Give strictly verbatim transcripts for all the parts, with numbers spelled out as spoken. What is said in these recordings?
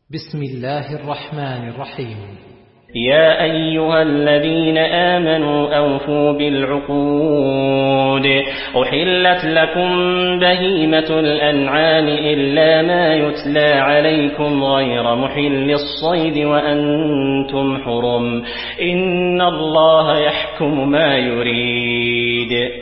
بسم الله الرحمن الرحيم. يا أيها الذين آمنوا أوفوا بالعقود أحلت لكم بهيمة الأنعام إلا ما يتلى عليكم غير محل الصيد وأنتم حرم إن الله يحكم ما يريد.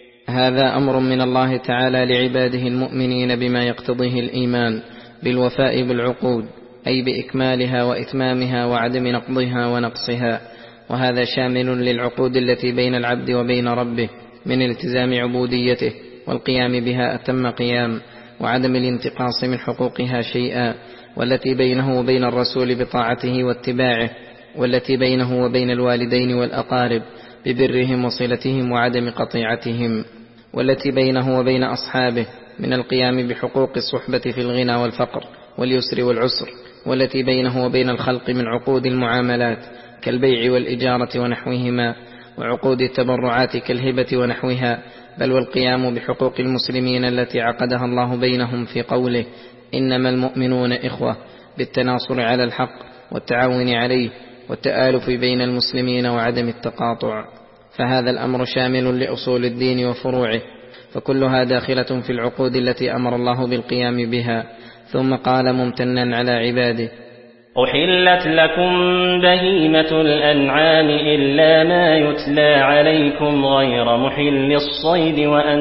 هذا أمر من الله تعالى لعباده المؤمنين بما يقتضيه الإيمان بالوفاء بالعقود، أي بإكمالها وإتمامها وعدم نقضها ونقصها، وهذا شامل للعقود التي بين العبد وبين ربه من التزام عبوديته والقيام بها أتم قيام وعدم الانتقاص من حقوقها شيئا، والتي بينه وبين الرسول بطاعته واتباعه، والتي بينه وبين الوالدين والأقارب ببرهم وصلتهم وعدم قطيعتهم، والتي بينه وبين أصحابه من القيام بحقوق الصحبة في الغنى والفقر واليسر والعسر، والتي بينه وبين الخلق من عقود المعاملات كالبيع والإجارة ونحوهما، وعقود التبرعات كالهبة ونحوها، بل والقيام بحقوق المسلمين التي عقدها الله بينهم في قوله إنما المؤمنون إخوة، بالتناصر على الحق والتعاون عليه والتآلف بين المسلمين وعدم التقاطع. فهذا الأمر شامل لأصول الدين وفروعه، فكلها داخلة في العقود التي أمر الله بالقيام بها. ثم قال ممتنا على عباده: أحلت لكم بهيمة الأنعام إلا ما يتلى عليكم غير محل الصيد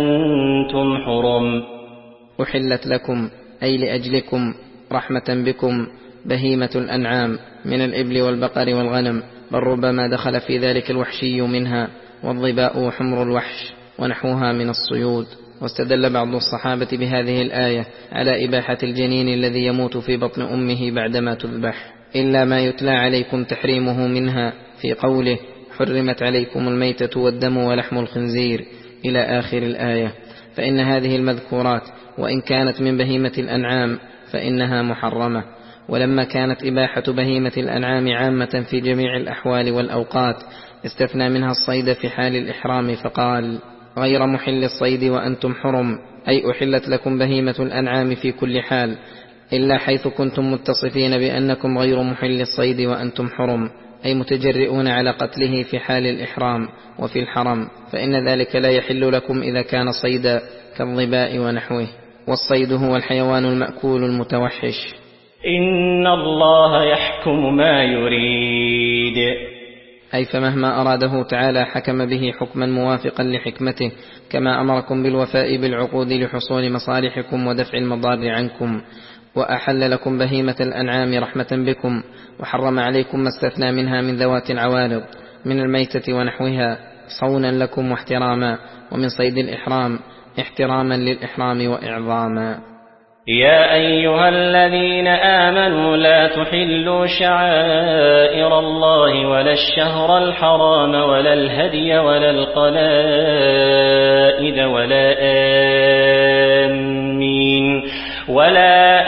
وأنتم حرم. أحلت لكم أي لأجلكم رحمة بكم بهيمة الأنعام من الإبل والبقر والغنم، بل ربما دخل في ذلك الوحشي منها والظباء وحمر الوحش ونحوها من الصيود. واستدل بعض الصحابة بهذه الآية على إباحة الجنين الذي يموت في بطن أمه بعدما تذبح، إلا ما يتلى عليكم تحريمه منها في قوله حرمت عليكم الميتة والدم ولحم الخنزير إلى آخر الآية. فإن هذه المذكورات وإن كانت من بهيمة الأنعام فإنها محرمة، ولما كانت إباحة بهيمة الأنعام عامة في جميع الأحوال والأوقات استثنى منها الصيد في حال الإحرام فقال غير محل الصيد وأنتم حرم، أي أحلت لكم بهيمة الأنعام في كل حال، إلا حيث كنتم متصفين بأنكم غير محل الصيد وأنتم حرم، أي متجرئون على قتله في حال الإحرام وفي الحرم، فإن ذلك لا يحل لكم إذا كان صيدا كالظباء ونحوه. والصيد هو الحيوان المأكول المتوحش. إن الله يحكم ما يريد، أي فمهما أراده تعالى حكم به حكما موافقا لحكمته، كما أمركم بالوفاء بالعقود لحصول مصالحكم ودفع المضار عنكم، وأحل لكم بهيمة الأنعام رحمة بكم، وحرم عليكم ما استثنى منها من ذوات العوارض من الميتة ونحوها صونا لكم واحتراما، ومن صيد الإحرام احتراما للإحرام وإعظاما. يا أيها الذين آمنوا لا تحلوا شعائر الله ولا الشهر الحرام ولا الهدي ولا القلائد ولا آمين ولا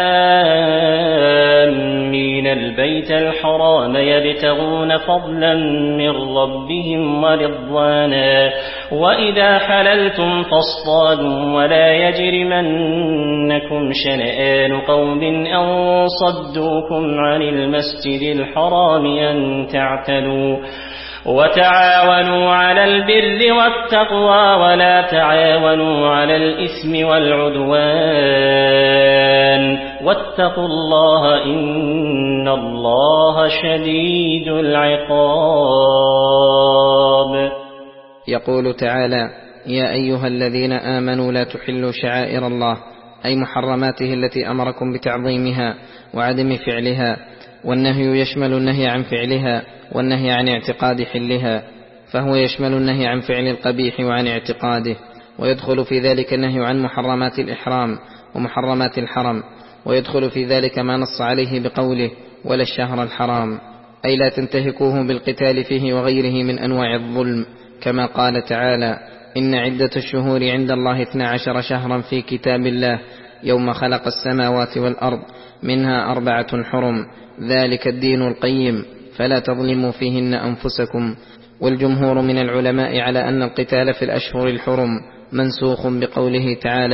آمين البيت الحرام يبتغون فضلا من ربهم ورضوانا، وإذا حللتم فاصطادوا ولا يجرمنكم شنآن قوم أن صدوكم عن المسجد الحرام أن تعتدوا، وتعاونوا على البر والتقوى ولا تعاونوا على الإثم والعدوان، واتقوا الله إن الله شديد العقاب. يقول تعالى: يا أيها الذين آمنوا لا تحلوا شعائر الله، أي محرماته التي أمركم بتعظيمها وعدم فعلها، والنهي يشمل النهي عن فعلها والنهي عن اعتقاد حلها، فهو يشمل النهي عن فعل القبيح وعن اعتقاده، ويدخل في ذلك النهي عن محرمات الإحرام ومحرمات الحرم، ويدخل في ذلك ما نص عليه بقوله ولا الشهر الحرام، أي لا تنتهكوه بالقتال فيه وغيره من أنواع الظلم، كما قال تعالى: إن عدة الشهور عند الله اثنا عشر شهرا في كتاب الله يوم خلق السماوات والأرض منها أربعة حرم ذلك الدين القيم فلا تظلموا فيهن أنفسكم. والجمهور من العلماء على أن القتال في الأشهر الحرم منسوخ بقوله تعالى: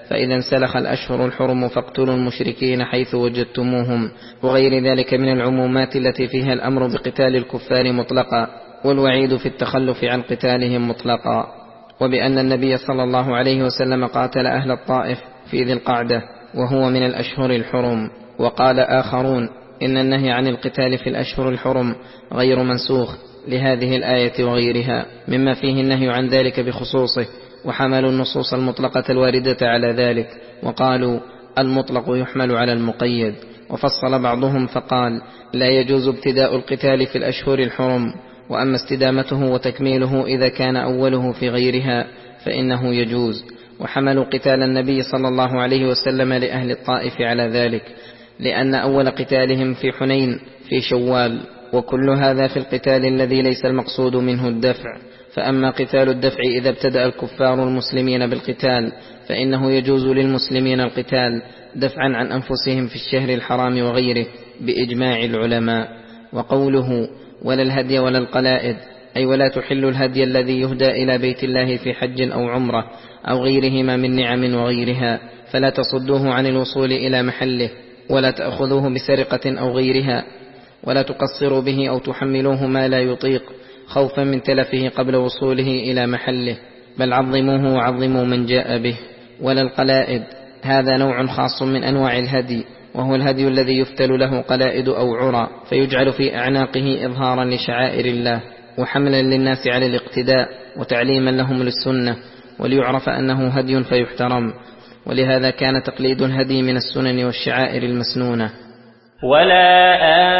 فإذا انسلخ الأشهر الحرم فاقتلوا المشركين حيث وجدتموهم، وغير ذلك من العمومات التي فيها الأمر بقتال الكفار مطلقا، والوعيد في التخلف عن قتالهم مطلقا. وبأن النبي صلى الله عليه وسلم قاتل أهل الطائف في ذي القعدة وهو من الأشهر الحرم. وقال آخرون إن النهي عن القتال في الأشهر الحرم غير منسوخ لهذه الآية وغيرها، مما فيه النهي عن ذلك بخصوصه، وحملوا النصوص المطلقة الواردة على ذلك، وقالوا المطلق يحمل على المقيد. وفصل بعضهم فقال لا يجوز ابتداء القتال في الأشهر الحرم، وأما استدامته وتكميله إذا كان أوله في غيرها فإنه يجوز. وحملوا قتال النبي صلى الله عليه وسلم لأهل الطائف على ذلك، لأن أول قتالهم في حنين في شوال، وكل هذا في القتال الذي ليس المقصود منه الدفع. فأما قتال الدفع إذا ابتدأ الكفار المسلمين بالقتال فإنه يجوز للمسلمين القتال دفعا عن أنفسهم في الشهر الحرام وغيره بإجماع العلماء. وقوله ولا الهدي ولا القلائد، أي ولا تحل الهدي الذي يهدى إلى بيت الله في حج أو عمرة أو غيرهما من نعم وغيرها، فلا تصدوه عن الوصول إلى محله، ولا تأخذوه بسرقة أو غيرها، ولا تقصروا به أو تحملوه ما لا يطيق خوفا من تلفه قبل وصوله إلى محله، بل عظموه وعظموا من جاء به. ولا القلائد، هذا نوع خاص من أنواع الهدي، وهو الهدي الذي يفتل له قلائد أو عرى فيجعل في أعناقه إظهارا لشعائر الله وحملا للناس على الاقتداء وتعليما لهم للسنة، وليعرف أنه هدي فيحترم. ولهذا كان تقليد الهدي من السنن والشعائر المسنونة. ولا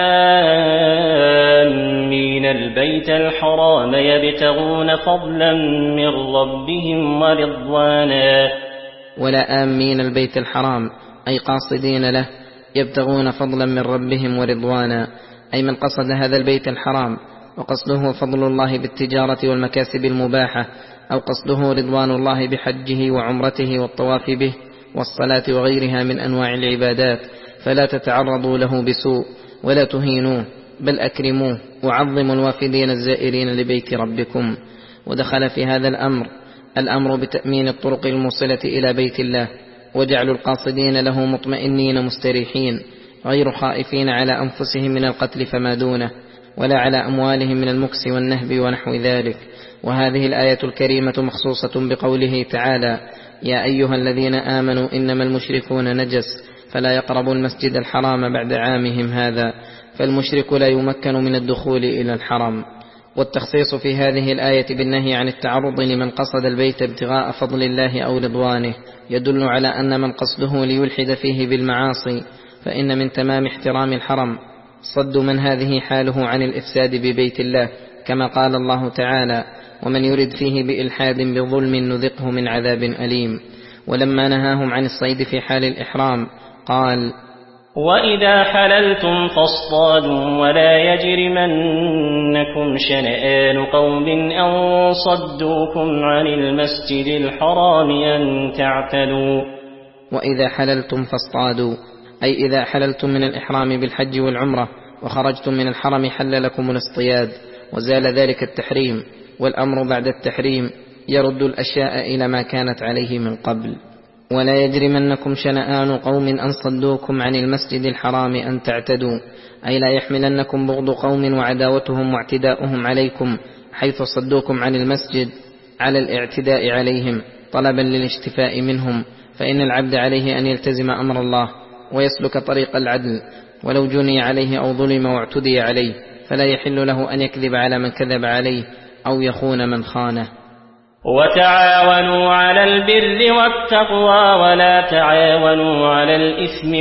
آمين البيت الحرام يبتغون فضلا من ربهم ورضوانا. ولا آمين البيت الحرام، أي قاصدين له، يبتغون فضلا من ربهم ورضوانا، أي من قصد هذا البيت الحرام وقصده فضل الله بالتجارة والمكاسب المباحة، أو قصده رضوان الله بحجه وعمرته والطواف به والصلاة وغيرها من أنواع العبادات، فلا تتعرضوا له بسوء ولا تهينوه، بل أكرموه وعظموا الوافدين الزائرين لبيت ربكم. ودخل في هذا الأمر الأمر بتأمين الطرق الموصلة إلى بيت الله، وجعل القاصدين له مطمئنين مستريحين غير خائفين على أنفسهم من القتل فما دونه، ولا على أموالهم من المكس والنهب ونحو ذلك. وهذه الآية الكريمة مخصوصة بقوله تعالى يا أيها الذين آمنوا إنما المشركون نجس فلا يقربوا المسجد الحرام بعد عامهم هذا، فالمشرك لا يمكن من الدخول إلى الحرم. والتخصيص في هذه الآية بالنهي عن التعرض لمن قصد البيت ابتغاء فضل الله أو رضوانه يدل على أن من قصده ليلحد فيه بالمعاصي، فإن من تمام احترام الحرم صد من هذه حاله عن الإفساد ببيت الله، كما قال الله تعالى ومن يرد فيه بإلحاد بظلم نذقه من عذاب أليم. ولما نهاهم عن الصيد في حال الإحرام قال وإذا حللتم فاصطادوا ولا يجرمنكم شنآن قوم أن صدوكم عن المسجد الحرام أن تعتدوا. وإذا حللتم فاصطادوا، أي إذا حللتم من الإحرام بالحج والعمرة وخرجتم من الحرم حل لكم الاصطياد، وزال ذلك التحريم، والأمر بعد التحريم يرد الأشياء إلى ما كانت عليه من قبل. ولا يجرمنكم شنآن قوم أن صدوكم عن المسجد الحرام أن تعتدوا، أي لا يحملنكم بغض قوم وعداوتهم واعتداؤهم عليكم حيث صدوكم عن المسجد على الاعتداء عليهم طلبا للاشتفاء منهم، فإن العبد عليه أن يلتزم أمر الله ويسلك طريق العدل، ولو جني عليه أو ظلم واعتدي عليه فلا يحل له أن يكذب على من كذب عليه أو يخون من خانه. وتعاونوا على البر والتقوى ولا تعاونوا على الإثم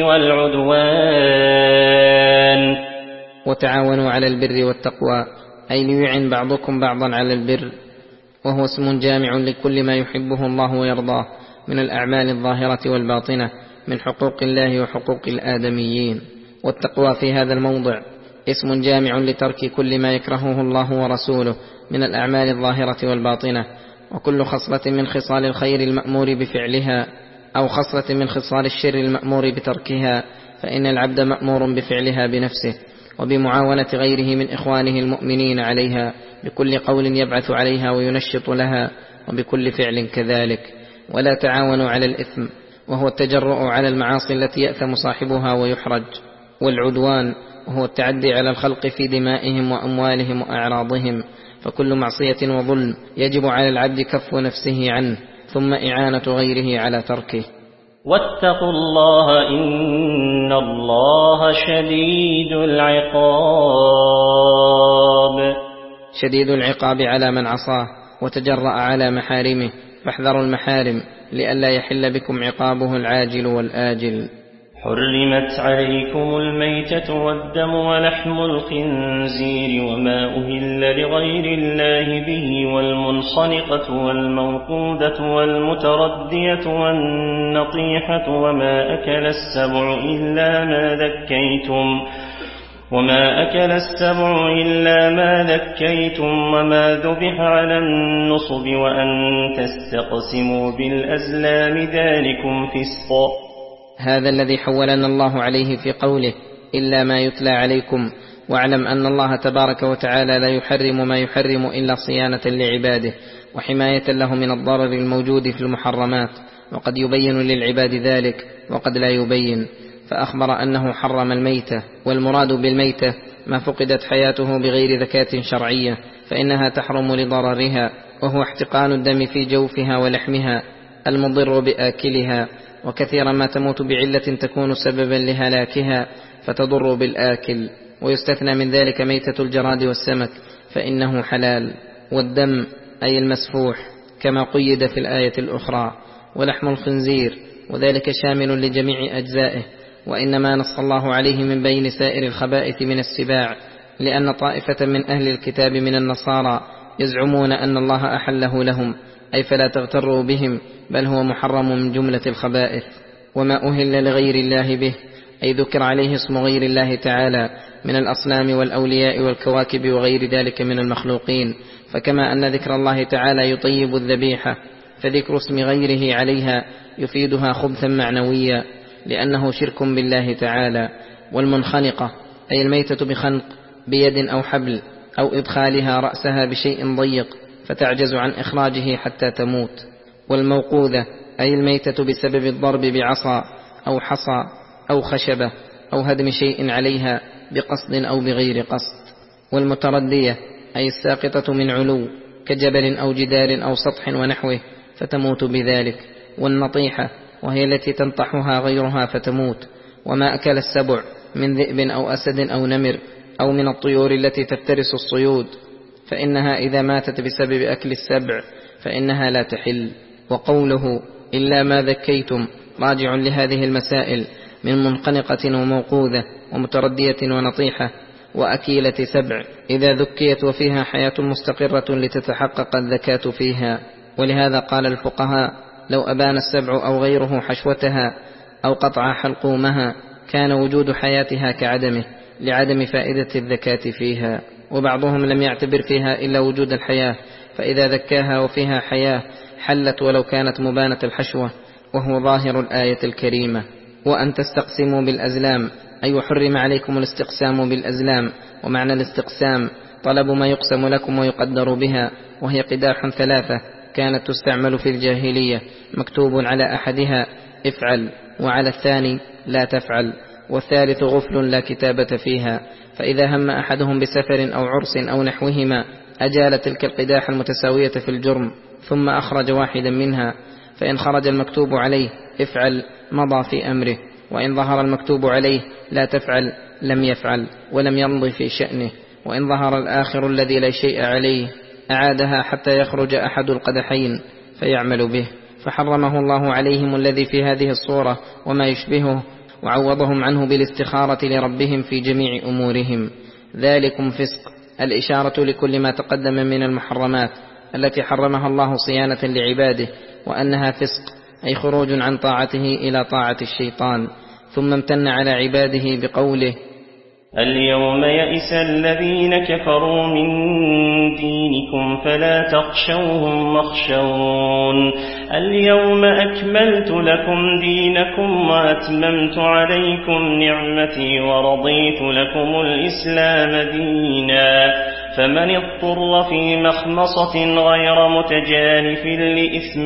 والعدوان. وتعاونوا على البر والتقوى، أي ليعن بعضكم بعضا على البر، وهو اسم جامع لكل ما يحبه الله ويرضاه من الأعمال الظاهرة والباطنة من حقوق الله وحقوق الآدميين. والتقوى في هذا الموضع اسم جامع لترك كل ما يكرهه الله ورسوله من الأعمال الظاهرة والباطنة، وكل خصلة من خصال الخير المأمور بفعلها أو خصلة من خصال الشر المأمور بتركها، فإن العبد مأمور بفعلها بنفسه وبمعاونة غيره من إخوانه المؤمنين عليها بكل قول يبعث عليها وينشط لها، وبكل فعل كذلك. ولا تعاونوا على الإثم، وهو التجرؤ على المعاصي التي يأثم صاحبها ويحرج، والعدوان وهو التعدي على الخلق في دمائهم وأموالهم وأعراضهم، فكل معصية وظلم يجب على العبد كف نفسه عنه، ثم إعانة غيره على تركه. واتقوا الله إن الله شديد العقاب. شديد العقاب على من عصاه وتجرأ على محارمه، فاحذروا المحارم لئلا يحل بكم عقابه العاجل والآجل. حرمت عليكم الميتة والدم ولحم الخنزير وما أهل لغير الله به والمنخنقة والموقودة والمتردية والنطيحة وما أكل السبع إلا ما ذكيتم وما أكل السبع إلا ما ذكيتم وما ذبح على النصب وأن تستقسموا بالأزلام ذلكم فسق. هذا الذي حولنا الله عليه في قوله إلا ما يتلى عليكم، واعلم أن الله تبارك وتعالى لا يحرم ما يحرم إلا صيانة لعباده وحماية له من الضرر الموجود في المحرمات، وقد يبين للعباد ذلك وقد لا يبين، فأخبر أنه حرم الميتة، والمراد بالميتة ما فقدت حياته بغير ذكاة شرعية فإنها تحرم لضررها، وهو احتقان الدم في جوفها ولحمها المضر بآكلها، وكثيرا ما تموت بعلة تكون سببا لهلاكها فتضر بالآكل، ويستثنى من ذلك ميتة الجراد والسمك فإنه حلال، والدم أي المسفوح كما قيد في الآية الأخرى، ولحم الخنزير وذلك شامل لجميع أجزائه، وإنما نص الله عليه من بين سائر الخبائث من السباع، لأن طائفة من أهل الكتاب من النصارى يزعمون أن الله أحله لهم، أي فلا تغتروا بهم، بل هو محرم من جملة الخبائث. وما أهل لغير الله به أي ذكر عليه اسم غير الله تعالى من الأصنام والأولياء والكواكب وغير ذلك من المخلوقين، فكما أن ذكر الله تعالى يطيب الذبيحة فذكر اسم غيره عليها يفيدها خبثا معنويا لأنه شرك بالله تعالى. والمنخنقة أي الميتة بخنق بيد أو حبل أو إدخالها رأسها بشيء ضيق فتعجز عن إخراجه حتى تموت. والموقوذة أي الميتة بسبب الضرب بعصا أو حصى أو خشبة أو هدم شيء عليها بقصد أو بغير قصد. والمتردية أي الساقطة من علو كجبل أو جدار أو سطح ونحوه فتموت بذلك. والنطيحة وهي التي تنطحها غيرها فتموت. وما أكل السبع من ذئب أو أسد أو نمر أو من الطيور التي تفترس الصيود فإنها إذا ماتت بسبب أكل السبع فإنها لا تحل. وقوله إلا ما ذكيتم راجع لهذه المسائل من منقنقة وموقوذة ومتردية ونطيحة وأكيلة سبع إذا ذكيت وفيها حياة مستقرة لتتحقق الذكاة فيها. ولهذا قال الفقهاء لو أبان السبع أو غيره حشوتها أو قطع حلقومها كان وجود حياتها كعدمه لعدم فائدة الذكاة فيها. وبعضهم لم يعتبر فيها إلا وجود الحياة، فإذا ذكاها وفيها حياة حلت ولو كانت مبانة الحشوة، وهو ظاهر الآية الكريمة. وأن تستقسموا بالأزلام أي حرم عليكم الاستقسام بالأزلام. ومعنى الاستقسام طلب ما يقسم لكم ويقدر بها، وهي قداح ثلاثة كانت تستعمل في الجاهلية مكتوب على أحدها افعل وعلى الثاني لا تفعل، والثالث غفل لا كتابة فيها، فإذا هم أحدهم بسفر أو عرس أو نحوهما أجال تلك القداح المتساوية في الجرم ثم أخرج واحدا منها، فإن خرج المكتوب عليه افعل مضى في أمره، وإن ظهر المكتوب عليه لا تفعل لم يفعل ولم يمضي في شأنه، وإن ظهر الآخر الذي لا شيء عليه أعادها حتى يخرج أحد القدحين فيعمل به. فحرمه الله عليهم الذي في هذه الصورة وما يشبهه، وعوضهم عنه بالاستخارة لربهم في جميع أمورهم. ذلكم فسق الإشارة لكل ما تقدم من المحرمات التي حرمها الله صيانة لعباده، وأنها فسق أي خروج عن طاعته إلى طاعة الشيطان. ثم امتن على عباده بقوله اليوم يئس الذين كفروا من دينكم فلا تخشوهم واخشون اليوم أكملت لكم دينكم وأتممت عليكم نعمتي ورضيت لكم الإسلام دينا فمن اضطر في مخمصة غير متجانف لإثم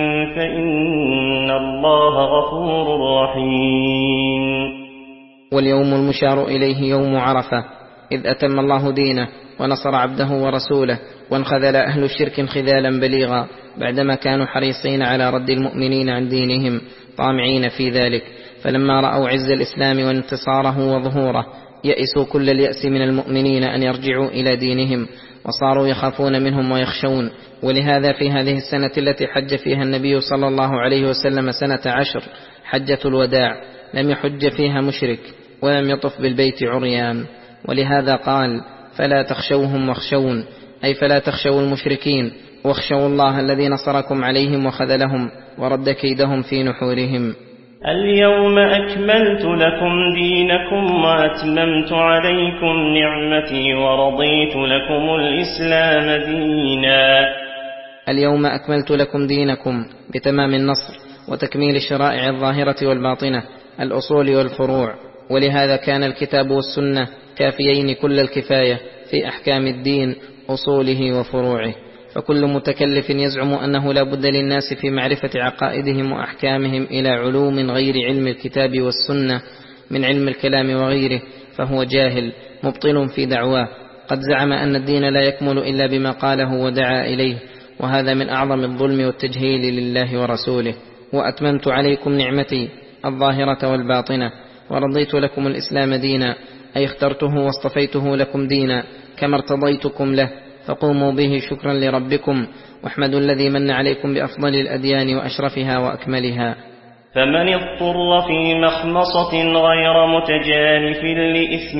فإن الله غفور رحيم. واليوم المشار إليه يوم عرفة، إذ أتم الله دينه ونصر عبده ورسوله، وانخذل أهل الشرك انخذالا بليغا بعدما كانوا حريصين على رد المؤمنين عن دينهم طامعين في ذلك، فلما رأوا عز الإسلام وانتصاره وظهوره يئسوا كل اليأس من المؤمنين أن يرجعوا إلى دينهم، وصاروا يخافون منهم ويخشون. ولهذا في هذه السنة التي حج فيها النبي صلى الله عليه وسلم سنة عشر، حجة الوداع، لم يحج فيها مشرك ولم يطف بالبيت عريان. ولهذا قال: فلا تخشوهم واخشون، أي فلا تخشوا المشركين واخشوا الله الذي نصركم عليهم وخذلهم ورد كيدهم في نحورهم. اليوم أكملت لكم دينكم وأتممت عليكم نعمتي ورضيت لكم الإسلام دينا. اليوم أكملت لكم دينكم بتمام النصر وتكميل الشرائع الظاهرة والباطنة، الأصول والفروع. ولهذا كان الكتاب والسنة كافيين كل الكفاية في أحكام الدين أصوله وفروعه. فكل متكلف يزعم أنه لا بد للناس في معرفة عقائدهم وأحكامهم إلى علوم غير علم الكتاب والسنة من علم الكلام وغيره فهو جاهل مبطل في دعواه، قد زعم أن الدين لا يكمل إلا بما قاله ودعا إليه، وهذا من أعظم الظلم والتجهيل لله ورسوله. وأتممت عليكم نعمتي الظاهرة والباطنة ورضيت لكم الإسلام دينا، أي اخترته واصطفيته لكم دينا كما ارتضيتكم له، فقوموا به شكرا لربكم واحمدوا الذي من عليكم بأفضل الأديان وأشرفها وأكملها. فمن اضطر في مخمصة غير متجانف لإثم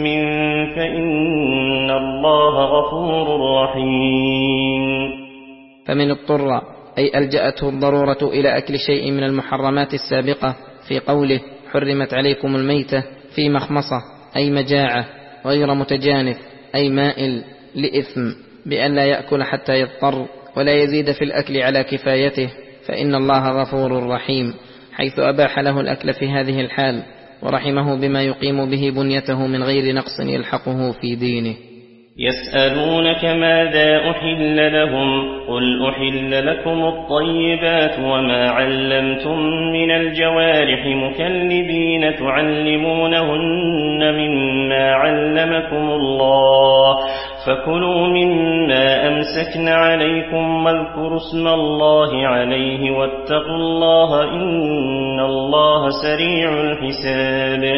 فإن الله غفور رحيم. فمن اضطر أي ألجأته الضرورة إلى أكل شيء من المحرمات السابقة في قوله: حرمت عليكم الميتة، في مخمصة أي مجاعة، غير متجانف أي مائل لإثم بأن لا يأكل حتى يضطر ولا يزيد في الأكل على كفايته، فإن الله غفور رحيم، حيث أباح له الأكل في هذه الحال ورحمه بما يقيم به بنيته من غير نقص يلحقه في دينه. يسألونك ماذا أحل لهم، قل أحل لكم الطيبات وما علمتم من الجوارح مكلبين تعلمونهن مما علمكم الله، فكلوا مما أمسكن عليكم واذكروا اسم الله عليه واتقوا الله إن الله سريع الحساب.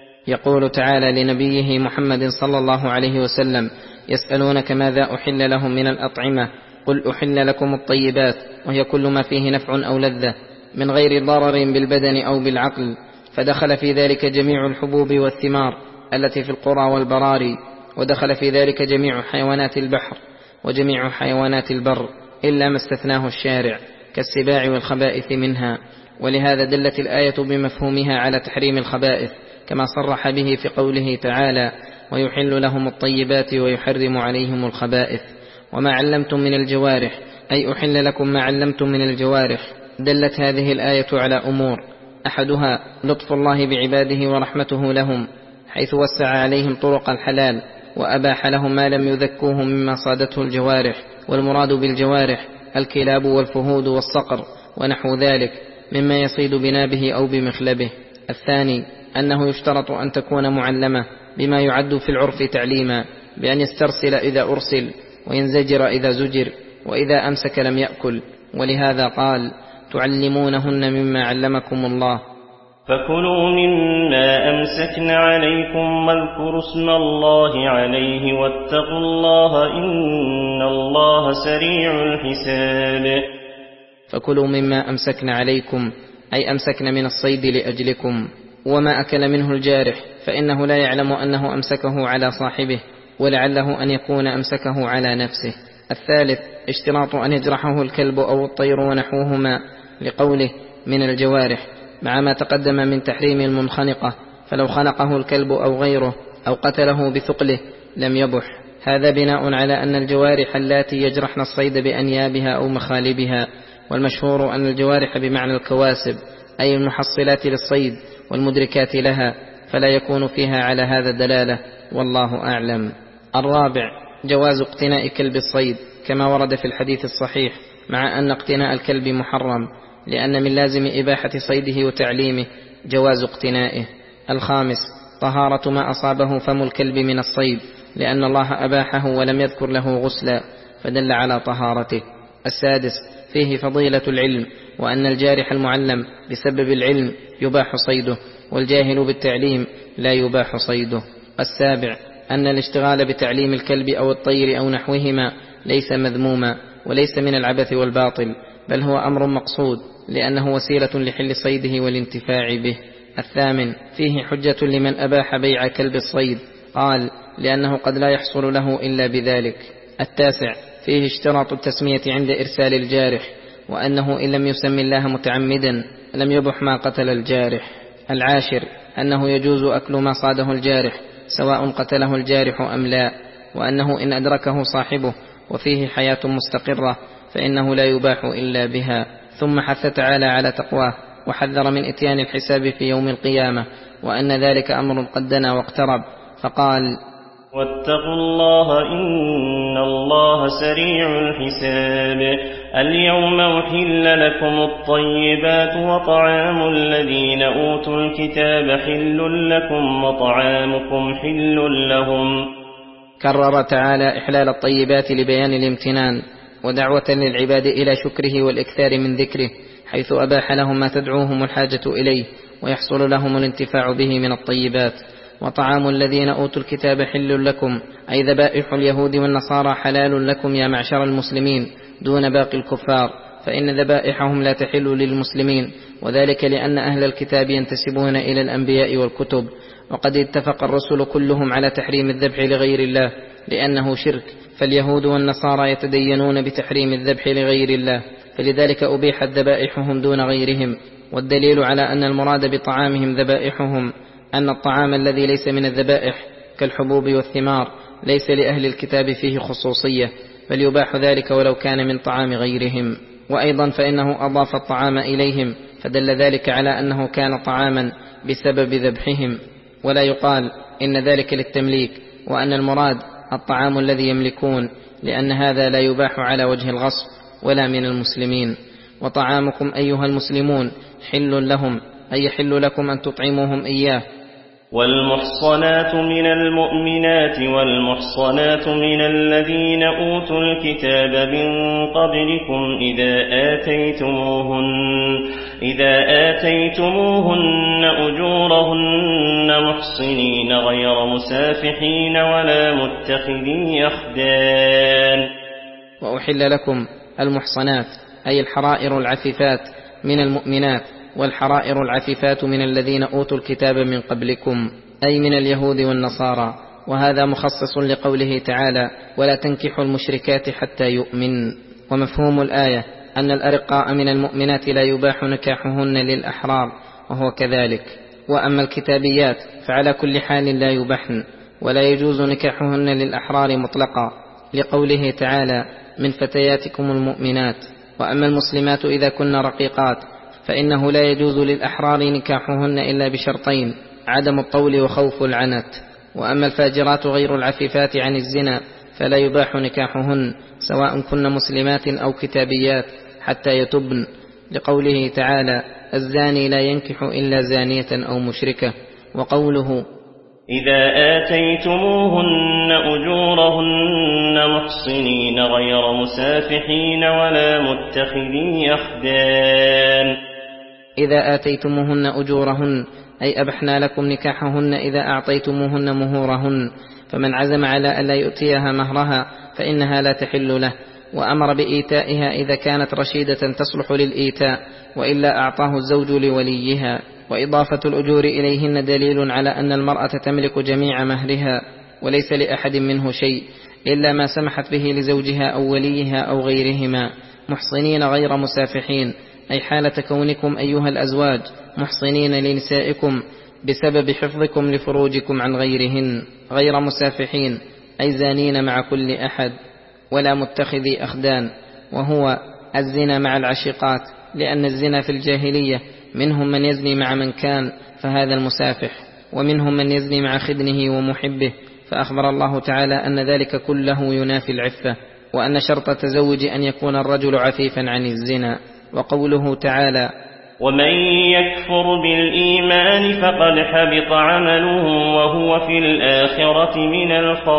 يقول تعالى لنبيه محمد صلى الله عليه وسلم: يسألونك ماذا أحل لهم من الأطعمة، قل أحل لكم الطيبات، وهي كل ما فيه نفع أو لذة من غير ضرر بالبدن أو بالعقل، فدخل في ذلك جميع الحبوب والثمار التي في القرى والبراري، ودخل في ذلك جميع حيوانات البحر وجميع حيوانات البر إلا ما استثناه الشارع كالسباع والخبائث منها. ولهذا دلت الآية بمفهومها على تحريم الخبائث، كما صرح به في قوله تعالى: ويحل لهم الطيبات ويحرم عليهم الخبائث. وما علمتم من الجوارح أي أحل لكم ما علمتم من الجوارح. دلت هذه الآية على أمور: أحدها لطف الله بعباده ورحمته لهم، حيث وسع عليهم طرق الحلال وأباح لهم ما لم يذكوه مما صادته الجوارح، والمراد بالجوارح الكلاب والفهود والصقر ونحو ذلك مما يصيد بنابه أو بمخلبه. الثاني أنه يشترط أن تكون معلمة بما يعد في العرف تعليما، بأن يسترسل إذا أرسل وينزجر إذا زجر وإذا أمسك لم يأكل، ولهذا قال: تعلمونهن مما علمكم الله. فكلوا مما أمسكن عليكم واذكروا اسم الله عليه واتقوا الله إن الله سريع الحساب. فكلوا مما أمسكن عليكم أي أمسكن من الصيد لأجلكم، وما أكل منه الجارح فإنه لا يعلم أنه أمسكه على صاحبه، ولعله أن يكون أمسكه على نفسه. الثالث اشتراط أن يجرحه الكلب أو الطير ونحوهما، لقوله من الجوارح، مع ما تقدم من تحريم المنخنقة، فلو خنقه الكلب أو غيره أو قتله بثقله لم يبح. هذا بناء على أن الجوارح اللاتي يجرحن الصيد بأنيابها أو مخالبها، والمشهور أن الجوارح بمعنى الكواسب أي المحصلات للصيد والمدركات لها، فلا يكون فيها على هذا الدلالة، والله أعلم. الرابع جواز اقتناء كلب الصيد كما ورد في الحديث الصحيح، مع أن اقتناء الكلب محرم، لأن من لازم إباحة صيده وتعليمه جواز اقتنائه. الخامس طهارة ما أصابه فم الكلب من الصيد، لأن الله أباحه ولم يذكر له غسلا فدل على طهارته. السادس فيه فضيلة العلم، وأن الجارح المعلم بسبب العلم يباح صيده، والجاهل بالتعليم لا يباح صيده. السابع أن الاشتغال بتعليم الكلب أو الطير أو نحوهما ليس مذموما، وليس من العبث والباطل، بل هو أمر مقصود، لأنه وسيلة لحل صيده والانتفاع به. الثامن فيه حجة لمن أباح بيع كلب الصيد، قال لأنه قد لا يحصل له إلا بذلك. التاسع فيه اشتراط التسمية عند إرسال الجارح، وأنه إن لم يسم الله متعمدا لم يبح ما قتل الجارح. العاشر أنه يجوز أكل ما صاده الجارح سواء قتله الجارح أم لا، وأنه إن أدركه صاحبه وفيه حياة مستقرة فإنه لا يباح إلا بها. ثم حث تعالى على تقواه، وحذر من إتيان الحساب في يوم القيامة، وأن ذلك أمر قد دنا واقترب، فقال: واتقوا الله إن الله سريع الحساب. اليوم أحل لكم الطيبات، وطعام الذين أوتوا الكتاب حل لكم وطعامكم حل لهم. كرر تعالى إحلال الطيبات لبيان الامتنان ودعوة للعباد إلى شكره والإكثار من ذكره، حيث أباح لهم ما تدعوهم الحاجة إليه ويحصل لهم الانتفاع به من الطيبات. وطعام الذين أوتوا الكتاب حل لكم، أي ذبائح اليهود والنصارى حلال لكم يا معشر المسلمين دون باقي الكفار، فإن ذبائحهم لا تحل للمسلمين، وذلك لأن أهل الكتاب ينتسبون إلى الأنبياء والكتب، وقد اتفق الرسل كلهم على تحريم الذبح لغير الله لأنه شرك، فاليهود والنصارى يتدينون بتحريم الذبح لغير الله، فلذلك أبيحت ذبائحهم دون غيرهم. والدليل على أن المراد بطعامهم ذبائحهم أن الطعام الذي ليس من الذبائح كالحبوب والثمار ليس لأهل الكتاب فيه خصوصية، بل يباح ذلك ولو كان من طعام غيرهم. وأيضا فإنه أضاف الطعام إليهم، فدل ذلك على أنه كان طعاما بسبب ذبحهم، ولا يقال إن ذلك للتمليك، وأن المراد الطعام الذي يملكون، لأن هذا لا يباح على وجه الغصب ولا من المسلمين. وطعامكم أيها المسلمون حل لهم، أي يحل لكم أن تطعموهم إياه. والمحصنات من المؤمنات والمحصنات من الذين أوتوا الكتاب من قبلكم إذا آتيتموهن, إذا آتيتموهن أجورهن محصنين غير مسافحين ولا متخذي أخدان. وأحل لكم المحصنات أي الحرائر العفيفات من المؤمنات، والحرائر العفيفات من الذين أوتوا الكتاب من قبلكم، أي من اليهود والنصارى، وهذا مخصص لقوله تعالى: ولا تنكحوا المشركات حتى يؤمن. ومفهوم الآية أن الأرقاء من المؤمنات لا يباح نكاحهن للأحرار، وهو كذلك. وأما الكتابيات فعلى كل حال لا يباحن، ولا يجوز نكاحهن للأحرار مطلقا، لقوله تعالى: من فتياتكم المؤمنات. وأما المسلمات إذا كن رقيقات فإنه لا يجوز للأحرار نكاحهن إلا بشرطين: عدم الطول وخوف العنت. وأما الفاجرات غير العفيفات عن الزنا فلا يباح نكاحهن سواء كن مسلمات أو كتابيات حتى يتبن، لقوله تعالى: الزاني لا ينكح إلا زانية أو مشركة. وقوله: إذا آتيتموهن أجورهن محصنين غير مسافحين ولا متخذي أخدان. إذا آتيتموهن أجورهن أي أبحنا لكم نكاحهن إذا أعطيتموهن مهورهن، فمن عزم على ألا يؤتيها مهرها فإنها لا تحل له، وأمر بإيتائها إذا كانت رشيدة تصلح للإيتاء، وإلا أعطاه الزوج لوليها. وإضافة الأجور إليهن دليل على أن المرأة تملك جميع مهرها، وليس لأحد منه شيء إلا ما سمحت به لزوجها أو وليها أو غيرهما، محصنين غير مسافحين، أي حالة كونكم أيها الأزواج محصنين لنسائكم بسبب حفظكم لفروجكم عن غيرهن، غير مسافحين أي زانين مع كل أحد، ولا متخذي أخدان، وهو الزنا مع العشيقات، لأن الزنا في الجاهلية منهم من يزني مع من كان فهذا المسافح، ومنهم من يزني مع خدنه ومحبه فأخبر الله تعالى أن ذلك كله ينافي العفة، وأن شرط التزوج أن يكون الرجل عفيفا عن الزنا. وقوله تعالى: ومن يكفر بالإيمان فقد حبط عمله وهو في الآخرة من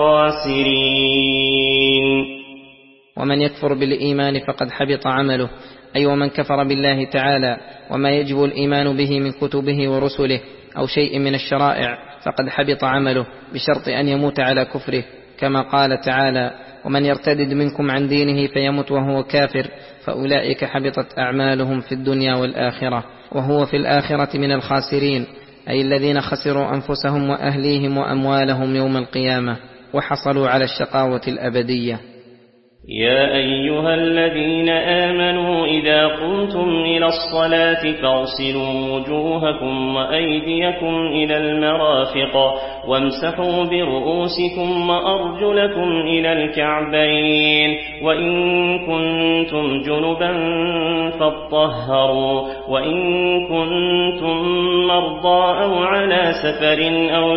الخاسرين. ومن يكفر بالإيمان فقد حبط عمله، أي ومن كفر بالله تعالى وما يجب الإيمان به من كتبه ورسله أو شيء من الشرائع فقد حبط عمله بشرط أن يموت على كفره، كما قال تعالى: ومن يرتدد منكم عن دينه فيمت وهو كافر فأولئك حبطت أعمالهم في الدنيا والآخرة وهو في الآخرة من الخاسرين، أي الذين خسروا أنفسهم وأهليهم وأموالهم يوم القيامة وحصلوا على الشقاوة الأبدية. يا أيها الذين آمنوا إذا قمتم إلى الصلاة فاغسلوا وجوهكم وأيديكم إلى المرافق وامسحوا برؤوسكم وأرجلكم إلى الكعبين، وإن كنتم جنبا فاطهروا، وإن كنتم مرضى أو على سفر أو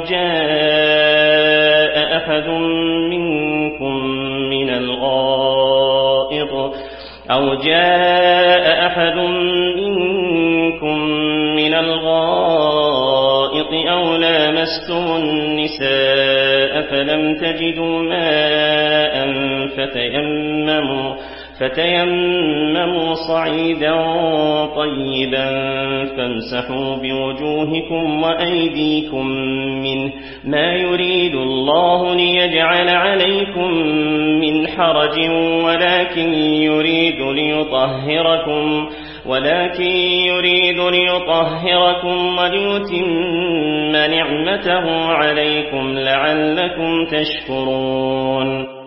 جاء أحد منكم من الغائط أو جاء أحد منكم من الغائط أو لامستم النساء فلم تجدوا ماء فتيمموا فتيمموا صعيدا طيبا فامسحوا بوجوهكم وأيديكم منه، ما يريد الله ليجعل عليكم من حرج ولكن يريد ليطهركم ولكن يريد ليطهركم وليتم نعمته عليكم لعلكم تشكرون.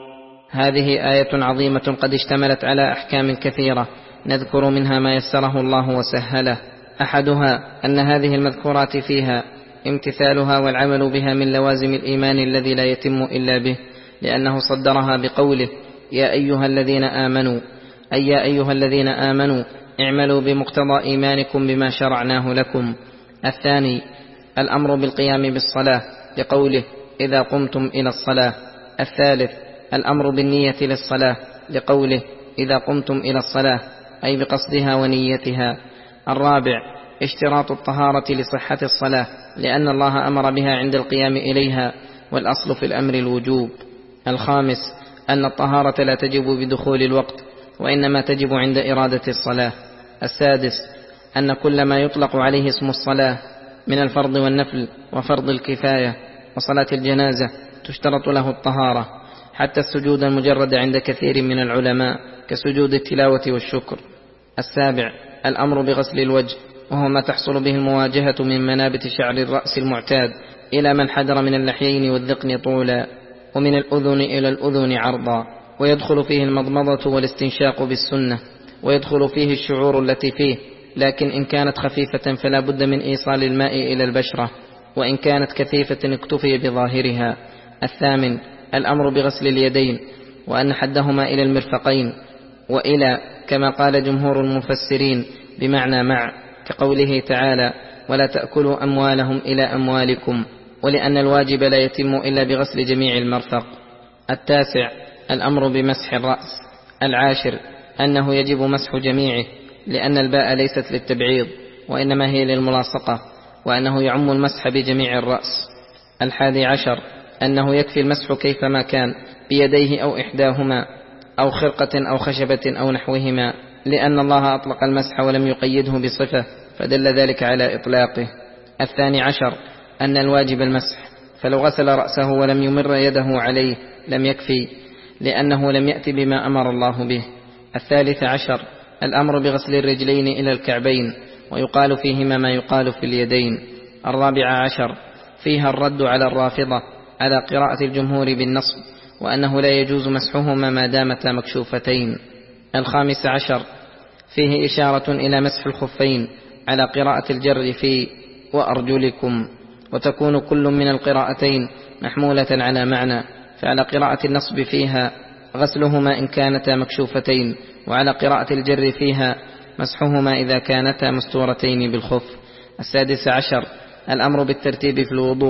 هذه آية عظيمة قد اشتملت على أحكام كثيرة، نذكر منها ما يسره الله وسهله. أحدها أن هذه المذكورات فيها امتثالها والعمل بها من لوازم الإيمان الذي لا يتم إلا به، لأنه صدرها بقوله: يا أيها الذين آمنوا، أي يا أيها الذين آمنوا اعملوا بمقتضى إيمانكم بما شرعناه لكم. الثاني الأمر بالقيام بالصلاة لقوله: إذا قمتم إلى الصلاة. الثالث الأمر بالنية للصلاة لقوله: إذا قمتم إلى الصلاة، أي بقصدها ونيتها. الرابع اشتراط الطهارة لصحة الصلاة، لأن الله أمر بها عند القيام إليها، والأصل في الأمر الوجوب. الخامس أن الطهارة لا تجب بدخول الوقت، وإنما تجب عند إرادة الصلاة. السادس أن كل ما يطلق عليه اسم الصلاة من الفرض والنفل وفرض الكفاية وصلاة الجنازة تشترط له الطهارة، حتى السجود المجرد عند كثير من العلماء كسجود التلاوة والشكر. السابع الأمر بغسل الوجه، وهو ما تحصل به المواجهة من منابت شعر الرأس المعتاد إلى من حدر من اللحيين والذقن طولا، ومن الأذن إلى الأذن عرضا، ويدخل فيه المضمضة والاستنشاق بالسنة، ويدخل فيه الشعور التي فيه، لكن إن كانت خفيفة فلا بد من إيصال الماء إلى البشرة، وإن كانت كثيفة اكتفي بظاهرها. الثامن الأمر بغسل اليدين، وأن حدهما إلى المرفقين، وإلى كما قال جمهور المفسرين بمعنى مع، كقوله تعالى: ولا تأكلوا أموالهم إلى أموالكم، ولأن الواجب لا يتم إلا بغسل جميع المرفق. التاسع الأمر بمسح الرأس. العاشر أنه يجب مسح جميعه، لأن الباء ليست للتبعيض وإنما هي للملاصقة، وأنه يعم المسح بجميع الرأس. الحادي عشر أنه يكفي المسح كيفما كان بيديه أو إحداهما أو خرقة أو خشبة أو نحوهما، لأن الله أطلق المسح ولم يقيده بصفة فدل ذلك على إطلاقه. الثاني عشر أن الواجب المسح، فلو غسل رأسه ولم يمر يده عليه لم يكفي، لأنه لم يأتي بما أمر الله به. الثالث عشر الأمر بغسل الرجلين إلى الكعبين، ويقال فيهما ما يقال في اليدين. الرابع عشر فيها الرد على الرافضة على قراءة الجمهور بالنصب، وأنه لا يجوز مسحهما ما دامتا مكشوفتين. الخامس عشر فيه إشارة إلى مسح الخفين على قراءة الجر في وأرجلكم، وتكون كل من القراءتين محمولة على معنى، فعلى قراءة النصب فيها غسلهما إن كانتا مكشوفتين، وعلى قراءة الجر فيها مسحهما إذا كانتا مستورتين بالخف. السادس عشر الأمر بالترتيب في الوضوء،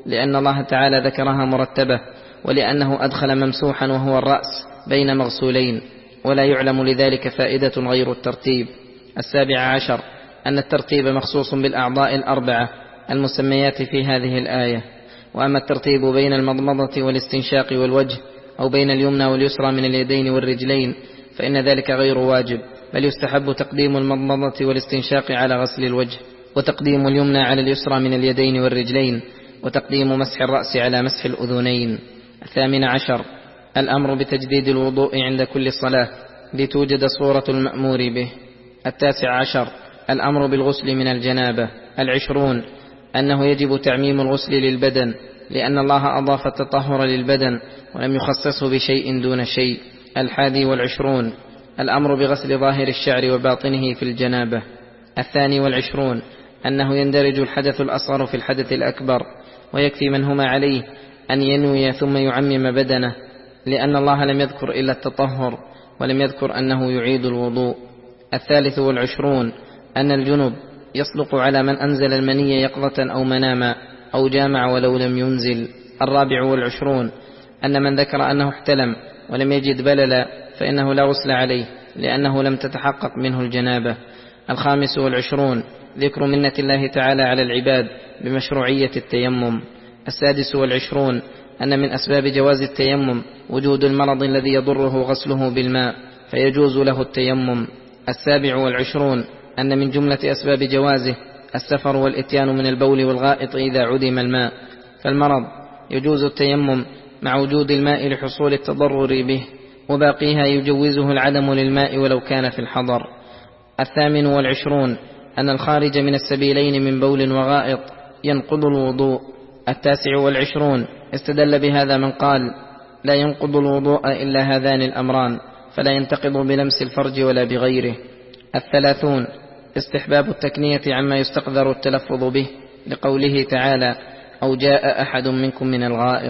لأن الله تعالى ذكرها مرتبة، ولأنه أدخل ممسوحا وهو الرأس بين مغسولين، ولا يعلم لذلك فائدة غير الترتيب. السابع عشر أن الترتيب مخصوص بالأعضاء الأربعة المسميات في هذه الآية. وأما الترتيب بين المضمضة والاستنشاق والوجه، أو بين اليمنى واليسرى من اليدين والرجلين، فإن ذلك غير واجب، بل يستحب تقديم المضمضة والاستنشاق على غسل الوجه، وتقديم اليمنى على اليسرى من اليدين والرجلين، وتقديم مسح الرأس على مسح الأذنين. الثامن عشر الأمر بتجديد الوضوء عند كل صلاة لتوجد صورة المأمور به. التاسع عشر الأمر بالغسل من الجنابة. العشرون أنه يجب تعميم الغسل للبدن، لأن الله أضاف التطهر للبدن ولم يخصصه بشيء دون شيء. الحادي والعشرون الأمر بغسل ظاهر الشعر وباطنه في الجنابة. الثاني والعشرون أنه يندرج الحدث الأصغر في الحدث الأكبر، ويكفي من هما عليه أن ينوي ثم يعمم بدنه، لأن الله لم يذكر إلا التطهر ولم يذكر أنه يعيد الوضوء. الثالث والعشرون أن الجنب يصدق على من أنزل المني يقظة أو مناما أو جامع ولو لم ينزل. الرابع والعشرون أن من ذكر أنه احتلم ولم يجد بللا فإنه لا غسل عليه، لأنه لم تتحقق منه الجنابة. الخامس والعشرون ذكر منة الله تعالى على العباد بمشروعية التيمم. السادس والعشرون أن من أسباب جواز التيمم وجود المرض الذي يضره غسله بالماء، فيجوز له التيمم. السابع والعشرون أن من جملة أسباب جوازه السفر والإتيان من البول والغائط إذا عدم الماء، فالمرض يجوز التيمم مع وجود الماء لحصول التضرر به، وباقيها يجوزه العدم للماء ولو كان في الحضر. الثامن والعشرون أن الخارج من السبيلين من بول وغائط ينقض الوضوء. التاسع والعشرون استدل بهذا من قال لا ينقض الوضوء إلا هذان الأمران، فلا ينتقض بلمس الفرج ولا بغيره. الثلاثون استحباب التكنية عما يستقذر التلفظ به، لقوله تعالى أو جاء أحد منكم من الغائط.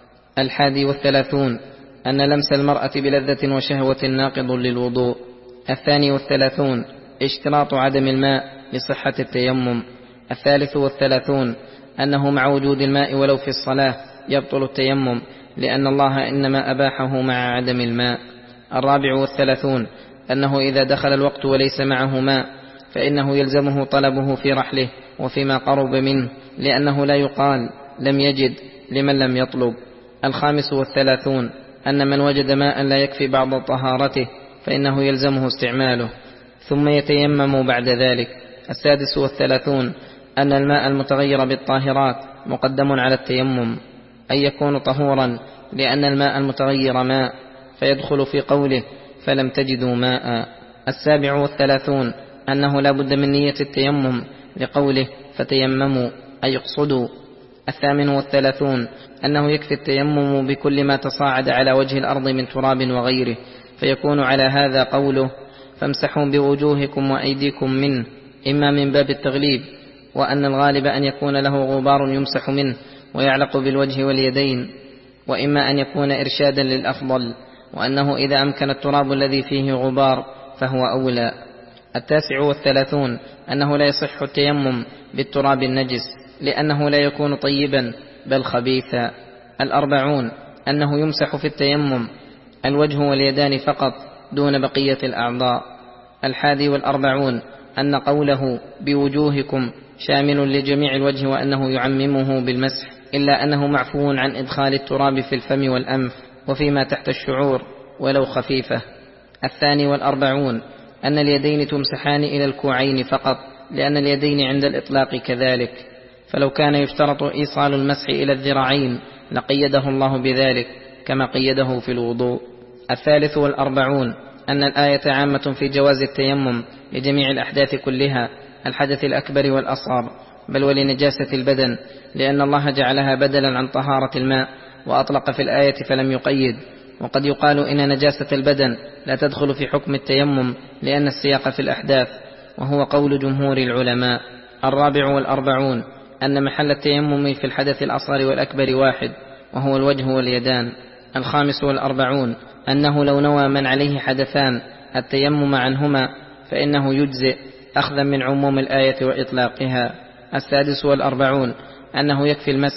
الحادي والثلاثون أن لمس المرأة بلذة وشهوة ناقض للوضوء. الثاني والثلاثون اشتراط عدم الماء لصحة التيمم. الثالث والثلاثون أنه مع وجود الماء ولو في الصلاة يبطل التيمم، لأن الله إنما أباحه مع عدم الماء. الرابع والثلاثون أنه إذا دخل الوقت وليس معه ماء فإنه يلزمه طلبه في رحله وفيما قرب منه، لأنه لا يقال لم يجد لمن لم يطلب. الخامس والثلاثون أن من وجد ماء لا يكفي بعض طهارته فإنه يلزمه استعماله ثم يتيمم بعد ذلك. السادس والثلاثون أن الماء المتغير بالطاهرات مقدم على التيمم، أن يكون طهورا، لأن الماء المتغير ماء، فيدخل في قوله فلم تجدوا ماء. السابع والثلاثون أنه لا بد من نية التيمم، لقوله فتيمموا أي اقصدوا. الثامن والثلاثون أنه يكفي التيمم بكل ما تصاعد على وجه الأرض من تراب وغيره، فيكون على هذا قوله فامسحوا بوجوهكم وأيديكم منه، إما من باب التغليب، وأن الغالب أن يكون له غبار يمسح منه ويعلق بالوجه واليدين، وإما أن يكون إرشادا للأفضل، وأنه إذا أمكن التراب الذي فيه غبار فهو أولى. التاسع والثلاثون أنه لا يصح التيمم بالتراب النجس، لأنه لا يكون طيبا بل خبيثا. الأربعون أنه يمسح في التيمم الوجه واليدان فقط دون بقية الأعضاء. الحادي والأربعون أن قوله بوجوهكم شامل لجميع الوجه، وأنه يعممه بالمسح، إلا أنه معفو عن إدخال التراب في الفم والأنف وفيما تحت الشعور ولو خفيفة. الثاني والأربعون أن اليدين تمسحان إلى الكوعين فقط، لأن اليدين عند الإطلاق كذلك، فلو كان يشترط إيصال المسح إلى الذراعين لقيده الله بذلك كما قيده في الوضوء. الثالث والأربعون أن الآية عامة في جواز التيمم لجميع الأحداث كلها، الحدث الأكبر والأصغر، بل ولنجاسة البدن، لأن الله جعلها بدلا عن طهارة الماء وأطلق في الآية فلم يقيد. وقد يقال إن نجاسة البدن لا تدخل في حكم التيمم لأن السياق في الأحداث، وهو قول جمهور العلماء. الرابع والأربعون أن محل التيمم في الحدث الأصغر والأكبر واحد، وهو الوجه واليدان. الخامس والأربعون أنه لو نوى من عليه حدثان التيمم عنهما فإنه يجزئ، أخذا من عموم الآية وإطلاقها. السادس والأربعون أنه يكفي المسح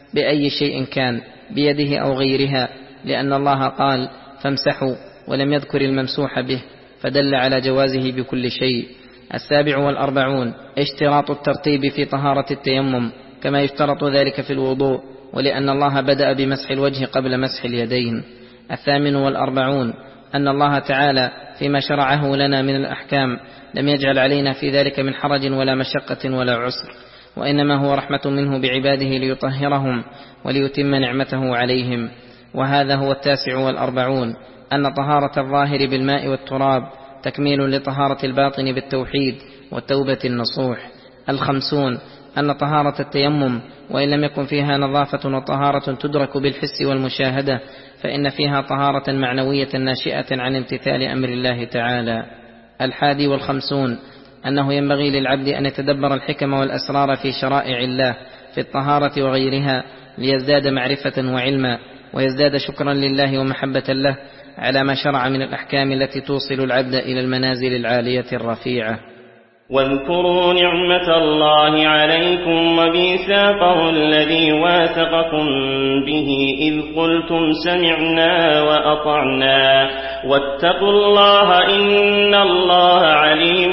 بأي شيء كان، بيده أو غيرها، لأن الله قال فامسحوا ولم يذكر الممسوح به، فدل على جوازه بكل شيء. السابع والأربعون اشتراط الترتيب في طهارة التيمم كما يشترط ذلك في الوضوء، ولأن الله بدأ بمسح الوجه قبل مسح اليدين. الثامن والأربعون أن الله تعالى فيما شرعه لنا من الأحكام لم يجعل علينا في ذلك من حرج ولا مشقة ولا عسر، وإنما هو رحمة منه بعباده ليطهرهم وليتم نعمته عليهم. وهذا هو التاسع والأربعون أن طهارة الظاهر بالماء والتراب تكميل لطهارة الباطن بالتوحيد والتوبة النصوح. الخمسون أن طهارة التيمم وإن لم يكن فيها نظافة وطهارة تدرك بالحس والمشاهدة، فإن فيها طهارة معنوية ناشئة عن امتثال أمر الله تعالى. الحادي والخمسون أنه ينبغي للعبد أن يتدبر الحكم والأسرار في شرائع الله في الطهارة وغيرها، ليزداد معرفة وعلما، ويزداد شكرا لله ومحبة له على ما شرع من الأحكام التي توصل العبد إلى المنازل العالية الرفيعة. واذكروا نعمة الله عليكم وميثاقه الذي واثقكم به إذ قلتم سمعنا وأطعنا واتقوا الله إن الله عليم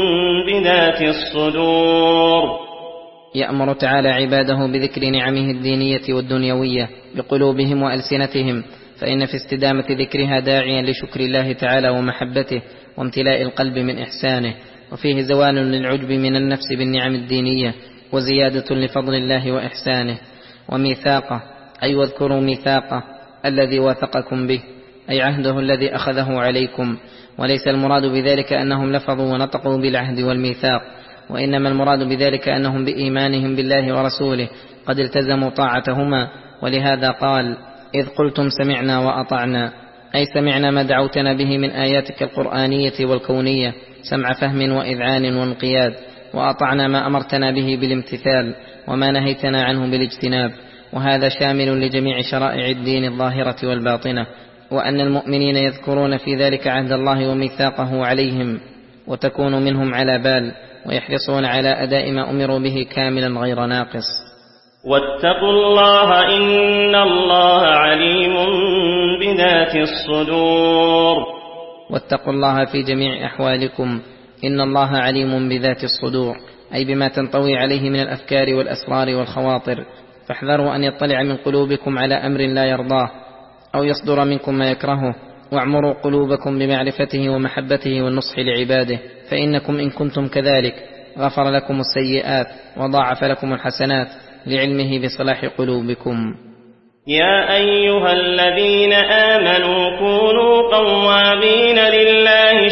بذات الصدور. يأمر تعالى عباده بذكر نعمه الدينية والدنيوية بقلوبهم وألسنتهم، فإن في استدامة ذكرها داعيا لشكر الله تعالى ومحبته وامتلاء القلب من إحسانه، وفيه زوال للعجب من النفس بالنعم الدينية وزيادة لفضل الله وإحسانه. وميثاقه أي واذكروا ميثاقه الذي واثقكم به، أي عهده الذي أخذه عليكم، وليس المراد بذلك أنهم لفظوا ونطقوا بالعهد والميثاق، وإنما المراد بذلك أنهم بإيمانهم بالله ورسوله قد التزموا طاعتهما. ولهذا قال إذ قلتم سمعنا وأطعنا، أي سمعنا ما دعوتنا به من آياتك القرآنية والكونية سمع فهم وإذعان وانقياد، وأطعنا ما أمرتنا به بالامتثال وما نهيتنا عنه بالاجتناب، وهذا شامل لجميع شرائع الدين الظاهرة والباطنة. وأن المؤمنين يذكرون في ذلك عهد الله وميثاقه عليهم، وتكون منهم على بال، ويحرصون على أداء ما أمروا به كاملا غير ناقص. واتقوا الله إن الله عليم بذات الصدور. واتقوا الله في جميع أحوالكم إن الله عليم بذات الصدور، أي بما تنطوي عليه من الأفكار والأسرار والخواطر، فاحذروا أن يطلع من قلوبكم على أمر لا يرضاه أو يصدر منكم ما يكرهه، واعمروا قلوبكم بمعرفته ومحبته والنصح لعباده، فإنكم إن كنتم كذلك غفر لكم السيئات وضاعف لكم الحسنات لعلمه بصلاح قلوبكم. يا أيها الذين آمنوا كونوا قوامين لله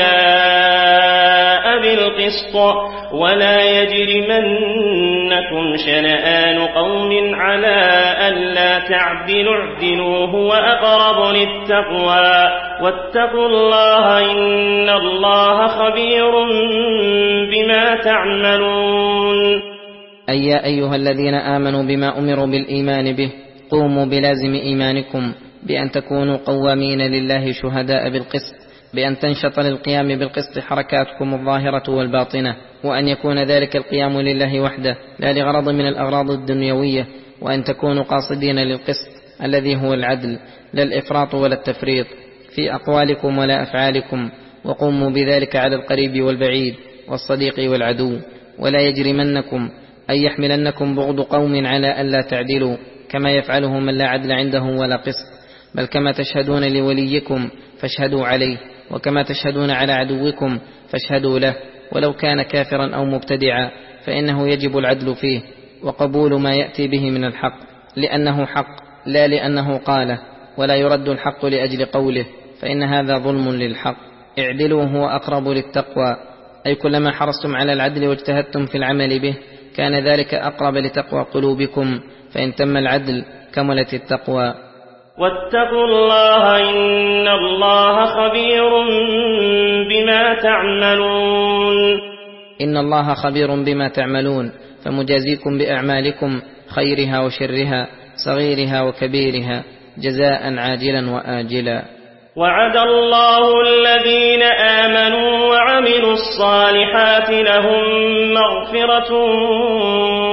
شهداء بالقسط ولا يجرمنكم شنآن قوم على ألا تعدلوا اعدلوا هو أقرب للتقوى واتقوا الله إن الله خبير بما تعملون. أي يا أيها الذين آمنوا بما أمروا بالإيمان به قوموا بلازم إيمانكم بأن تكونوا قوامين لله شهداء بالقسط، بأن تنشط للقيام بالقسط حركاتكم الظاهرة والباطنة، وأن يكون ذلك القيام لله وحده لا لغرض من الأغراض الدنيوية، وأن تكونوا قاصدين للقسط الذي هو العدل لا الإفراط ولا التفريط في أقوالكم ولا أفعالكم، وقوموا بذلك على القريب والبعيد والصديق والعدو. ولا يجرمنكم أي يحملنكم بغض قوم على ألا تعدلوا كما يفعله من لا عدل عنده ولا قسط، بل كما تشهدون لوليكم فاشهدوا عليه، وكما تشهدون على عدوكم فاشهدوا له، ولو كان كافرا أو مبتدعا فإنه يجب العدل فيه وقبول ما يأتي به من الحق، لأنه حق لا لأنه قاله، ولا يرد الحق لأجل قوله، فإن هذا ظلم للحق. اعدلوا هو أقرب للتقوى، أي كلما حرصتم على العدل واجتهدتم في العمل به كان ذلك أقرب لتقوى قلوبكم، فإن تم العدل كملت التقوى. واتقوا الله إن الله خبير بما تعملون. إن الله خبير بما تعملون، فمجازيكم بأعمالكم خيرها وشرها صغيرها وكبيرها جزاء عاجلا وآجلا. وعد الله الذين آمنوا وعملوا الصالحات لهم مغفرة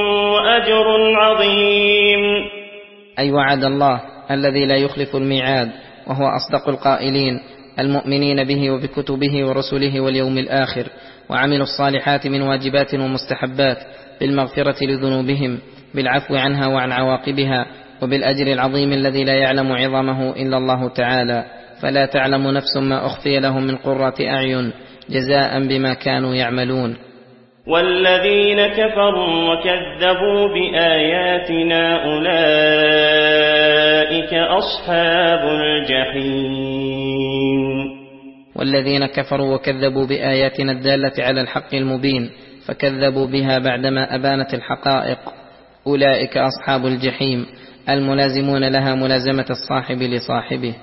وأجر عظيم. أي وعد الله الذي لا يخلف الميعاد، وهو أصدق القائلين، المؤمنين به وبكتبه ورسله واليوم الآخر، وعملوا الصالحات من واجبات ومستحبات، بالمغفرة لذنوبهم، بالعفو عنها وعن عواقبها، وبالأجر العظيم الذي لا يعلم عظمه إلا الله تعالى، فلا تعلم نفس ما أخفي لهم من قرة أعين جزاء بما كانوا يعملون. والذين كفروا وكذبوا بآياتنا أولئك أصحاب الجحيم. والذين كفروا وكذبوا بآياتنا الدالة على الحق المبين فكذبوا بها بعدما أبانت الحقائق، أولئك أصحاب الجحيم الملازمون لها ملازمة الصاحب لصاحبه.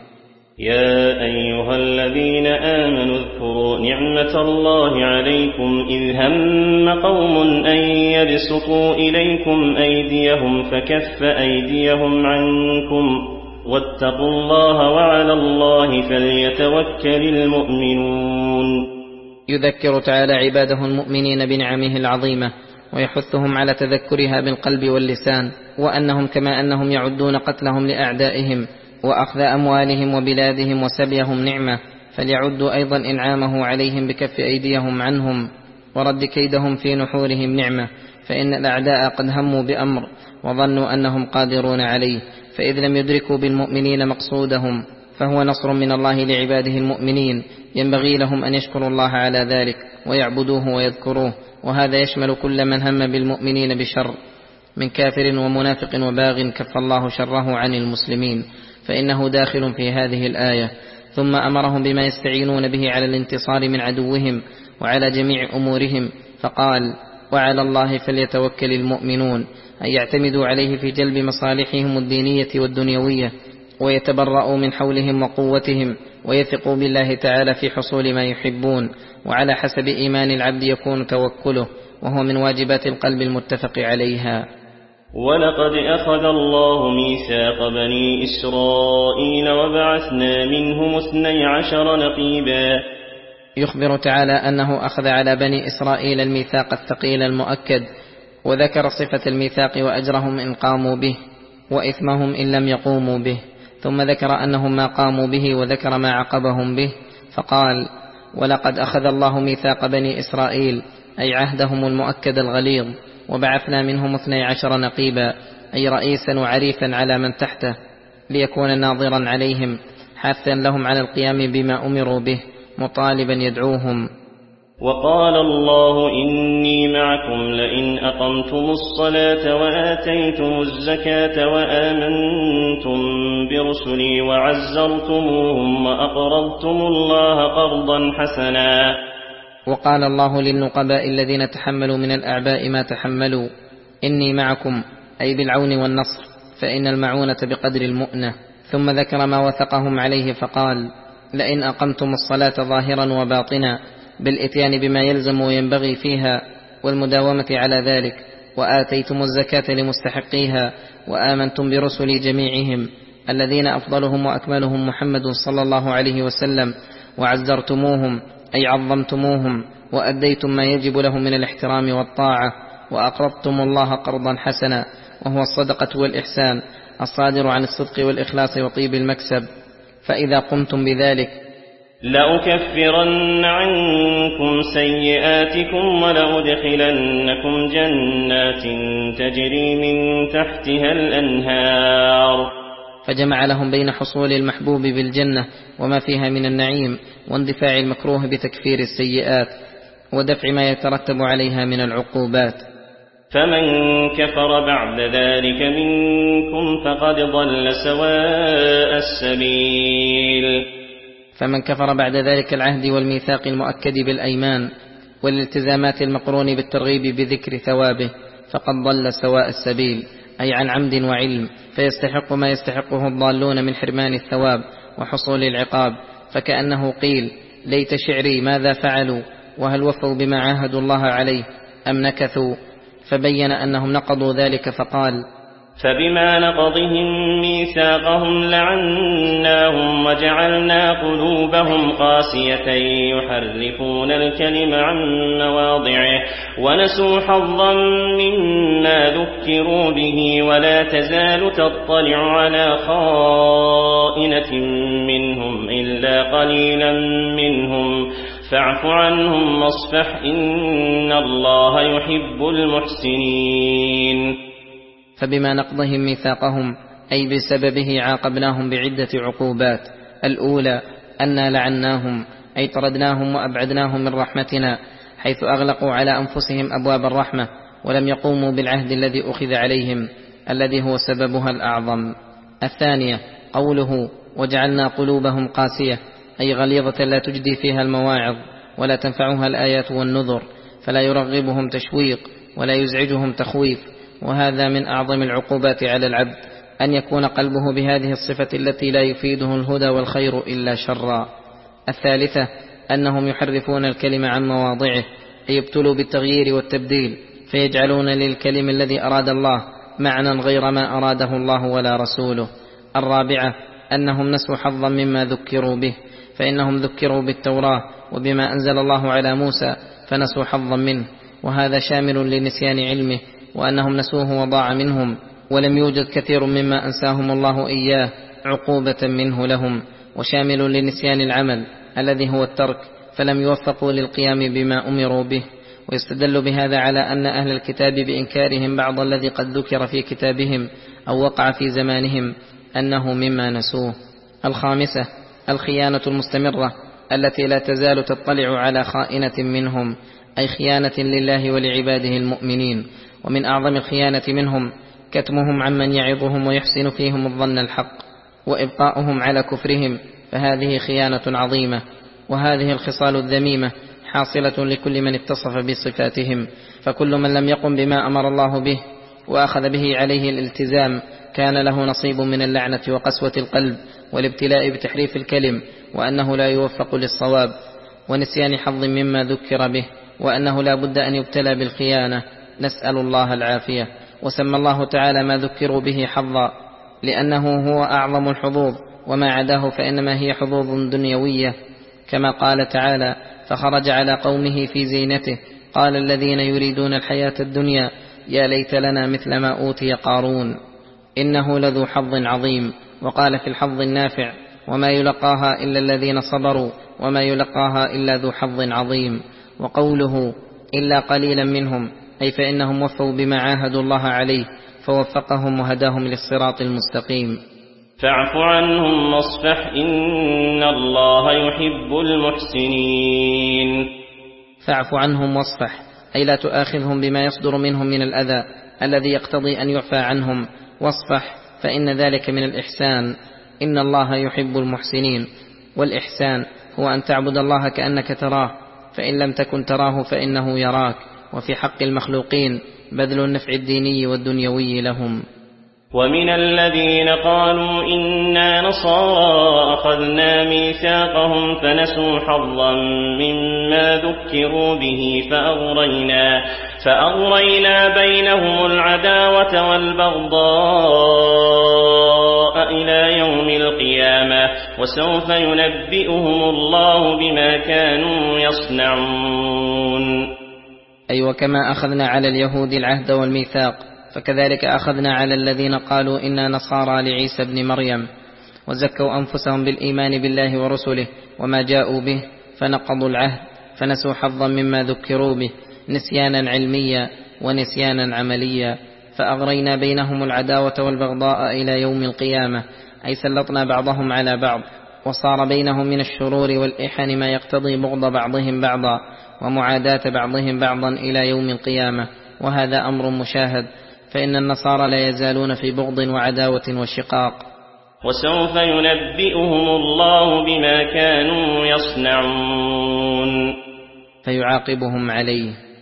يا أيها الذين آمنوا اذكروا نعمة الله عليكم إذ هم قوم أن يبسطوا إليكم أيديهم فكف أيديهم عنكم واتقوا الله وعلى الله فليتوكل المؤمنون. يذكر تعالى عباده المؤمنين بنعمه العظيمة، ويحثهم على تذكرها بالقلب واللسان، وأنهم كما أنهم يعدون قتلهم لأعدائهم وأخذ أموالهم وبلادهم وسبيهم نعمة، فليعدوا أيضا إنعامه عليهم بكف أيديهم عنهم ورد كيدهم في نحورهم نعمة، فإن الأعداء قد هموا بأمر وظنوا أنهم قادرون عليه، فإذ لم يدركوا بالمؤمنين مقصودهم، فهو نصر من الله لعباده المؤمنين، ينبغي لهم أن يشكروا الله على ذلك ويعبدوه ويذكروه، وهذا يشمل كل من هم بالمؤمنين بشر من كافر ومنافق وباغ كف الله شره عن المسلمين، فإنه داخل في هذه الآية. ثم أمرهم بما يستعينون به على الانتصار من عدوهم وعلى جميع أمورهم، فقال: وعلى الله فليتوكل المؤمنون، أن يعتمدوا عليه في جلب مصالحهم الدينية والدنيوية، ويتبرؤوا من حولهم وقوتهم، ويثقوا بالله تعالى في حصول ما يحبون، وعلى حسب إيمان العبد يكون توكله، وهو من واجبات القلب المتفق عليها. ولقد أخذ الله ميثاق بني إسرائيل وبعثنا منهم اثني عشر نقيبا. يخبر تعالى أنه أخذ على بني إسرائيل الميثاق الثقيل المؤكد، وذكر صفة الميثاق وأجرهم إن قاموا به وإثمهم إن لم يقوموا به، ثم ذكر أنهم ما قاموا به وذكر ما عقبهم به، فقال: ولقد أخذ الله ميثاق بني إسرائيل، أي عهدهم المؤكد الغليظ، وبعثنا منهم اثني عشر نقيبا، أي رئيسا وعريفا على من تحته، ليكون ناظرا عليهم حاثا لهم على القيام بما أمروا به، مطالبا يدعوهم. وقال الله: إني معكم لئن أقمتم الصلاة وآتيتم الزكاة وآمنتم برسلي وعزرتموهم وأقرضتم الله قرضا حسنا. وقال الله للنقباء الذين تحملوا من الأعباء ما تحملوا: إني معكم، أي بالعون والنصر، فإن المعونة بقدر المؤنة. ثم ذكر ما وثقهم عليه فقال: لئن أقمتم الصلاة ظاهرا وباطنا، بالإتيان بما يلزم وينبغي فيها والمداومة على ذلك، وآتيتم الزكاة لمستحقيها، وآمنتم برسل جميعهم الذين أفضلهم وأكملهم محمد صلى الله عليه وسلم، وعزرتموهم، أي عظمتموهم، وأديتم ما يجب لهم من الاحترام والطاعة، وأقرضتم الله قرضا حسنا، وهو الصدقة والإحسان الصادر عن الصدق والإخلاص وطيب المكسب. فإذا قمتم بذلك: لأكفرن عنكم سيئاتكم ولأدخلنكم جنات تجري من تحتها الأنهار. فجمع لهم بين حصول المحبوب بالجنة وما فيها من النعيم، واندفاع المكروه بتكفير السيئات، ودفع ما يترتب عليها من العقوبات. فمن كفر بعد ذلك منكم فقد ضل سواء السبيل. فمن كفر بعد ذلك العهد والميثاق المؤكد بالأيمان والالتزامات المقرون بالترغيب بذكر ثوابه فقد ضل سواء السبيل، أي عن عمد وعلم، فيستحق ما يستحقه الضالون من حرمان الثواب وحصول العقاب. فكأنه قيل: ليت شعري ماذا فعلوا، وهل وفوا بما عاهدوا الله عليه أم نكثوا؟ فبين أنهم نقضوا ذلك فقال: فبما نقضهم ميثاقهم لعناهم وجعلنا قلوبهم قاسية يحرفون الكلم عن مواضعه ونسوا حظا مما ذكروا به ولا تزال تطلع على خائنة منهم إلا قليلا منهم فاعف عنهم واصفح إن الله يحب المحسنين. فبما نقضهم ميثاقهم أي بسببه عاقبناهم بعدة عقوبات. الأولى أننا لعناهم أي طردناهم وأبعدناهم من رحمتنا حيث أغلقوا على أنفسهم أبواب الرحمة ولم يقوموا بالعهد الذي أخذ عليهم الذي هو سببها الأعظم. الثانية قوله وجعلنا قلوبهم قاسية أي غليظة لا تجدي فيها المواعظ ولا تنفعها الآيات والنذر فلا يرغبهم تشويق ولا يزعجهم تخويف، وهذا من أعظم العقوبات على العبد أن يكون قلبه بهذه الصفة التي لا يفيده الهدى والخير إلا شرا. الثالثة أنهم يحرفون الكلم عن مواضعه أي يبتلوا بالتغيير والتبديل فيجعلون للكلم الذي أراد الله معنى غير ما أراده الله ولا رسوله. الرابعة أنهم نسوا حظا مما ذكروا به، فإنهم ذكروا بالتوراة وبما أنزل الله على موسى فنسوا حظا منه، وهذا شامل لنسيان علمه وأنهم نسوه وضاع منهم، ولم يوجد كثير مما أنساهم الله إياه عقوبة منه لهم، وشامل لنسيان العمل الذي هو الترك فلم يوفقوا للقيام بما أمروا به. ويستدل بهذا على أن أهل الكتاب بإنكارهم بعض الذي قد ذكر في كتابهم أو وقع في زمانهم أنه مما نسوه. الخامسة الخيانة المستمرة التي لا تزال تطلع على خائنة منهم أي خيانة لله ولعباده المؤمنين، ومن أعظم الخيانة منهم كتمهم عمن يعظهم ويحسن فيهم الظن الحق وإبقاؤهم على كفرهم، فهذه خيانة عظيمة. وهذه الخصال الذميمة حاصلة لكل من اتصف بصفاتهم، فكل من لم يقم بما أمر الله به وأخذ به عليه الالتزام كان له نصيب من اللعنة وقسوة القلب والابتلاء بتحريف الكلم، وأنه لا يوفق للصواب ونسيان حظ مما ذكر به، وأنه لا بد أن يبتلى بالخيانة، نسأل الله العافية. وسمى الله تعالى ما ذكروا به حظا لأنه هو أعظم الحظوظ، وما عداه فإنما هي حظوظ دنيوية، كما قال تعالى فخرج على قومه في زينته قال الذين يريدون الحياة الدنيا يا ليت لنا مثل ما أوتي قارون إنه لذو حظ عظيم. وقال في الحظ النافع وما يلقاها إلا الذين صبروا وما يلقاها إلا ذو حظ عظيم. وقوله إلا قليلا منهم أي فإنهم وفوا بما عاهدوا الله عليه فوفقهم وهداهم للصراط المستقيم. فاعف عنهم واصفح إن الله يحب المحسنين. فاعف عنهم واصفح أي لا تؤاخذهم بما يصدر منهم من الأذى الذي يقتضي أن يعفى عنهم، واصفح فإن ذلك من الإحسان، إن الله يحب المحسنين. والإحسان هو أن تعبد الله كأنك تراه، فإن لم تكن تراه فإنه يراك، وفي حق المخلوقين بذل النفع الديني والدنيوي لهم. ومن الذين قالوا إنا نصارى أخذنا ميثاقهم فنسوا حظا مما ذكروا به فأغرينا, فأغرينا بينهم العداوة والبغضاء إلى يوم القيامة وسوف ينبئهم الله بما كانوا يصنعون. أي وكما أخذنا على اليهود العهد والميثاق فكذلك أخذنا على الذين قالوا إنا نصارى لعيسى ابن مريم وزكوا أنفسهم بالإيمان بالله ورسله وما جاءوا به فنقضوا العهد فنسوا حظا مما ذكروا به نسيانا علميا ونسيانا عمليا، فأغرينا بينهم العداوة والبغضاء إلى يوم القيامة، أي سلطنا بعضهم على بعض وصار بينهم من الشرور والإحن ما يقتضي بغض بعضهم بعضا ومعاداة بعضهم بعضا إلى يوم القيامة، وهذا أمر مشاهد، فإن النصارى لا يزالون في بغض وعداوة وشقاق. وسوف ينبئهم الله بما كانوا يصنعون. فيعاقبهم عليه.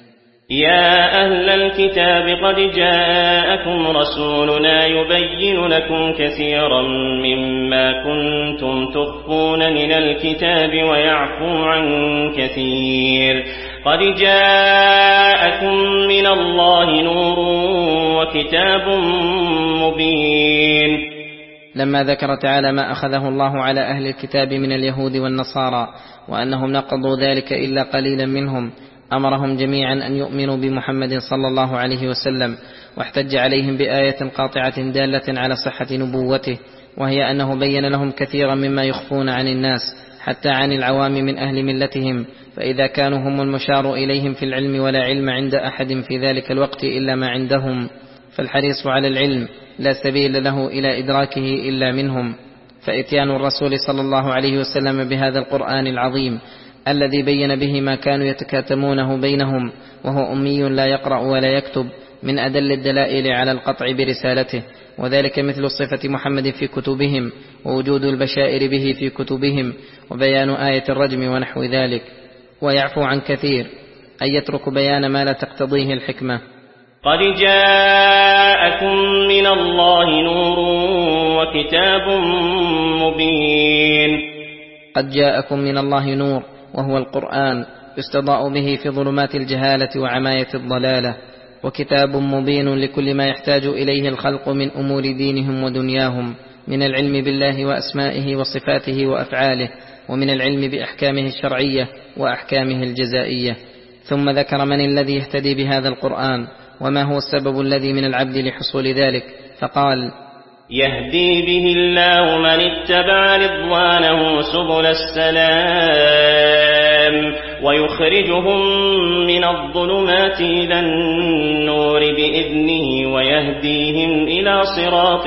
يا أهل الكتاب قد جاءكم رسولنا يبين لكم كثيرا مما كنتم تخفون من الكتاب ويعفو عن كثير قد جاءكم من الله نور وكتاب مبين. لما ذكر تعالى ما أخذه الله على أهل الكتاب من اليهود والنصارى وأنهم نقضوا ذلك إلا قليلا منهم، أمرهم جميعا أن يؤمنوا بمحمد صلى الله عليه وسلم، واحتج عليهم بآية قاطعة دالة على صحة نبوته، وهي أنه بين لهم كثيرا مما يخفون عن الناس حتى عن العوام من أهل ملتهم، فإذا كانوا هم المشار إليهم في العلم ولا علم عند أحد في ذلك الوقت إلا ما عندهم، فالحريص على العلم لا سبيل له إلى إدراكه إلا منهم. فإتيان الرسول صلى الله عليه وسلم بهذا القرآن العظيم الذي بين به ما كانوا يتكاتمونه بينهم، وهو أمي لا يقرأ ولا يكتب، من أدل الدلائل على القطع برسالته، وذلك مثل صفة محمد في كتبهم، ووجود البشائر به في كتبهم، وبيان آية الرجم ونحو ذلك. ويعفو عن كثير أن يترك بيان ما لا تقتضيه الحكمة. قد جاءكم من الله نور وكتاب مبين. قد جاءكم من الله نور، وهو القرآن يستضاء به في ظلمات الجهالة وعماية الضلالة، وكتاب مبين لكل ما يحتاج إليه الخلق من أمور دينهم ودنياهم، من العلم بالله وأسمائه وصفاته وأفعاله، ومن العلم بأحكامه الشرعية وأحكامه الجزائية. ثم ذكر من الذي يهتدي بهذا القرآن وما هو السبب الذي من العبد لحصول ذلك، فقال: يهدي به الله من اتبع رضوانه سبل السلام ويخرجهم من الظلمات إلى النور بإذنه ويهديهم إلى صراط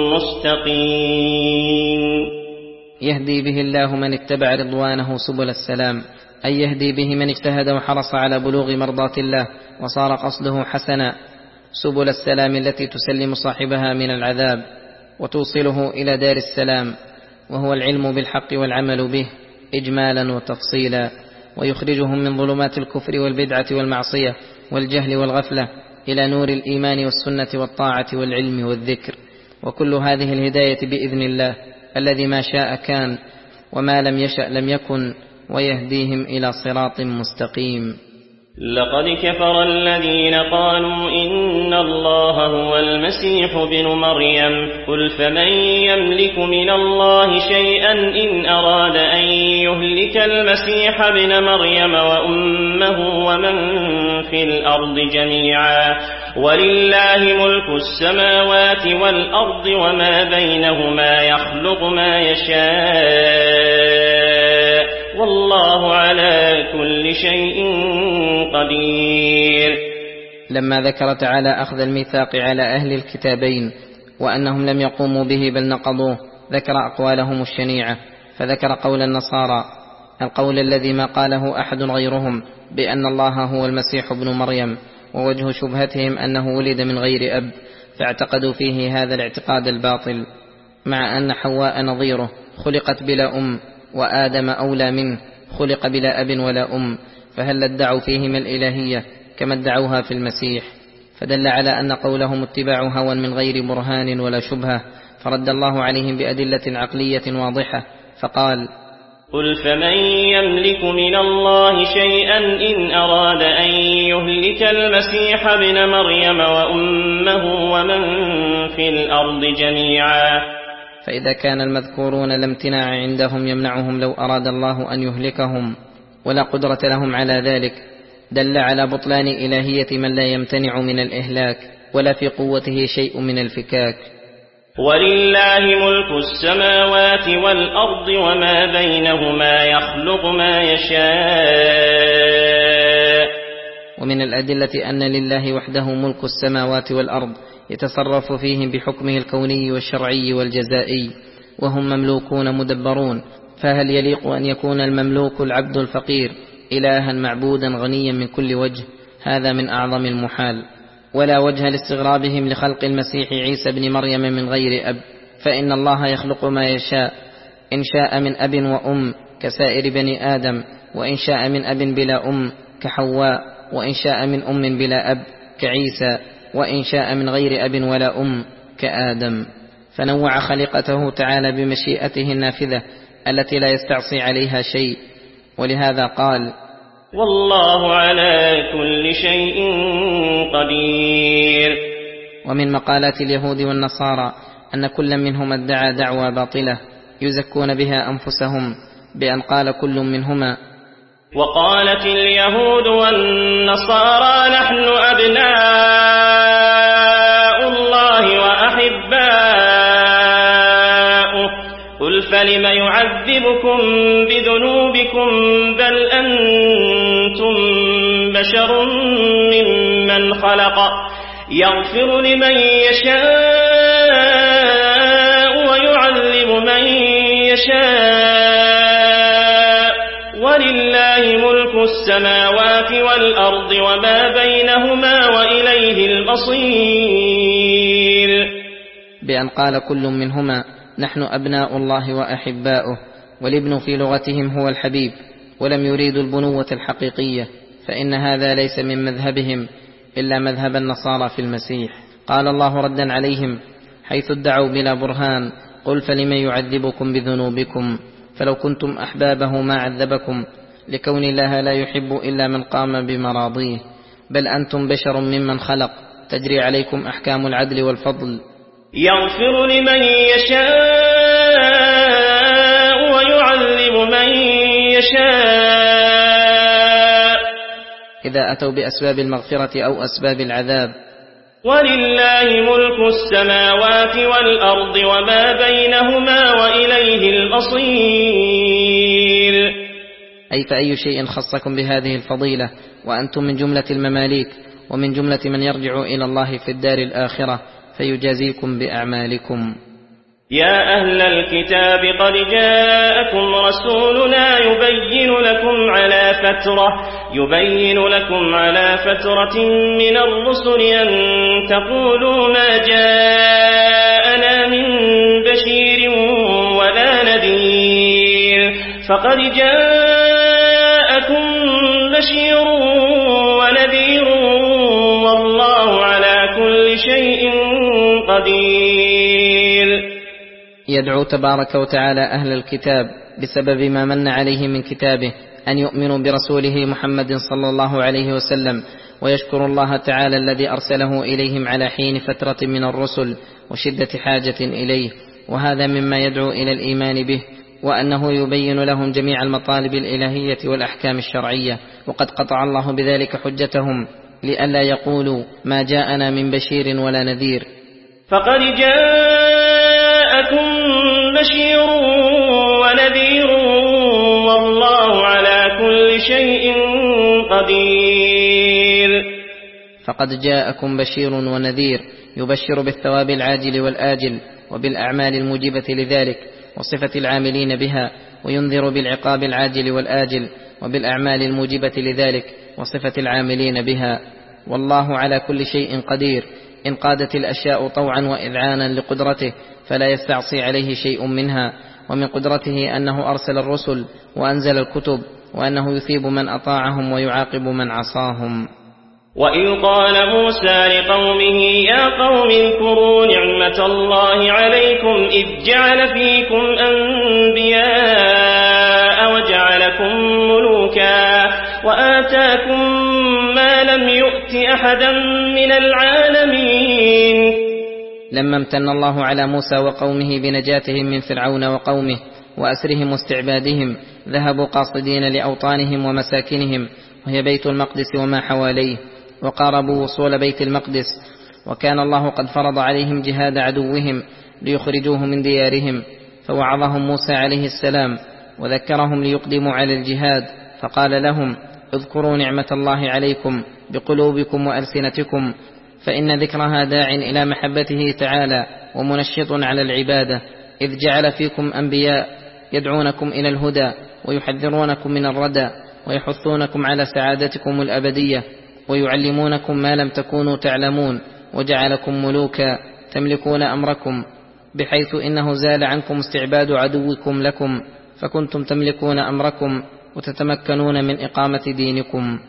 مستقيم. يهدي به الله من اتبع رضوانه سبل السلام، أي يهدي به من اجتهد وحرص على بلوغ مرضاة الله وصار قصده حسنا، سبل السلام التي تسلم صاحبها من العذاب وتوصله إلى دار السلام، وهو العلم بالحق والعمل به إجمالا وتفصيلا، ويخرجهم من ظلمات الكفر والبدعة والمعصية والجهل والغفلة إلى نور الإيمان والسنة والطاعة والعلم والذكر. وكل هذه الهداية بإذن الله الذي ما شاء كان وما لم يشأ لم يكن، ويهديهم إلى صراط مستقيم. لقد كفر الذين قالوا إن الله هو المسيح ابن مريم قل فمن يملك من الله شيئا إن أراد أن يهلك المسيح ابن مريم وأمه ومن في الأرض جميعا ولله ملك السماوات والأرض وما بينهما يخلق ما يشاء والله على كل شيء قدير. لما ذكر تعالى أخذ الميثاق على أهل الكتابين وأنهم لم يقوموا به بل نقضوه، ذكر أقوالهم الشنيعة، فذكر قول النصارى القول الذي ما قاله أحد غيرهم بأن الله هو المسيح ابن مريم، ووجه شبهتهم أنه ولد من غير أب، فاعتقدوا فيه هذا الاعتقاد الباطل، مع أن حواء نظيره خلقت بلا أم، وآدم أولى منه خلق بلا أب ولا أم، فهل ادعوا فيهما الإلهية كما ادعوها في المسيح؟ فدل على أن قولهم اتباع هوى من غير برهان ولا شبهة، فرد الله عليهم بأدلة عقلية واضحة فقال: قل فمن يملك من الله شيئا إن أراد أن يهلك المسيح ابن مريم وأمه ومن في الأرض جميعا. فإذا كان المذكورون لا امتناع عندهم يمنعهم لو أراد الله أن يهلكهم ولا قدرة لهم على ذلك، دل على بطلان إلهية من لا يمتنع من الإهلاك ولا في قوته شيء من الفكاك. ولله ملك السماوات والأرض وما بينهما يخلق ما يشاء. ومن الأدلة أن لله وحده ملك السماوات والأرض يتصرف فيهم بحكمه الكوني والشرعي والجزائي، وهم مملوكون مدبرون، فهل يليق أن يكون المملوك العبد الفقير إلها معبودا غنيا من كل وجه؟ هذا من أعظم المحال. ولا وجه لاستغرابهم لخلق المسيح عيسى بن مريم من غير أب، فإن الله يخلق ما يشاء، إن شاء من أب وأم كسائر بني آدم، وإن شاء من أب بلا أم كحواء، وإن شاء من أم بلا أب كعيسى، وإن شاء من غير أب ولا أم كآدم. فنوع خليقته تعالى بمشيئته النافذة التي لا يستعصي عليها شيء، ولهذا قال: والله على كل شيء قدير. ومن مقالات اليهود والنصارى أن كل منهم ادعى دعوى باطلة يزكون بها أنفسهم بأن قال كل منهما: وقالت اليهود والنصارى نحن أبناء الله وأحباؤه، قل فلم يعذبكم بذنوبكم بل أنتم بشر ممن خلق، يغفر لمن يشاء ويعذب من يشاء، ولله ملك السماوات والأرض وما بينهما وإليه المصير. بأن قال كل منهما نحن أبناء الله وأحباؤه، والابن في لغتهم هو الحبيب، ولم يريدوا البنوة الحقيقية، فإن هذا ليس من مذهبهم إلا مذهب النصارى في المسيح. قال الله ردا عليهم حيث ادعوا بلا برهان: قل فلم يعذبكم بذنوبكم، فلو كنتم أحبابه ما عذبكم، لكون الله لا يحب إلا من قام بمراضيه، بل أنتم بشر ممن خلق، تجري عليكم أحكام العدل والفضل، يغفر لمن يشاء ويعذب من يشاء إذا أتوا بأسباب المغفرة أو أسباب العذاب، ولله ملك السماوات والأرض وما بينهما وإليه المصير. أي فأي شيء خصكم بهذه الفضيلة وأنتم من جملة المماليك ومن جملة من يرجع إلى الله في الدار الآخرة فيجازيكم بأعمالكم. يا أهل الكتاب قد جاءكم رسولنا يبين لكم على فترة يبين لكم على فترة من الرسل أن تقولوا ما جاءنا من بشير ولا نذير، فقد جاءكم بشير ونذير والله على كل شيء قدير. يدعو تبارك وتعالى أهل الكتاب بسبب ما من عليه من كتابه أن يؤمنوا برسوله محمد صلى الله عليه وسلم، ويشكر الله تعالى الذي أرسله إليهم على حين فترة من الرسل وشدة حاجة إليه، وهذا مما يدعو إلى الإيمان به، وأنه يبين لهم جميع المطالب الإلهية والأحكام الشرعية، وقد قطع الله بذلك حجتهم لئلا يقولوا ما جاءنا من بشير ولا نذير. فقد جاءكم بشير ونذير والله على كل شيء قدير. فقد جاءكم بشير ونذير يبشر بالثواب العاجل والآجل وبالأعمال الموجبة لذلك وصفة العاملين بها، وينذر بالعقاب العاجل والآجل وبالأعمال الموجبة لذلك وصفة العاملين بها. والله على كل شيء قدير، إن قادت الأشياء طوعا وإذعانا لقدرته فلا يستعصي عليه شيء منها، ومن قدرته أنه أرسل الرسل وأنزل الكتب، وأنه يثيب من أطاعهم ويعاقب من عصاهم. وإذ قال موسى لقومه يا قوم اذكروا نعمة الله عليكم إذ جعل فيكم أنبياء وجعلكم ملوكا وآتاكم ما لم يؤت أحدا من العالمين. لما امتن الله على موسى وقومه بنجاتهم من فرعون وقومه وأسرهم واستعبادهم، ذهبوا قاصدين لأوطانهم ومساكنهم وهي بيت المقدس وما حواليه، وقاربوا وصول بيت المقدس، وكان الله قد فرض عليهم جهاد عدوهم ليخرجوه من ديارهم، فوعظهم موسى عليه السلام وذكرهم ليقدموا على الجهاد، فقال لهم اذكروا نعمة الله عليكم بقلوبكم وألسنتكم، فإن ذكرها داع إلى محبته تعالى ومنشط على العبادة، إذ جعل فيكم أنبياء يدعونكم إلى الهدى ويحذرونكم من الردى ويحثونكم على سعادتكم الأبدية ويعلمونكم ما لم تكونوا تعلمون، وجعلكم ملوكا تملكون أمركم، بحيث إنه زال عنكم استعباد عدوكم لكم، فكنتم تملكون أمركم وتتمكنون من إقامة دينكم.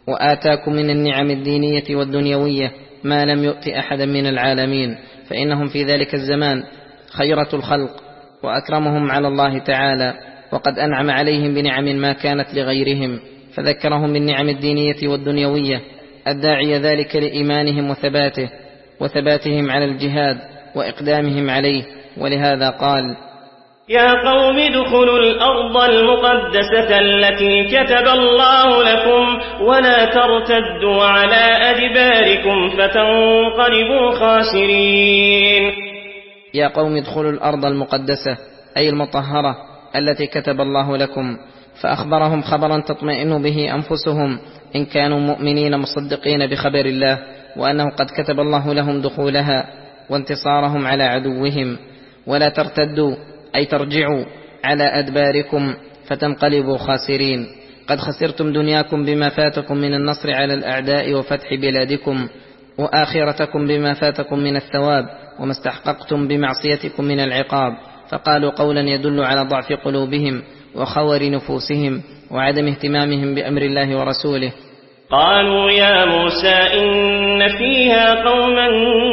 وآتاكم من النعم الدينية والدنيوية ما لم يؤت أحدا من العالمين، فإنهم في ذلك الزمان خيرة الخلق وأكرمهم على الله تعالى، وقد أنعم عليهم بنعم ما كانت لغيرهم، فذكرهم بالنعم الدينية والدنيوية الداعية ذلك لإيمانهم وثباته وثباتهم على الجهاد وإقدامهم عليه. ولهذا قال: يا قوم ادخلوا الأرض المقدسة التي كتب الله لكم ولا ترتدوا على أدباركم فتنقلبوا خاسرين. يا قوم ادخلوا الأرض المقدسة أي المطهرة التي كتب الله لكم، فأخبرهم خبرا تطمئن به أنفسهم إن كانوا مؤمنين مصدقين بخبر الله، وأنه قد كتب الله لهم دخولها وانتصارهم على عدوهم. ولا ترتدوا أي ترجعوا على أدباركم فتنقلبوا خاسرين، قد خسرتم دنياكم بما فاتكم من النصر على الأعداء وفتح بلادكم، وآخرتكم بما فاتكم من الثواب، وما استحققتم بمعصيتكم من العقاب. فقالوا قولا يدل على ضعف قلوبهم وخور نفوسهم وعدم اهتمامهم بأمر الله ورسوله. قالوا يا موسى إن فيها قوما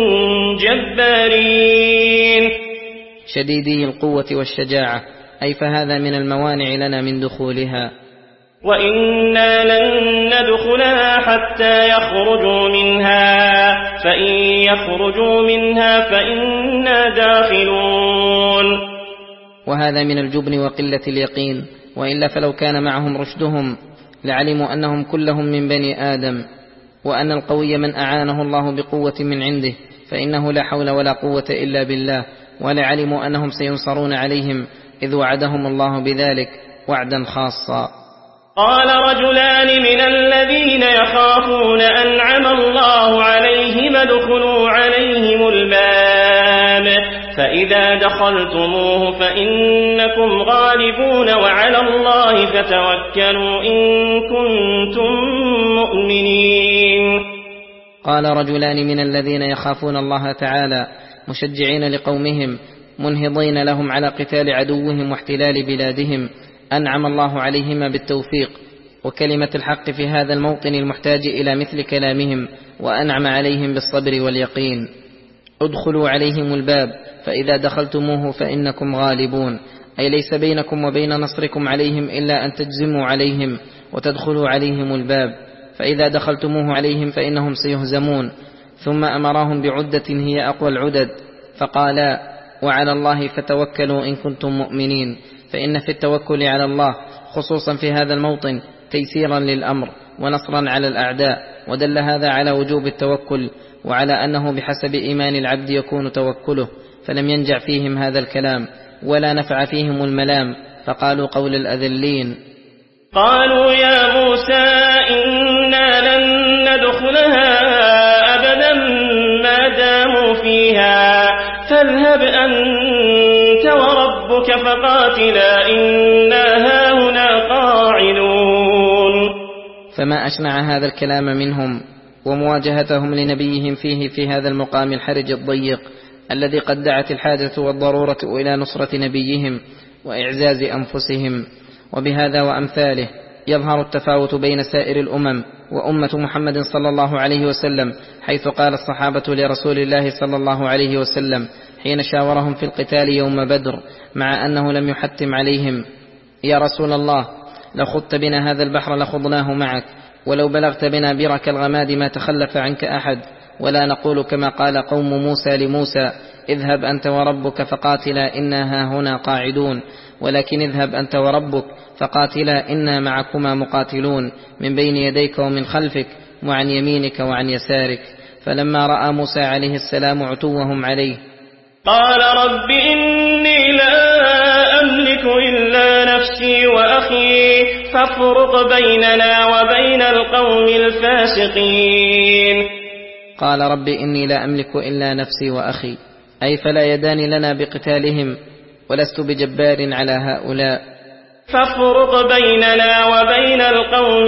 جبارين شديدي القوة والشجاعة، أي فهذا من الموانع لنا من دخولها. وإنا لن ندخلها حتى يخرجوا منها فإن يخرجوا منها فإنا داخلون. وهذا من الجبن وقلة اليقين، وإلا فلو كان معهم رشدهم لعلموا أنهم كلهم من بني آدم، وأن القوي من أعانه الله بقوة من عنده، فإنه لا حول ولا قوة إلا بالله، ولعلموا أنهم سينصرون عليهم إذ وعدهم الله بذلك وعدا خاصا. قال رجلان من الذين يخافون أنعم الله عليهم ادخلوا عليهم الباب فإذا دخلتموه فإنكم غالبون وعلى الله فتوكلوا إن كنتم مؤمنين. قال رجلان من الذين يخافون الله تعالى مشجعين لقومهم منهضين لهم على قتال عدوهم واحتلال بلادهم، أنعم الله عليهما بالتوفيق وكلمة الحق في هذا الموطن المحتاج إلى مثل كلامهم، وأنعم عليهم بالصبر واليقين. ادخلوا عليهم الباب فإذا دخلتموه فإنكم غالبون، أي ليس بينكم وبين نصركم عليهم إلا أن تجزموا عليهم وتدخلوا عليهم الباب، فإذا دخلتموه عليهم فإنهم سيهزمون. ثم أمرهم بعدة هي أقوى العدد، فقالا: وعلى الله فتوكلوا إن كنتم مؤمنين، فإن في التوكل على الله خصوصا في هذا الموطن تيسيرا للأمر ونصرا على الأعداء، ودل هذا على وجوب التوكل وعلى أنه بحسب إيمان العبد يكون توكله، فلم ينجع فيهم هذا الكلام ولا نفع فيهم الملام، فقالوا قول الأذلين: قالوا يا موسى إنا لن ندخلها أبدا ما داموا فيها فاذهب أنت وربك فقاتلا إنا هاهنا قاعدون. فما أشنع هذا الكلام منهم ومواجهتهم لنبيهم فيه في هذا المقام الحرج الضيق الذي قد دعت الحاجة والضرورة إلى نصرة نبيهم وإعزاز أنفسهم. وبهذا وأمثاله يظهر التفاوت بين سائر الأمم وأمة محمد صلى الله عليه وسلم، حيث قال الصحابة لرسول الله صلى الله عليه وسلم حين شاورهم في القتال يوم بدر مع أنه لم يحتم عليهم: يا رسول الله لو خضت بنا هذا البحر لخضناه معك، ولو بلغت بنا برك الغماد ما تخلف عنك أحد، ولا نقول كما قال قوم موسى لموسى: اذهب أنت وربك فقاتلا إنا هاهنا قاعدون، ولكن اذهب أنت وربك فقاتلا إنا معكما مقاتلون من بين يديك ومن خلفك وعن يمينك وعن يسارك. فلما رأى موسى عليه السلام عتوهم عليه قال رب إني لا أملك إلا نفسي وأخي فافرق بيننا وبين القوم الفاسقين. قال رب إني لا أملك إلا نفسي وأخي، أي فلا يدان لنا بقتالهم ولست بجبار على هؤلاء. فافرق بيننا وبين القوم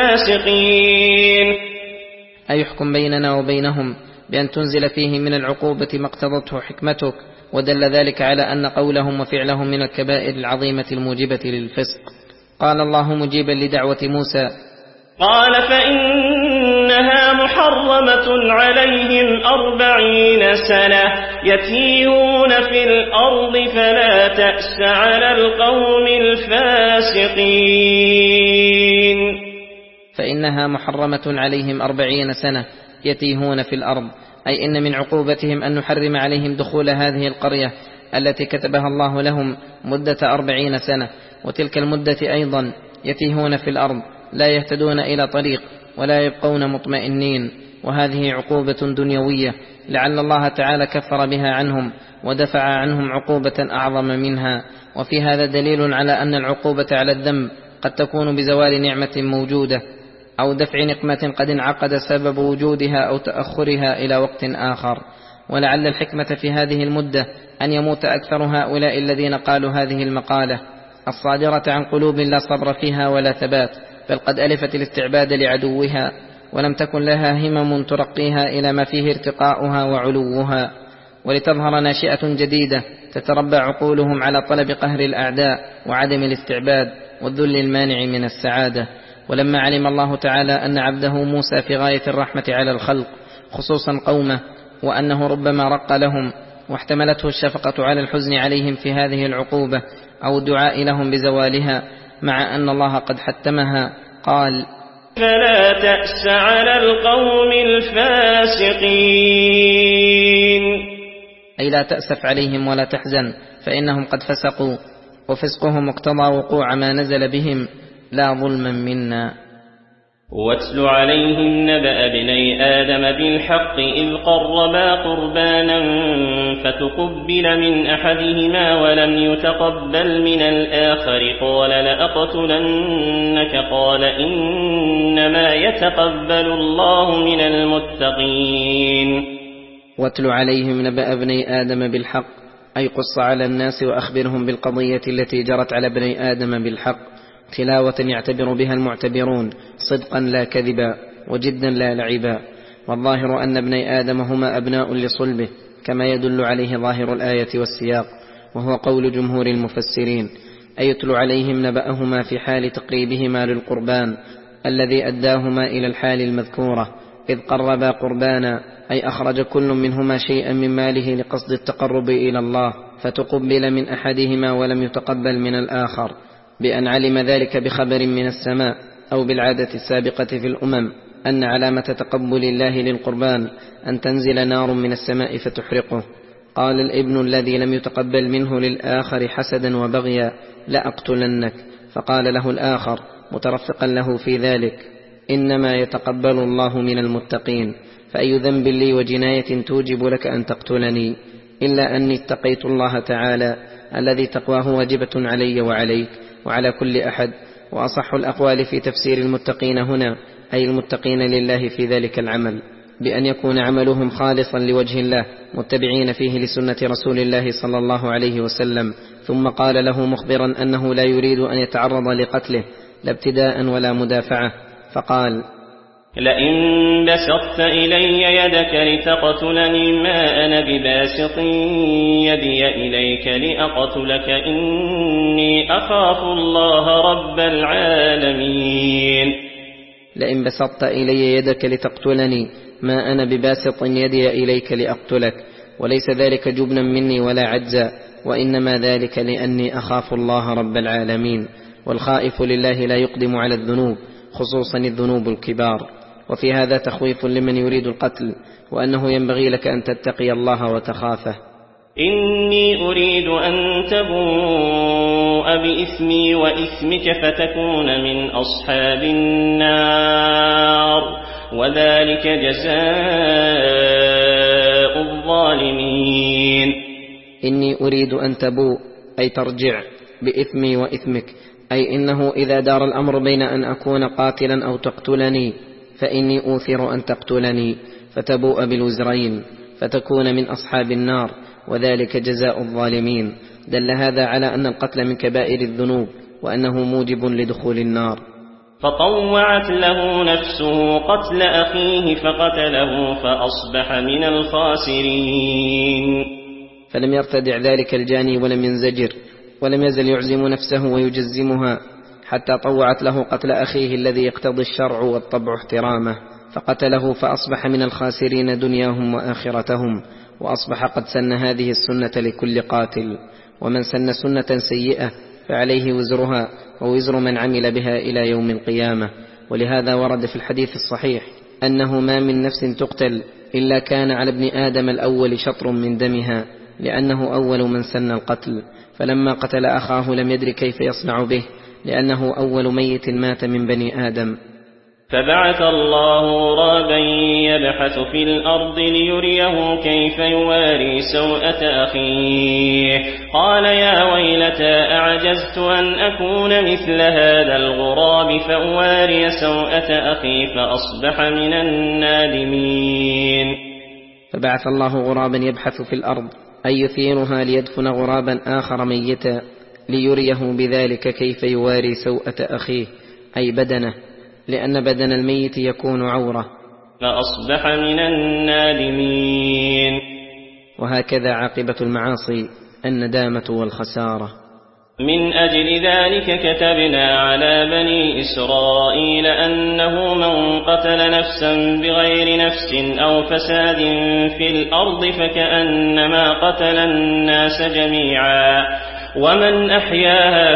الفاسقين، أي يحكم بيننا وبينهم بأن تنزل فيه من العقوبة ما اقتضته حكمتك، ودل ذلك على أن قولهم وفعلهم من الكبائر العظيمة الموجبة للفسق. قال الله مجيبا لدعوة موسى: قال فإنها محرمة عليهم أربعين سنة يتيهون في الأرض فلا تأس على القوم الفاسقين. فإنها محرمة عليهم أربعين سنة يتيهون في الأرض، أي إن من عقوبتهم أن نحرم عليهم دخول هذه القرية التي كتبها الله لهم مدة أربعين سنة، وتلك المدة أيضا يتيهون في الأرض لا يهتدون إلى طريق ولا يبقون مطمئنين، وهذه عقوبة دنيوية لعل الله تعالى كفر بها عنهم ودفع عنهم عقوبة أعظم منها. وفي هذا دليل على أن العقوبة على الذنب قد تكون بزوال نعمة موجودة أو دفع نقمة قد انعقد سبب وجودها أو تأخرها إلى وقت آخر. ولعل الحكمة في هذه المدة أن يموت أكثر هؤلاء الذين قالوا هذه المقالة الصادرة عن قلوب لا صبر فيها ولا ثبات، بل قد ألفت الاستعباد لعدوها ولم تكن لها همم ترقيها إلى ما فيه ارتقاؤها وعلوها، ولتظهر ناشئة جديدة تتربى عقولهم على طلب قهر الأعداء وعدم الاستعباد والذل المانع من السعادة. ولما علم الله تعالى أن عبده موسى في غاية الرحمة على الخلق خصوصا قومه، وأنه ربما رق لهم واحتملته الشفقة على الحزن عليهم في هذه العقوبة أو الدعاء لهم بزوالها، مع أن الله قد حتمها، قال فلا تأس على القوم الفاسقين، أي لا تأسف عليهم ولا تحزن، فإنهم قد فسقوا، وفسقهم اقتضى وقوع ما نزل بهم لا ظلما منا. واتل عليهم نبأ ابني آدم بالحق إذ قربا قربانا فتقبل من أحدهما ولم يتقبل من الآخر قال لأقتلنك قال إنما يتقبل الله من المتقين. واتل عليهم نبأ ابني آدم بالحق، أي قص على الناس وأخبرهم بالقضية التي جرت على ابني آدم بالحق، تلاوة يعتبر بها المعتبرون صدقا لا كذبا وجدا لا لعبا. والظاهر أن ابني آدم هما أبناء لصلبه كما يدل عليه ظاهر الآية والسياق، وهو قول جمهور المفسرين، أي يتلو عليهم نبأهما في حال تقريبهما للقربان الذي أداهما إلى الحال المذكورة، إذ قربا قربانا، أي أخرج كل منهما شيئا من ماله لقصد التقرب إلى الله فتقبل من أحدهما ولم يتقبل من الآخر، بأن علم ذلك بخبر من السماء أو بالعادة السابقة في الأمم أن علامة تقبل الله للقربان أن تنزل نار من السماء فتحرقه. قال الابن الذي لم يتقبل منه للآخر حسدا وبغيا لأقتلنك، فقال له الآخر مترفقا له في ذلك إنما يتقبل الله من المتقين، فأي ذنب لي وجناية توجب لك أن تقتلني إلا أني اتقيت الله تعالى الذي تقواه واجبة علي وعليك وعلى كل أحد. وأصح الأقوال في تفسير المتقين هنا أي المتقين لله في ذلك العمل، بأن يكون عملهم خالصا لوجه الله متبعين فيه لسنة رسول الله صلى الله عليه وسلم. ثم قال له مخبرا أنه لا يريد أن يتعرض لقتله لا ابتداء ولا مدافعة، فقال لئن بسطت إلي يدك لتقتلني ما أنا بباسط يدي إليك لأقتلك إني أخاف الله رب العالمين. لئن بسطت إلي يدك لتقتلني ما أنا بباسط يدي إليك لأقتلك، وليس ذلك جبنا مني ولا عجزا، وإنما ذلك لأني أخاف الله رب العالمين، والخائف لله لا يقدم على الذنوب خصوصا الذنوب الكبار. وفي هذا تخويف لمن يريد القتل، وأنه ينبغي لك أن تتقي الله وتخافه. إني أريد أن تبوء بإثمي وإثمك فتكون من أصحاب النار وذلك جزاء الظالمين. إني أريد أن تبوء أي ترجع بإثمي وإثمك، أي إنه إذا دار الأمر بين أن أكون قاتلا أو تقتلني فإني أوثر أن تقتلني فتبوء بالوزرين فتكون من أصحاب النار وذلك جزاء الظالمين. دل هذا على أن القتل من كبائر الذنوب وأنه موجب لدخول النار. فطوعت له نفسه قتل أخيه فقتله فأصبح من الخاسرين. فلم يرتدع ذلك الجاني ولم ينزجر، ولم يزل يعزم نفسه ويجزمها حتى طوعت له قتل أخيه الذي يقتضي الشرع والطبع احترامه، فقتله فأصبح من الخاسرين دنياهم وآخرتهم، وأصبح قد سن هذه السنة لكل قاتل. ومن سن سنة سيئة فعليه وزرها ووزر من عمل بها إلى يوم القيامة. ولهذا ورد في الحديث الصحيح أنه ما من نفس تقتل إلا كان على ابن آدم الأول شطر من دمها، لأنه أول من سن القتل، فلما قتل أخاه لم يدر كيف يصنع به، لأنه أول ميت مات من بني آدم. فبعث الله غرابا يبحث في الأرض ليريه كيف يواري سوءة أخيه، قال يا ويلتى أعجزت أن أكون مثل هذا الغراب فأواري سوءة أخي فأصبح من النادمين. فبعث الله غرابا يبحث في الأرض أي يثيرها ليدفن غرابا آخر ميتا ليريه بذلك كيف يواري سوءة أخيه، أي بدنه، لأن بدن الميت يكون عورة، فأصبح من النادمين. وهكذا عاقبة المعاصي الندامة والخسارة. من أجل ذلك كتبنا على بني إسرائيل أنه من قتل نفسا بغير نفس أو فساد في الأرض فكأنما قتل الناس جميعا، ومن أحياها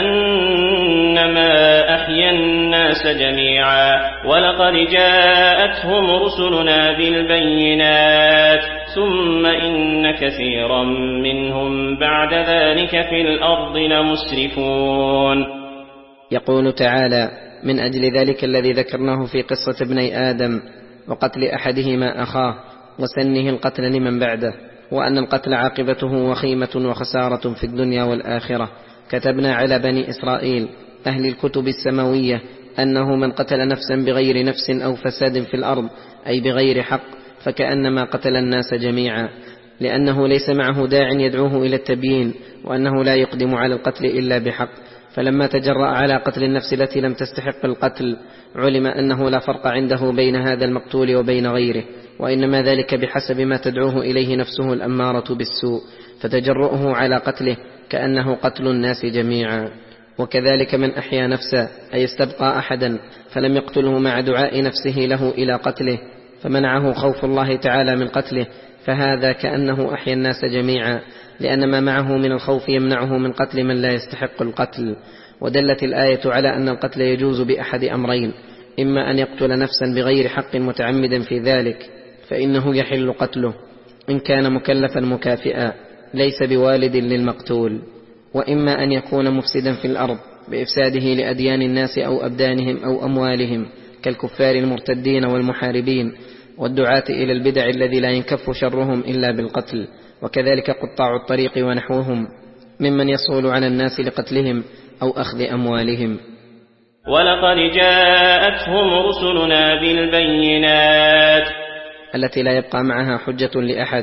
فكأنما أحيا الناس جميعا، ولقد جاءتهم رسلنا بالبينات ثم إن كثيرا منهم بعد ذلك في الأرض لمسرفون. يقول تعالى: من أجل ذلك الذي ذكرناه في قصة ابني آدم وقتل أحدهما أخاه وسنه القتل لمن بعده، وأن القتل عاقبته وخيمة وخسارة في الدنيا والآخرة، كتبنا على بني إسرائيل أهل الكتب السماوية أنه من قتل نفسا بغير نفس أو فساد في الأرض أي بغير حق فكأنما قتل الناس جميعا، لأنه ليس معه داع يدعوه إلى التبيين، وأنه لا يقدم على القتل إلا بحق. فلما تجرأ على قتل النفس التي لم تستحق القتل علم أنه لا فرق عنده بين هذا المقتول وبين غيره، وإنما ذلك بحسب ما تدعوه إليه نفسه الأمارة بالسوء، فتجرؤه على قتله كأنه قتل الناس جميعا. وكذلك من أحيا نفسا أي استبقى أحدا فلم يقتله مع دعاء نفسه له إلى قتله فمنعه خوف الله تعالى من قتله، فهذا كأنه أحيا الناس جميعا، لأن ما معه من الخوف يمنعه من قتل من لا يستحق القتل. ودلت الآية على أن القتل يجوز بأحد أمرين: إما أن يقتل نفسا بغير حق متعمدا في ذلك فإنه يحل قتله إن كان مكلفا مكافئا ليس بوالد للمقتول، وإما أن يكون مفسدا في الأرض بإفساده لأديان الناس أو أبدانهم أو أموالهم كالكفار المرتدين والمحاربين والدعاة إلى البدع الذي لا ينكف شرهم إلا بالقتل، وكذلك قطاع الطريق ونحوهم ممن يصول على الناس لقتلهم أو أخذ أموالهم. ولقد جاءتهم رسلنا بالبينات التي لا يبقى معها حجة لأحد،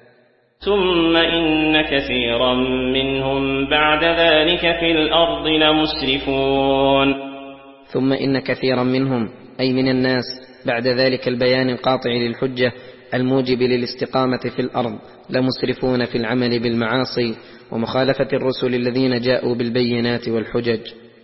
ثم إن كثيرا منهم بعد ذلك في الأرض لمسرفون. ثم إن كثيرا منهم أي من الناس بعد ذلك البيان القاطع للحجة الموجب للاستقامة في الأرض لمسرفون في العمل بالمعاصي ومخالفة الرسل الذين جاءوا بالبينات والحجج.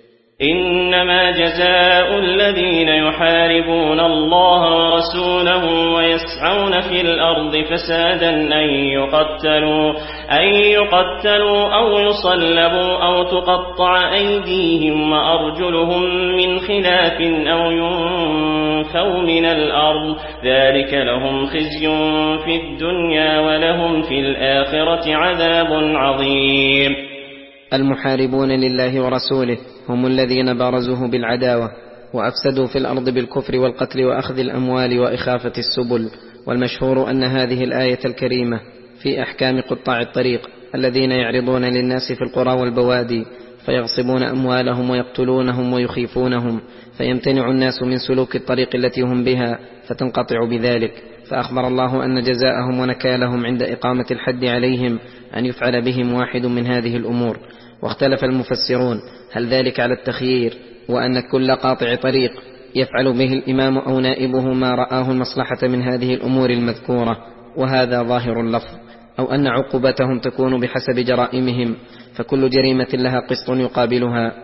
إنما جزاء الذين يحاربون الله ورسوله ويسعون في الأرض فسادا أن يقتلوا, أن يقتلوا أو يصلبوا أو تقطع أيديهم وأرجلهم من خلاف أو ينفوا من الأرض، ذلك لهم خزي في الدنيا ولهم في الآخرة عذاب عظيم. المحاربون لله ورسوله هم الذين بارزوه بالعداوة وأفسدوا في الأرض بالكفر والقتل وأخذ الأموال وإخافة السبل. والمشهور أن هذه الآية الكريمة في أحكام قطاع الطريق الذين يعرضون للناس في القرى والبوادي فيغصبون أموالهم ويقتلونهم ويخيفونهم، فيمتنع الناس من سلوك الطريق التي هم بها فتنقطع بذلك. فأخبر الله أن جزاءهم ونكالهم عند إقامة الحد عليهم أن يفعل بهم واحد من هذه الأمور. واختلف المفسرون هل ذلك على التخيير وأن كل قاطع طريق يفعل به الإمام أو نائبه ما رآه المصلحة من هذه الأمور المذكورة، وهذا ظاهر اللفظ، أو أن عقوبتهم تكون بحسب جرائمهم فكل جريمة لها قسط يقابلها،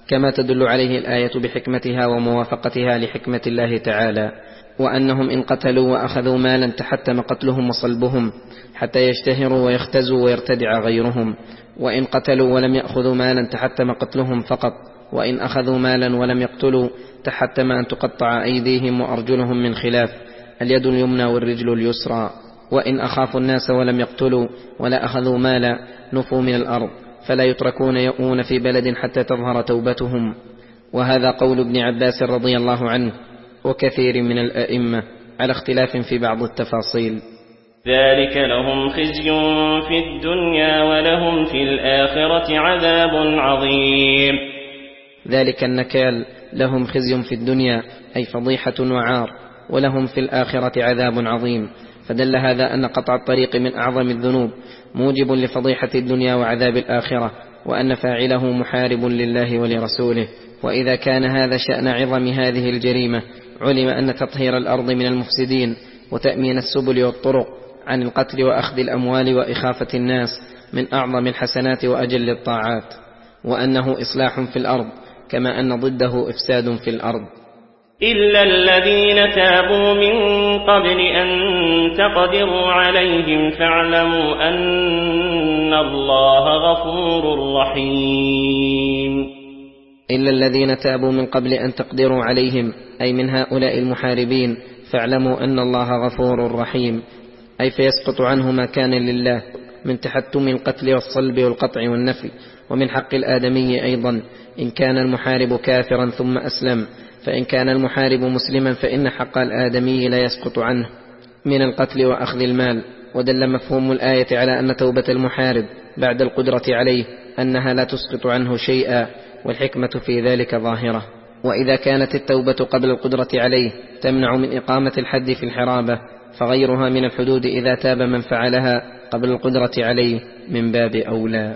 كما تدل عليه الآية بحكمتها وموافقتها لحكمة الله تعالى، وأنهم إن قتلوا وأخذوا مالا تحتم قتلهم وصلبهم حتى يشتهروا ويختزوا ويرتدع غيرهم، وإن قتلوا ولم يأخذوا مالا تحتم قتلهم فقط، وإن أخذوا مالا ولم يقتلوا تحتم أن تقطع أيديهم وأرجلهم من خلاف، اليد اليمنى والرجل اليسرى. وإن أخافوا الناس ولم يقتلوا ولا أخذوا مالا نفوا من الأرض، فلا يتركون يؤون في بلد حتى تظهر توبتهم. وهذا قول ابن عباس رضي الله عنه وكثير من الأئمة على اختلاف في بعض التفاصيل. ذلك لهم خزي في الدنيا ولهم في الآخرة عذاب عظيم. ذلك النكال لهم خزي في الدنيا أي فضيحة وعار، ولهم في الآخرة عذاب عظيم، فدل هذا أن قطع الطريق من أعظم الذنوب موجب لفضيحة الدنيا وعذاب الآخرة، وأن فاعله محارب لله ولرسوله. وإذا كان هذا شأن عظم هذه الجريمة، علم أن تطهير الأرض من المفسدين وتأمين السبل والطرق عن القتل وأخذ الأموال وإخافة الناس من أعظم الحسنات وأجل الطاعات، وأنه إصلاح في الأرض، كما أن ضده إفساد في الأرض. إلا الذين تابوا من قبل أن تقدروا عليهم فاعلموا أن الله غفور رحيم. إلا الذين تابوا من قبل أن تقدروا عليهم، أي من هؤلاء المحاربين، فاعلموا أن الله غفور رحيم، أي فيسقط عنه ما كان لله من تحتم القتل والصلب والقطع والنفي، ومن حق الآدمي أيضا إن كان المحارب كافرا ثم أسلم، فإن كان المحارب مسلما فإن حق الآدمي لا يسقط عنه من القتل وأخذ المال. ودل مفهوم الآية على أن توبة المحارب بعد القدرة عليه أنها لا تسقط عنه شيئا، والحكمة في ذلك ظاهرة. وإذا كانت التوبة قبل القدرة عليه تمنع من إقامة الحد في الحرابة، فغيرها من الحدود إذا تاب من فعلها قبل القدرة عليه من باب أولى.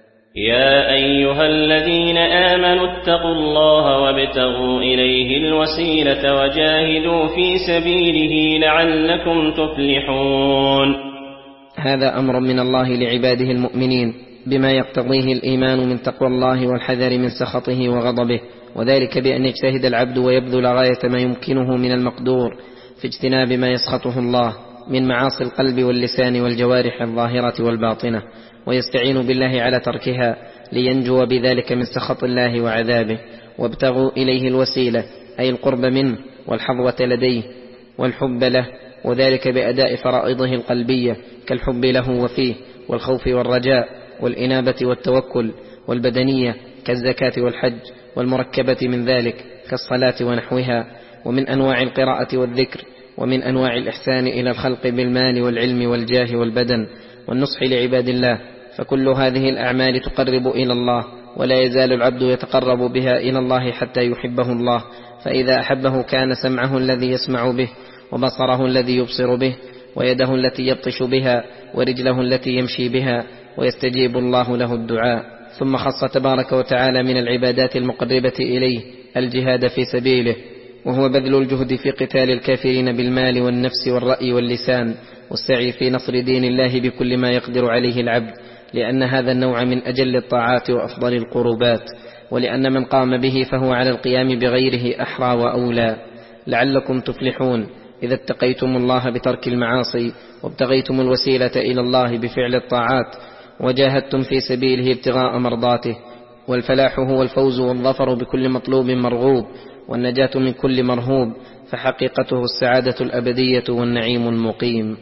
يا أيها الذين آمنوا اتقوا الله وابتغوا إليه الوسيلة وجاهدوا في سبيله لعلكم تفلحون. هذا أمر من الله لعباده المؤمنين بما يقتضيه الإيمان من تقوى الله والحذر من سخطه وغضبه، وذلك بأن يجتهد العبد ويبذل غاية ما يمكنه من المقدور في اجتناب ما يسخطه الله من معاصي القلب واللسان والجوارح الظاهرة والباطنة، ويستعين بالله على تركها لينجو بذلك من سخط الله وعذابه. وابتغوا إليه الوسيلة أي القرب منه والحظوة لديه والحب له، وذلك بأداء فرائضه القلبية كالحب له وفيه، والخوف والرجاء والإنابة والتوكل، والبدنية كالزكاة والحج، والمركبة من ذلك كالصلاة ونحوها، ومن أنواع القراءة والذكر، ومن أنواع الإحسان إلى الخلق بالمال والعلم والجاه والبدن، والنصح لعباد الله. فكل هذه الأعمال تقرب إلى الله، ولا يزال العبد يتقرب بها إلى الله حتى يحبه الله، فإذا أحبه كان سمعه الذي يسمع به، وبصره الذي يبصر به، ويده التي يبطش بها، ورجله التي يمشي بها، ويستجيب الله له الدعاء. ثم خص تبارك وتعالى من العبادات المقربة إليه الجهاد في سبيله، وهو بذل الجهد في قتال الكافرين بالمال والنفس والرأي واللسان، والسعي في نصر دين الله بكل ما يقدر عليه العبد، لأن هذا النوع من أجل الطاعات وأفضل القربات، ولأن من قام به فهو على القيام بغيره أحرى وأولى. لعلكم تفلحون إذا اتقيتم الله بترك المعاصي، وابتغيتم الوسيلة إلى الله بفعل الطاعات، وجاهدتم في سبيله ابتغاء مرضاته. والفلاح هو الفوز والظفر بكل مطلوب مرغوب، والنجاة من كل مرهوب، فحقيقته السعادة الأبدية والنعيم المقيم.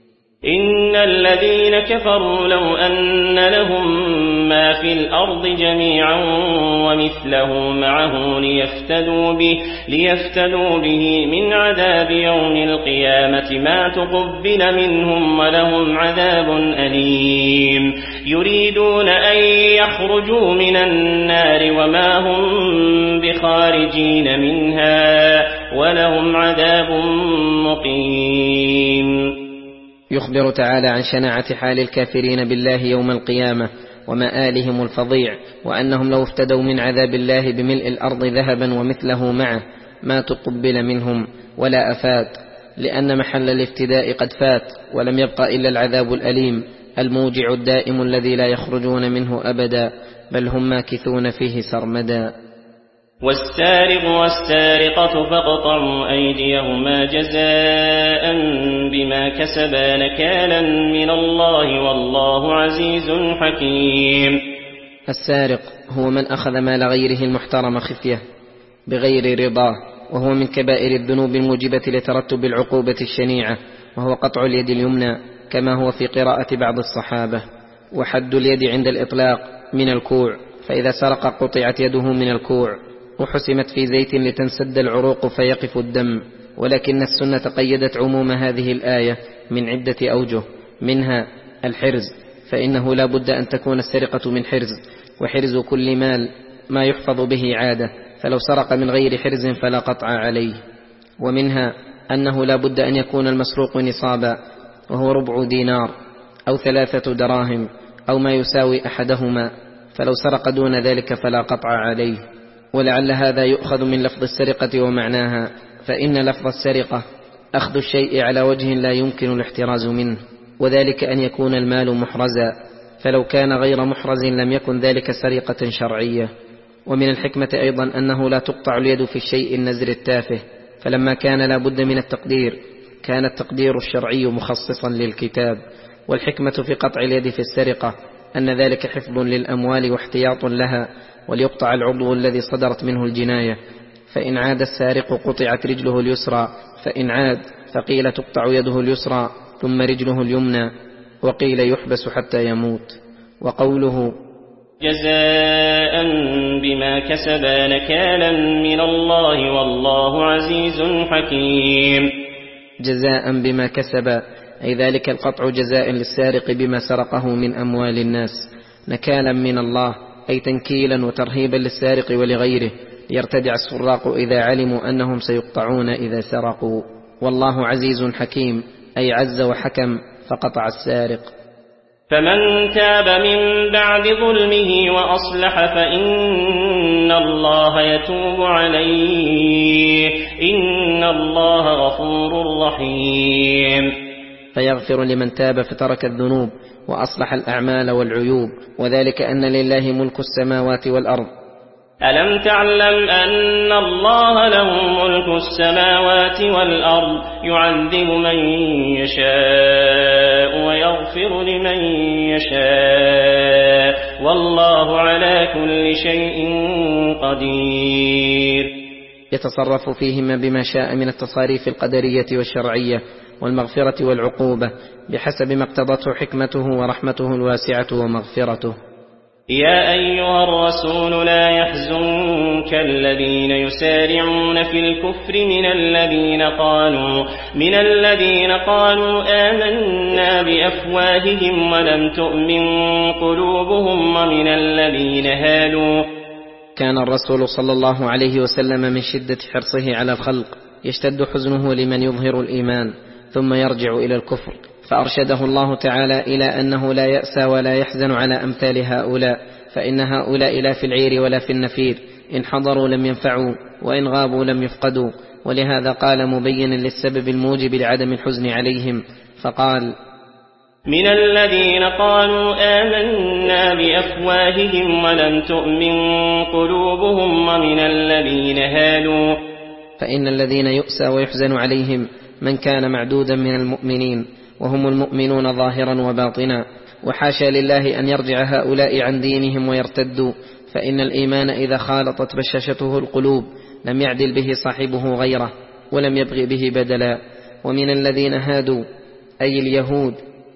إن الذين كفروا لو أن لهم ما في الأرض جميعا ومثله معه ليفتدوا به, ليفتدوا به من عذاب يوم القيامة ما تقبل منهم ولهم عذاب أليم. يريدون أن يخرجوا من النار وما هم بخارجين منها ولهم عذاب مقيم. يخبر تعالى عن شناعة حال الكافرين بالله يوم القيامة ومآلهم الفظيع، وأنهم لو افتدوا من عذاب الله بملء الأرض ذهبا ومثله معه ما تقبل منهم ولا أفات، لأن محل الافتداء قد فات، ولم يبق إلا العذاب الأليم الموجع الدائم الذي لا يخرجون منه أبدا، بل هم ماكثون فيه سرمدا. والسارق والسارقة فاقطعوا أيديهما جزاء بما كسبا نكالا من الله والله عزيز حكيم. السارق هو من أخذ مال غيره المحترم خفية بغير رضاه، وهو من كبائر الذنوب الموجبة لترتب العقوبة الشنيعة، وهو قطع اليد اليمنى كما هو في قراءة بعض الصحابة. وحد اليد عند الإطلاق من الكوع، فإذا سرق قطعت يده من الكوع وحسمت في زيت لتنسد العروق فيقف الدم. ولكن السنة قيدت عموم هذه الآية من عدة أوجه، منها الحرز، فإنه لا بد أن تكون السرقة من حرز، وحرز كل مال ما يحفظ به عادة، فلو سرق من غير حرز فلا قطع عليه. ومنها أنه لا بد أن يكون المسروق نصابا، وهو ربع دينار أو ثلاثة دراهم أو ما يساوي أحدهما، فلو سرق دون ذلك فلا قطع عليه. ولعل هذا يؤخذ من لفظ السرقة ومعناها، فإن لفظ السرقة أخذ الشيء على وجه لا يمكن الاحتراز منه، وذلك أن يكون المال محرزا، فلو كان غير محرز لم يكن ذلك سرقة شرعية. ومن الحكمة أيضا أنه لا تقطع اليد في الشيء النزر التافه، فلما كان لا بد من التقدير كان التقدير الشرعي مخصصا للكتاب. والحكمة في قطع اليد في السرقة أن ذلك حفظ للأموال واحتياط لها، وليقطع العضو الذي صدرت منه الجناية، فإن عاد السارق قطعت رجله اليسرى، فإن عاد فقيل تقطع يده اليسرى ثم رجله اليمنى، وقيل يحبس حتى يموت. وقوله جزاء بما كسبا نكالا من الله والله عزيز حكيم. جزاء بما كسبا أي ذلك القطع جزاء للسارق بما سرقه من أموال الناس، نكالا من الله أي تنكيلا وترهيبا للسارق ولغيره، ليرتدع السراق إذا علموا أنهم سيقطعون إذا سرقوا. والله عزيز حكيم أي عز وحكم فقطع السارق. فمن تاب من بعد ظلمه وأصلح فإن الله يتوب عليه إن الله غفور رحيم. فيغفر لمن تاب فترك الذنوب وأصلح الأعمال والعيوب، وذلك أن لله ملك السماوات والأرض. ألم تعلم أن الله له ملك السماوات والأرض يعذب من يشاء ويغفر لمن يشاء والله على كل شيء قدير. يتصرف فيهما بما شاء من التصاريف القدرية والشرعية والمغفرة والعقوبة بحسب ما اقتضته حكمته ورحمته الواسعة ومغفرته. يا أيها الرسول لا يحزنك الذين يسارعون في الكفر من الذين قالوا من الذين قالوا آمنا بأفواههم ولم تؤمن قلوبهم ومن الذين هادوا. كان الرسول صلى الله عليه وسلم من شدة حرصه على الخلق يشتد حزنه لمن يظهر الإيمان ثم يرجع إلى الكفر، فأرشده الله تعالى إلى أنه لا يأسى ولا يحزن على أمثال هؤلاء، فإن هؤلاء لا في العير ولا في النفير، إن حضروا لم ينفعوا وإن غابوا لم يفقدوا. ولهذا قال مبينا للسبب الموجب لعدم الحزن عليهم فقال من الذين قالوا آمنا بأفواههم ولم تؤمن قلوبهم ومن الذين هادوا. فإن الذين يؤسى ويحزن عليهم من كان معدودا من المؤمنين، وهم المؤمنون ظاهرا وباطنا، وحاشا لله أن يرجع هؤلاء عن دينهم ويرتدوا، فإن الإيمان إذا خالطت بشاشته القلوب لم يعدل به صاحبه غيره ولم يبغي به بدلا. ومن الذين هادوا أي اليهود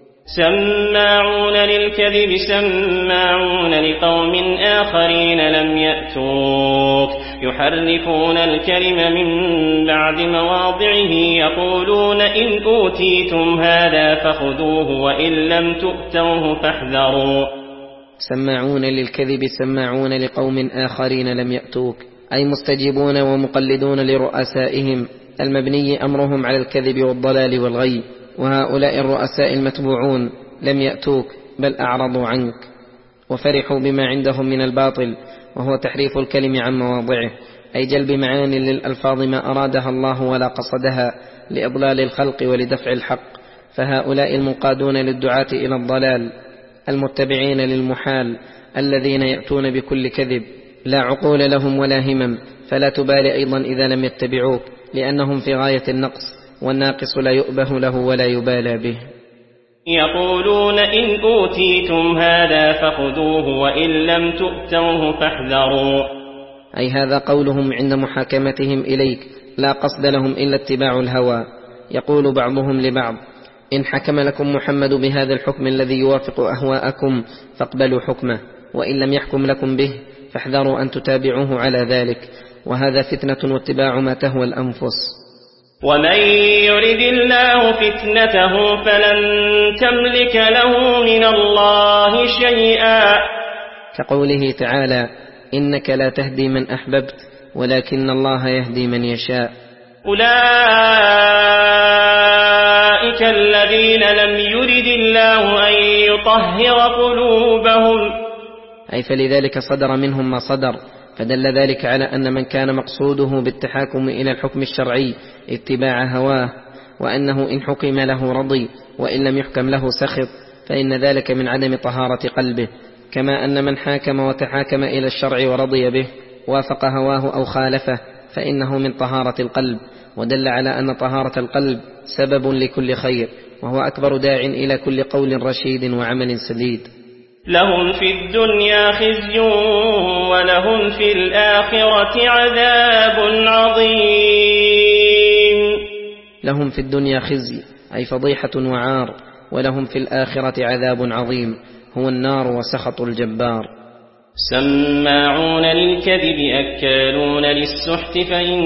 سماعون للكذب سماعون لقوم آخرين لم يأتوك يحرفون الكلم من بعد مواضعه يقولون إن أوتيتم هذا فخذوه وإن لم تؤتوه فاحذروا. سماعون للكذب سماعون لقوم آخرين لم يأتوك أي مستجيبون ومقلدون لرؤسائهم المبني أمرهم على الكذب والضلال والغي، وهؤلاء الرؤساء المتبوعون لم يأتوك بل أعرضوا عنك وفرحوا بما عندهم من الباطل، وهو تحريف الكلم عن مواضعه أي جلب معاني للألفاظ ما أرادها الله ولا قصدها لإضلال الخلق ولدفع الحق. فهؤلاء المنقادون للدعاة إلى الضلال المتبعين للمحال الذين يأتون بكل كذب لا عقول لهم ولا همم، فلا تبالي أيضا إذا لم يتبعوك، لأنهم في غاية النقص، والناقص لا يؤبه له ولا يبالى به. يقولون إن أوتيتم هذا فخذوه وإن لم تؤتوه فاحذروا. أي هذا قولهم عند محاكمتهم إليك، لا قصد لهم إلا اتباع الهوى. يقول بعضهم لبعض: إن حكم لكم محمد بهذا الحكم الذي يوافق أهواءكم فاقبلوا حكمه، وإن لم يحكم لكم به فاحذروا أن تتابعوه على ذلك، وهذا فتنة واتباع ما تهوى الأنفس. ومن يرد الله فتنته فلن تملك له من الله شيئا، كقوله تعالى: إنك لا تهدي من أحببت ولكن الله يهدي من يشاء. أولئك الذين لم يرد الله أن يطهر قلوبهم، أي فلذلك صدر منهم ما صدر، فدل ذلك على أن من كان مقصوده بالتحاكم إلى الحكم الشرعي اتباع هواه، وأنه إن حكم له رضي وإن لم يحكم له سخط، فإن ذلك من عدم طهارة قلبه. كما أن من حاكم وتحاكم إلى الشرع ورضي به وافق هواه أو خالفه فإنه من طهارة القلب، ودل على أن طهارة القلب سبب لكل خير، وهو أكبر داع إلى كل قول رشيد وعمل سديد. لهم في الدنيا خزي ولهم في الآخرة عذاب عظيم. لهم في الدنيا خزي أي فضيحة وعار، ولهم في الآخرة عذاب عظيم هو النار وسخط الجبار. سماعون للكذب أكالون للسحت، فإن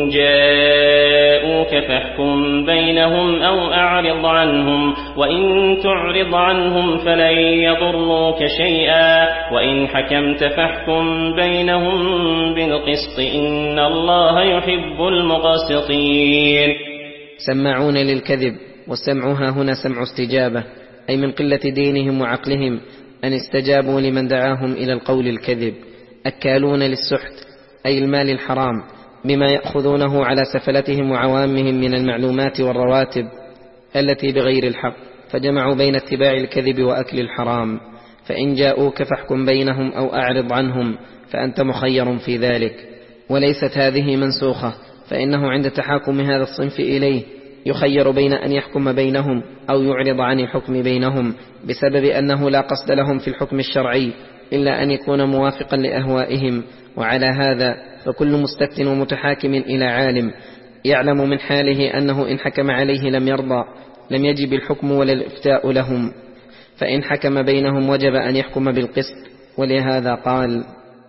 جاءوك فاحكم بينهم أو أعرض عنهم، وإن تعرض عنهم فلن يضروك شيئا، وإن حكمت فاحكم بينهم بالقسط إن الله يحب المقسطين. سماعون للكذب، والسمع هنا سمع استجابة، أي من قلة دينهم وعقلهم أن استجابوا لمن دعاهم إلى القول الكذب. أكالون للسحت أي المال الحرام، بما يأخذونه على سفلتهم وعوامهم من المعلومات والرواتب التي بغير الحق، فجمعوا بين اتباع الكذب وأكل الحرام. فإن جاءوك فاحكم بينهم أو أعرض عنهم، فأنت مخير في ذلك. وليست هذه منسوخة، فإنه عند تحاكم هذا الصنف إليه يخير بين أن يحكم بينهم أو يعرض عن الحكم بينهم، بسبب أنه لا قصد لهم في الحكم الشرعي إلا أن يكون موافقا لأهوائهم. وعلى هذا فكل مستفت ومتحاكم إلى عالم يعلم من حاله أنه إن حكم عليه لم يرضى لم يجب الحكم ولا الإفتاء لهم، فإن حكم بينهم وجب أن يحكم بالقسط. ولهذا قال: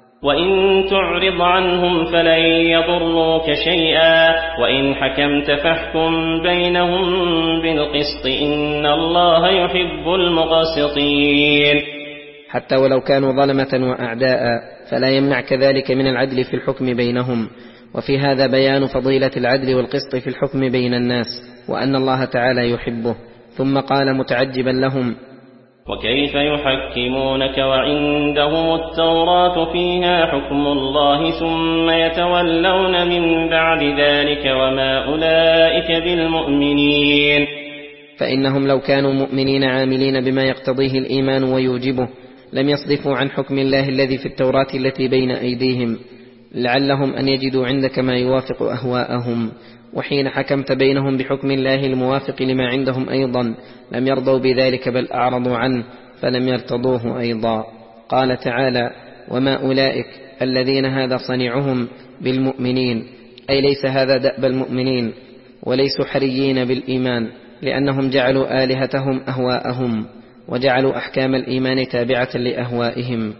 وإن تعرض عنهم فلن يضروك شيئا، وإن حكمت فاحكم بينهم بالقسط إن الله يحب المقسطين. حتى ولو كانوا ظلمة وأعداء فلا يمنع كذلك من العدل في الحكم بينهم. وفي هذا بيان فضيلة العدل والقسط في الحكم بين الناس، وأن الله تعالى يحبه. ثم قال متعجبا لهم: وكيف يحكمونك وعندهم التوراة فيها حكم الله ثم يتولون من بعد ذلك وما أولئك بالمؤمنين. فإنهم لو كانوا مؤمنين عاملين بما يقتضيه الإيمان ويوجبه لم يصدفوا عن حكم الله الذي في التوراة التي بين أيديهم، لعلهم أن يجدوا عندك ما يوافق أهواءهم. وحين حكمت بينهم بحكم الله الموافق لما عندهم أيضا لم يرضوا بذلك بل أعرضوا عنه، فلم يرتضوه أيضا. قال تعالى: وما أولئك الذين هذا صنيعهم بالمؤمنين، أي ليس هذا دأب المؤمنين، وليسوا حريين بالإيمان، لأنهم جعلوا آلهتهم أهواءهم، وجعلوا أحكام الإيمان تابعة لأهوائهم.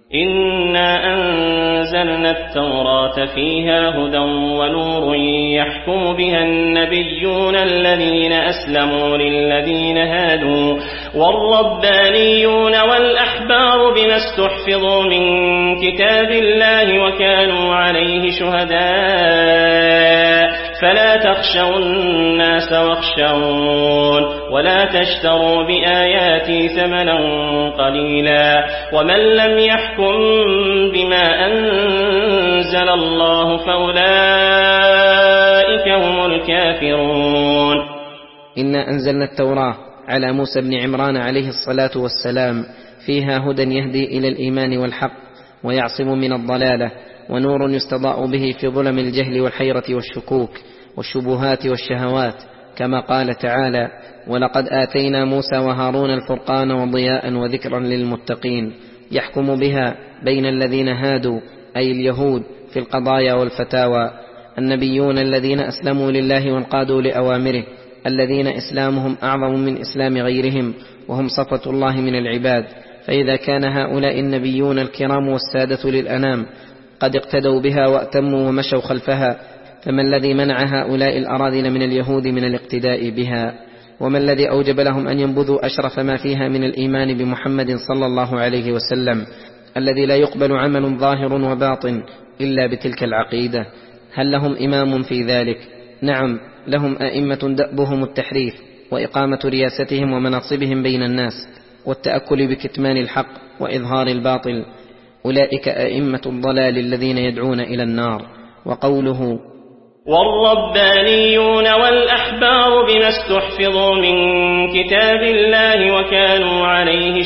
إنا أنزلنا التوراة فيها هدى ونور يحكم بها النبيون الذين أسلموا للذين هادوا والربانيون والأحبار بما استحفظوا من كتاب الله وكانوا عليه شهداء فلا تخشوا الناس واخشون ولا تشتروا بآياتي ثمنا قليلا ومن لم يحكم بما أنزل الله فأولئك هم الكافرون. إنا أنزلنا التوراة على موسى بن عمران عليه الصلاة والسلام فيها هدى يهدي إلى الإيمان والحق ويعصم من الضلالة، ونور يستضاء به في ظلم الجهل والحيرة والشكوك والشبهات والشهوات، كما قال تعالى: ولقد آتينا موسى وهارون الفرقان وضياء وذكرا للمتقين، يحكم بها بين الذين هادوا أي اليهود في القضايا والفتاوى، النبيون الذين أسلموا لله وانقادوا لأوامره، الذين إسلامهم أعظم من إسلام غيرهم، وهم صفة الله من العباد. فإذا كان هؤلاء النبيون الكرام والسادة للأنام قد اقتدوا بها وأتموا ومشوا خلفها، فما الذي منع هؤلاء الأراذل من اليهود من الاقتداء بها؟ وما الذي أوجب لهم أن ينبذوا أشرف ما فيها من الإيمان بمحمد صلى الله عليه وسلم، الذي لا يقبل عمل ظاهر وباطن إلا بتلك العقيدة؟ هل لهم إمام في ذلك؟ نعم، لهم أئمة دأبهم التحريف وإقامة رياستهم ومناصبهم بين الناس، والتأكل بكتمان الحق وإظهار الباطل، أولئك أئمة الضلال الذين يدعون إلى النار. وقوله: والربانيون والأحبار بما استحفظوا من كتاب الله وكانوا عليه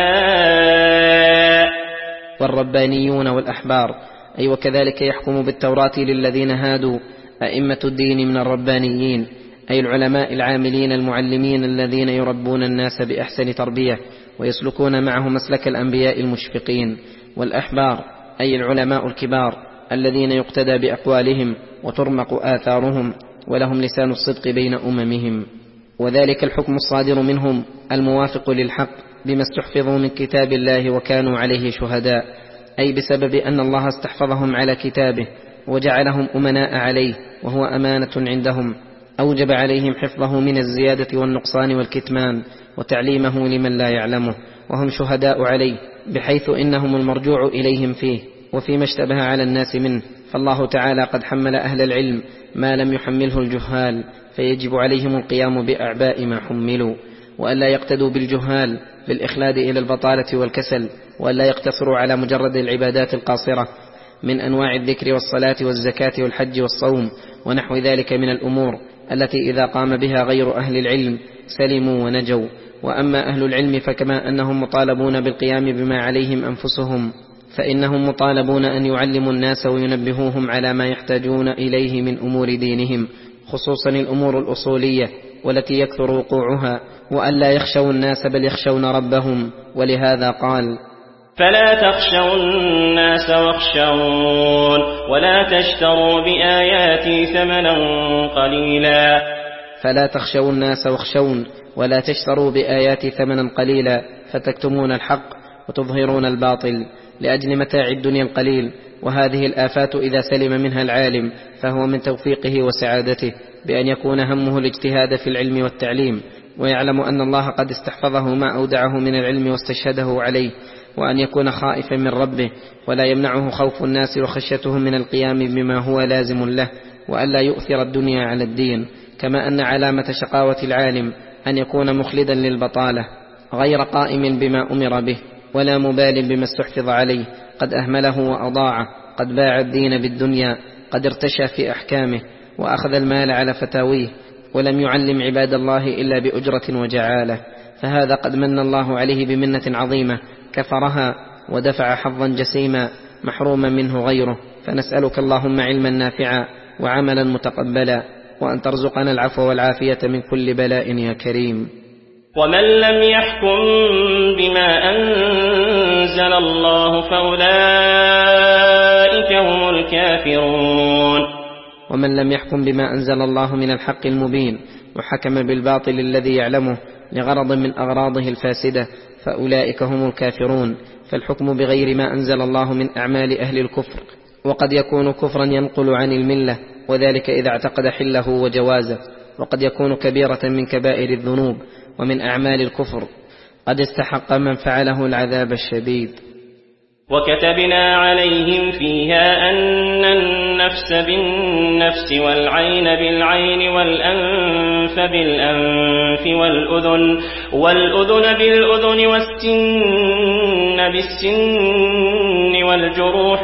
شهداء. والربانيون والأحبار أي وكذلك يحكم بالتوراة للذين هادوا أئمة الدين من الربانيين، أي العلماء العاملين المعلمين الذين يربون الناس بأحسن تربية ويسلكون معه مسلك الأنبياء المشفقين. والأحبار أي العلماء الكبار الذين يقتدى بأقوالهم وترمق آثارهم ولهم لسان الصدق بين أممهم، وذلك الحكم الصادر منهم الموافق للحق بما استحفظوا من كتاب الله وكانوا عليه شهداء، أي بسبب أن الله استحفظهم على كتابه وجعلهم أمناء عليه وهو أمانة عندهم، أوجب عليهم حفظه من الزيادة والنقصان والكتمان وتعليمه لمن لا يعلمه، وهم شهداء عليه بحيث إنهم المرجوع إليهم فيه وفيما اشتبه على الناس منه. فالله تعالى قد حمل أهل العلم ما لم يحمله الجهال، فيجب عليهم القيام بأعباء ما حملوا، وألا يقتدوا بالجهال بالإخلاد إلى البطالة والكسل، وألا يقتصروا على مجرد العبادات القاصرة من أنواع الذكر والصلاة والزكاة والحج والصوم ونحو ذلك من الأمور التي إذا قام بها غير أهل العلم سلموا ونجوا. وأما أهل العلم فكما أنهم مطالبون بالقيام بما عليهم أنفسهم، فإنهم مطالبون أن يعلموا الناس وينبهوهم على ما يحتاجون إليه من أمور دينهم، خصوصا الأمور الأصولية والتي يكثر وقوعها، وألا يخشوا الناس بل يخشون ربهم. ولهذا قال: فلا تخشوا الناس واخشون ولا تشتروا بآياتي ثمنا قليلا. فلا تخشوا الناس واخشون ولا تشتروا بآياتي ثمنا قليلا، فتكتمون الحق وتظهرون الباطل لأجل متاع الدنيا القليل. وهذه الآفات إذا سلم منها العالم فهو من توفيقه وسعادته بأن يكون همه الاجتهاد في العلم والتعليم، ويعلم أن الله قد استحفظه ما أودعه من العلم واستشهده عليه، وأن يكون خائفا من ربه ولا يمنعه خوف الناس وخشيتهم من القيام بما هو لازم له، وألا يؤثر الدنيا على الدين. كما أن علامة شقاوة العالم أن يكون مخلدا للبطالة غير قائم بما أمر به ولا مبال بما استحفظ عليه، قد أهمله وأضاعه، قد باع الدين بالدنيا، قد ارتشى في أحكامه وأخذ المال على فتاويه، ولم يعلم عباد الله إلا بأجرة وجعالة، فهذا قد من الله عليه بمنة عظيمة كفرها ودفع حظا جسيما محروما منه غيره. فنسألك اللهم علما نافعا وعملا متقبلا، وأن ترزقنا العفو والعافية من كل بلاء يا كريم. ومن لم يحكم بما أنزل الله فأولئك هم الكافرون. ومن لم يحكم بما أنزل الله من الحق المبين وحكم بالباطل الذي يعلمه لغرض من أغراضه الفاسدة فأولئك هم الكافرون. فالحكم بغير ما أنزل الله من أعمال أهل الكفر، وقد يكون كفرا ينقل عن الملة، وذلك إذا اعتقد حله وجوازه، وقد يكون كبيرة من كبائر الذنوب ومن أعمال الكفر قد استحق من فعله العذاب الشديد. وكتبنا عليهم فيها أن النفس بالنفس والعين بالعين والأنف بالأنف والأذن, والأذن بالأذن والسن بالسن والجروح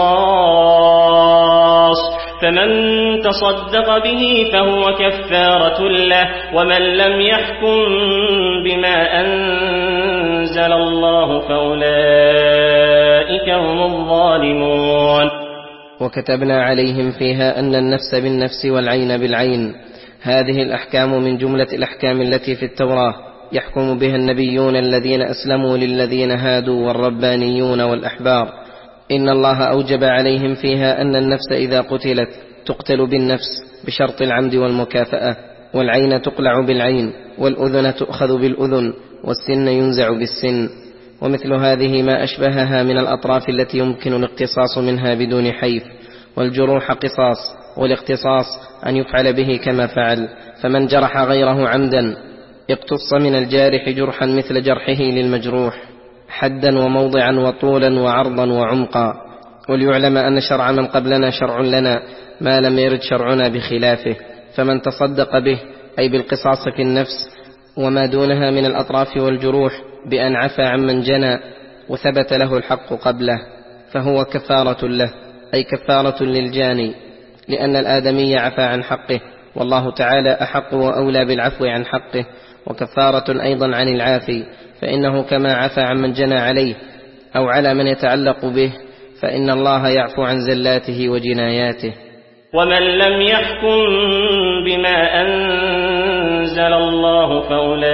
قصاص، فمن تصدق به فهو كفارة له. ومن لم يحكم بما أنزل الله فأولئك أولئك هم الظالمون. وكتبنا عليهم فيها أن النفس بالنفس والعين بالعين. هذه الأحكام من جملة الأحكام التي في التوراة يحكم بها النبيون الذين أسلموا للذين هادوا والربانيون والأحبار. إن الله أوجب عليهم فيها أن النفس إذا قتلت تقتل بالنفس بشرط العمد والمكافأة، والعين تقلع بالعين، والأذن تؤخذ بالأذن، والسن ينزع بالسن. ومثل هذه ما أشبهها من الأطراف التي يمكن الاقتصاص منها بدون حيف. والجروح قصاص، والاقتصاص أن يفعل به كما فعل. فمن جرح غيره عمدا اقتص من الجارح جرحا مثل جرحه للمجروح، حدا وموضعا وطولا وعرضا وعمقا. وليعلم أن شرع من قبلنا شرع لنا ما لم يرد شرعنا بخلافه. فمن تصدق به أي بالقصاص في النفس وما دونها من الأطراف والجروح بأن عفى عمن جنى وثبت له الحق قبله فهو كفارة له، أي كفارة للجاني، لأن الآدمي عفى عن حقه، والله تعالى أحق وأولى بالعفو عن حقه. وكفارة أيضا عن العافي، فإنه كما عفى عمن جنى عليه أو على من يتعلق به، فإن الله يعفو عن زلاته وجناياته. ومن لم يحكم بما أنزل الله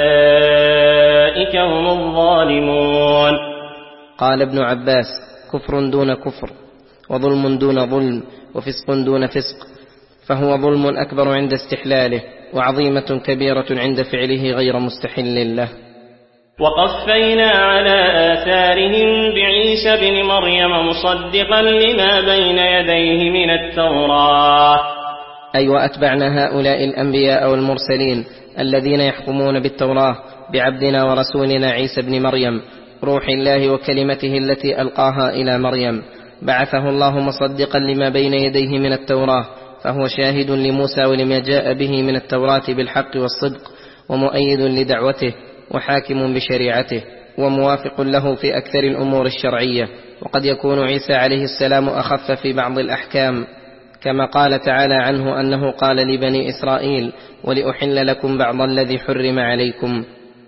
فأولئك هم الظالمون. قال ابن عباس: كفر دون كفر، وظلم دون ظلم، وفسق دون فسق، فهو ظلم أكبر عند استحلاله، وعظيمة كبيرة عند فعله غير مستحل له. وقفينا على آثارهم بعيسى بن مريم مصدقا لما بين يديه من التوراة. أي وأتبعنا هؤلاء الأنبياء والمرسلين الذين يحكمون بالتوراة بعبدنا ورسولنا عيسى بن مريم، روح الله وكلمته التي ألقاها إلى مريم. بعثه الله مصدقا لما بين يديه من التوراة، فهو شاهد لموسى ولما جاء به من التوراة بالحق والصدق، ومؤيد لدعوته، وحاكم بشريعته، وموافق له في أكثر الأمور الشرعية. وقد يكون عيسى عليه السلام أخف في بعض الأحكام، كما قال تعالى عنه أنه قال لبني إسرائيل: ولأحل لكم بعض الذي حرم عليكم.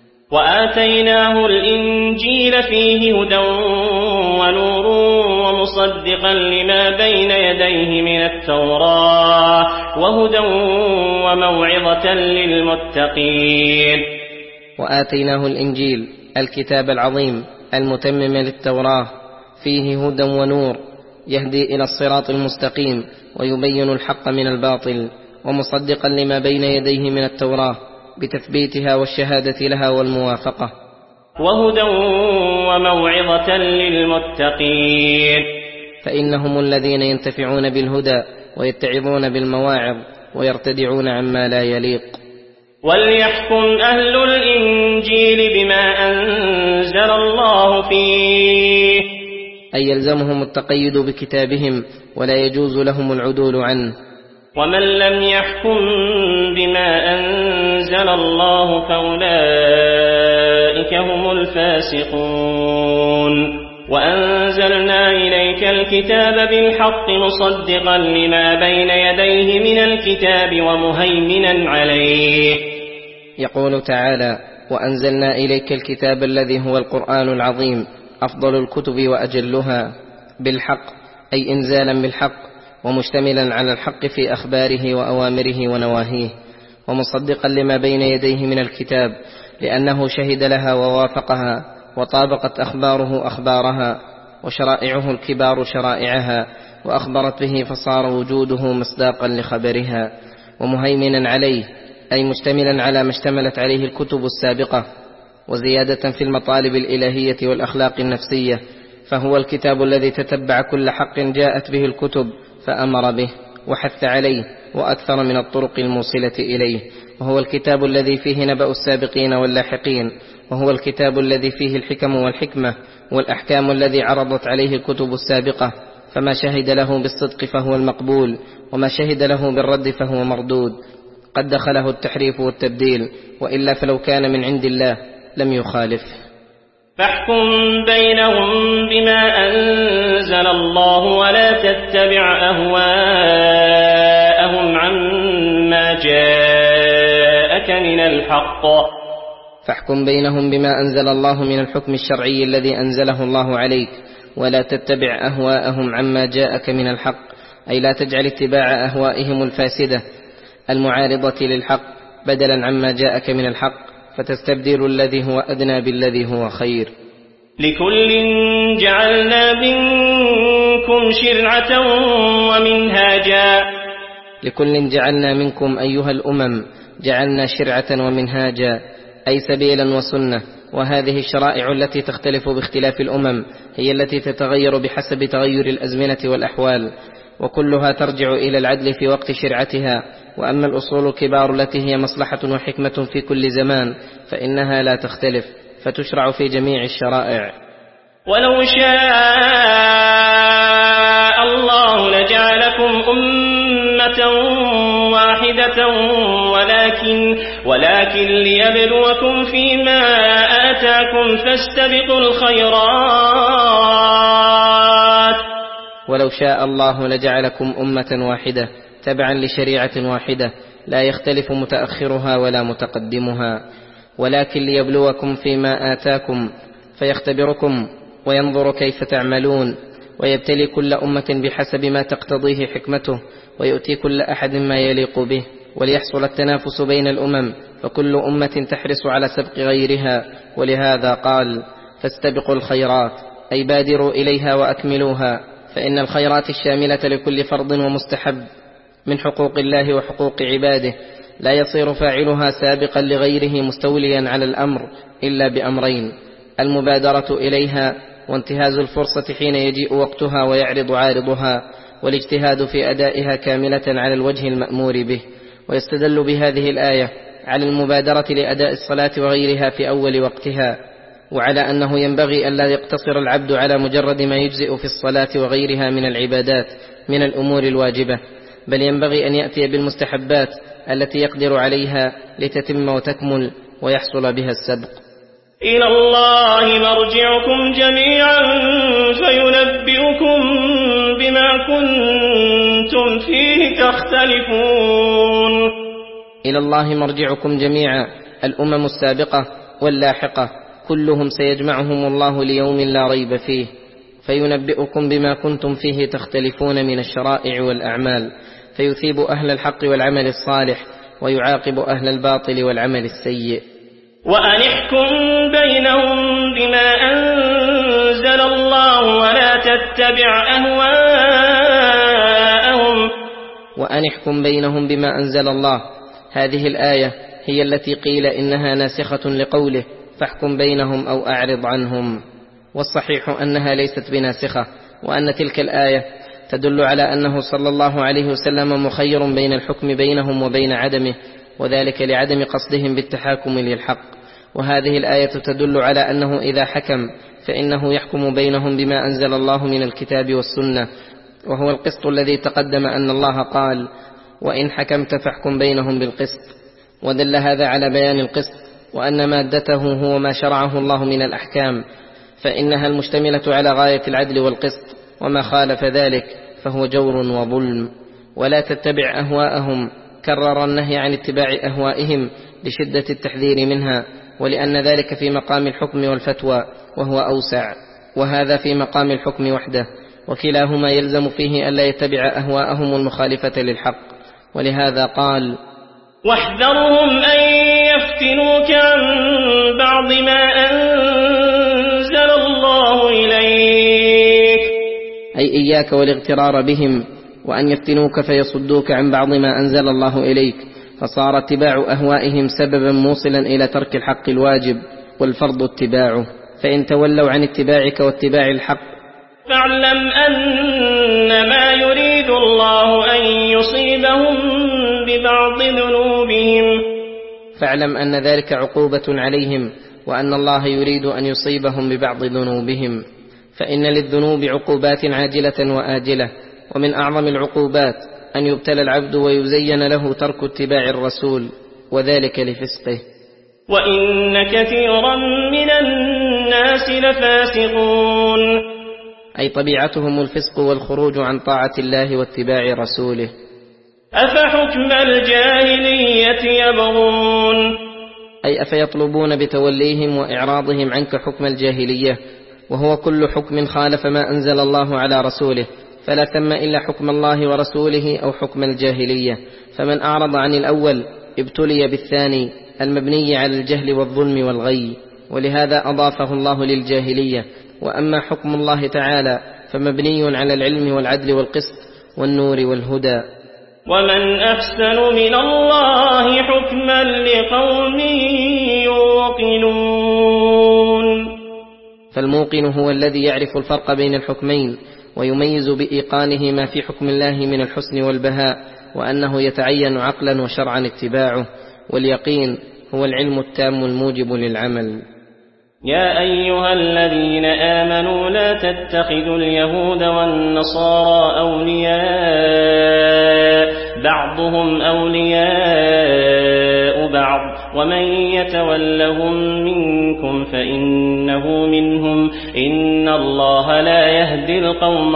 وآتيناه الإنجيل فيه هدى ونور ومصدقا لما بين يديه من التوراة وهدى وموعظة للمتقين. وآتيناه الإنجيل الكتاب العظيم المتمم للتوراة، فيه هدى ونور يهدي إلى الصراط المستقيم ويبين الحق من الباطل، ومصدقا لما بين يديه من التوراة بتثبيتها والشهادة لها والموافقة، وهدى وموعظة للمتقين. فإنهم الذين ينتفعون بالهدى ويتعظون بالمواعظ ويرتدعون عما لا يليق. وليحكم أهل الإنجيل بما أنزل الله فيه، أي يلزمهم التقيد بكتابهم ولا يجوز لهم العدول عنه. ومن لم يحكم بما أنزل الله فأولئك هم الفاسقون. وأنزلنا إليك الكتاب بالحق مصدقا لما بين يديه من الكتاب ومهيمنا عليه. يقول تعالى: وأنزلنا إليك الكتاب الذي هو القرآن العظيم أفضل الكتب وأجلها، بالحق أي إنزالا بالحق، ومشتملا على الحق في أخباره وأوامره ونواهيه، ومصدقا لما بين يديه من الكتاب لأنه شهد لها ووافقها، وطابقت أخباره أخبارها، وشرائعه الكبار شرائعها، وأخبرت به فصار وجوده مصداقا لخبرها. ومهيمنا عليه أي مشتملا على ما اشتملت عليه الكتب السابقة، وزيادة في المطالب الإلهية والأخلاق النفسية، فهو الكتاب الذي تتبع كل حق جاءت به الكتب فأمر به وحث عليه وأكثر من الطرق الموصلة إليه. وهو الكتاب الذي فيه نبأ السابقين واللاحقين، وهو الكتاب الذي فيه الحكم والحكمة والأحكام الذي عرضت عليه الكتب السابقة، فما شهد له بالصدق فهو المقبول، وما شهد له بالرد فهو مردود، قد دخله التحريف والتبديل، وإلا فلو كان من عند الله لم يخالف. فاحكم بينهم بما أنزل الله ولا تتبع أهواءهم عما جاءك من الحق. فاحكم بينهم بما أنزل الله من الحكم الشرعي الذي أنزله الله عليك، ولا تتبع أهواءهم عما جاءك من الحق، أي لا تجعل اتباع أهوائهم الفاسدة المعارضة للحق بدلا عما جاءك من الحق، فتستبدل الذي هو أدنى بالذي هو خير. لكل جعلنا منكم شرعة ومنهاجا لكل جعلنا منكم أيها الأمم جعلنا شرعة ومنهاجا، أي سبيلا وسنة. وهذه الشرائع التي تختلف باختلاف الأمم هي التي تتغير بحسب تغير الأزمنة والأحوال، وكلها ترجع إلى العدل في وقت شرعتها. وأما الأصول الكبار التي هي مصلحة وحكمة في كل زمان فإنها لا تختلف، فتشرع في جميع الشرائع. ولو شاء الله لجعلكم أمة واحدة ولكن, ولكن ليبلوكم فيما آتاكم فاستبقوا الخيرات. ولو شاء الله لجعلكم أمة واحدة تبعا لشريعة واحدة لا يختلف متأخرها ولا متقدمها، ولكن ليبلوكم فيما آتاكم فيختبركم وينظر كيف تعملون، ويبتلي كل أمة بحسب ما تقتضيه حكمته، ويؤتي كل أحد ما يليق به، وليحصل التنافس بين الأمم، فكل أمة تحرص على سبق غيرها. ولهذا قال فاستبقوا الخيرات، أي بادروا إليها وأكملوها، فإن الخيرات الشاملة لكل فرض ومستحب من حقوق الله وحقوق عباده لا يصير فاعلها سابقا لغيره مستوليا على الأمر إلا بأمرين: المبادرة إليها، وانتهاز الفرصة حين يجيء وقتها ويعرض عارضها، والاجتهاد في أدائها كاملة على الوجه المأمور به. ويستدل بهذه الآية على المبادرة لأداء الصلاة وغيرها في أول وقتها، وعلى أنه ينبغي أن لا يقتصر العبد على مجرد ما يجزئ في الصلاة وغيرها من العبادات من الأمور الواجبة، بل ينبغي أن يأتي بالمستحبات التي يقدر عليها لتتم وتكمل ويحصل بها السبق. إلى الله مرجعكم جميعا فينبئكم بما كنتم فيه تختلفون. إلى الله مرجعكم جميعا، الأمم السابقة واللاحقة كلهم سيجمعهم الله ليوم لا ريب فيه، فينبئكم بما كنتم فيه تختلفون من الشرائع والأعمال، فيثيب أهل الحق والعمل الصالح، ويعاقب أهل الباطل والعمل السيء. وأن احكم بينهم بما أنزل الله ولا تتبع أهواءهم. وأن احكم بينهم بما أنزل الله، هذه الآية هي التي قيل إنها ناسخة لقوله فاحكم بينهم أو أعرض عنهم، والصحيح أنها ليست بناسخة، وأن تلك الآية تدل على أنه صلى الله عليه وسلم مخير بين الحكم بينهم وبين عدمه، وذلك لعدم قصدهم بالتحاكم للحق. وهذه الآية تدل على أنه إذا حكم فإنه يحكم بينهم بما أنزل الله من الكتاب والسنة، وهو القسط الذي تقدم أن الله قال وإن حكمت فاحكم بينهم بالقسط، ودل هذا على بيان القسط، وأن مادته هو ما شرعه الله من الأحكام، فإنها المشتملة على غاية العدل والقسط، وما خالف ذلك فهو جور وظلم. ولا تتبع أهواءهم، كرر النهي عن اتباع أهوائهم لشدة التحذير منها، ولأن ذلك في مقام الحكم والفتوى وهو أوسع، وهذا في مقام الحكم وحده، وكلاهما يلزم فيه ألا يتبع أهواءهم المخالفة للحق. ولهذا قال واحذرهم أن يفتنوك عن بعض ما أنزل الله إليك، أي إياك والاغترار بهم، وأن يفتنوك فيصدوك عن بعض ما أنزل الله إليك، فصار اتباع أهوائهم سببا موصلا إلى ترك الحق الواجب والفرض اتباعه. فإن تولوا عن اتباعك واتباع الحق فاعلم أنما يريد الله أن يصيبهم ببعض ذنوبهم فاعلم أن ذلك عقوبة عليهم، وأن الله يريد أن يصيبهم ببعض ذنوبهم. فإن للذنوب عقوبات عاجلة وآجلة، ومن أعظم العقوبات أن يبتلى العبد ويزين له ترك اتباع الرسول، وذلك لفسقه. وإن كثيرا من الناس لفاسقون، أي طبيعتهم الفسق والخروج عن طاعة الله واتباع رسوله. أفحكم الجاهلية يبغون، أي أفيطلبون بتوليهم وإعراضهم عنك حكم الجاهلية، وهو كل حكم خالف ما أنزل الله على رسوله، فلا ثم إلا حكم الله ورسوله أو حكم الجاهلية، فمن أعرض عن الأول ابتلي بالثاني المبني على الجهل والظلم والغي، ولهذا أضافه الله للجاهلية. وأما حكم الله تعالى فمبني على العلم والعدل والقسط والنور والهدى. ومن أحسن من الله حكما لقوم يوقنون. فالموقن هو الذي يعرف الفرق بين الحكمين ويميز بإيقانه ما في حكم الله من الحسن والبهاء، وأنه يتعين عقلا وشرعا اتباعه. واليقين هو العلم التام الموجب للعمل. يا أيها الذين آمنوا لا تتخذوا اليهود والنصارى أولياء بعضهم أولياء بعض ومن يتولهم منكم فإنه منهم إن الله لا يهدي القوم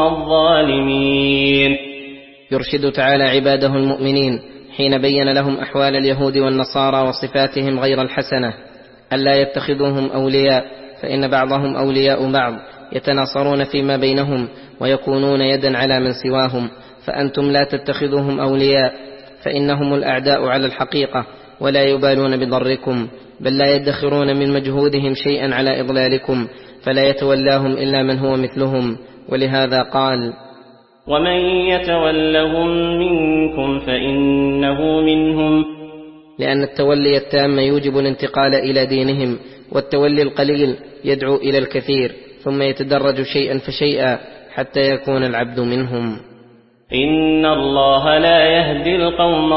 الظالمين. يرشد تعالى عباده المؤمنين حين بين لهم أحوال اليهود والنصارى وصفاتهم غير الحسنة ألا يتخذوهم أولياء، فإن بعضهم أولياء بعض يتناصرون فيما بينهم ويكونون يدا على من سواهم، فأنتم لا تتخذوهم أولياء فإنهم الأعداء على الحقيقة ولا يبالون بضركم، بل لا يدخرون من مجهودهم شيئا على إضلالكم، فلا يتولاهم إلا من هو مثلهم. ولهذا قال: ومن يتولهم منكم فإنه منهم، لأن التولي التام يوجب الانتقال إلى دينهم، والتولي القليل يدعو إلى الكثير، ثم يتدرج شيئا فشيئا حتى يكون العبد منهم. إن الله لا يهدي القوم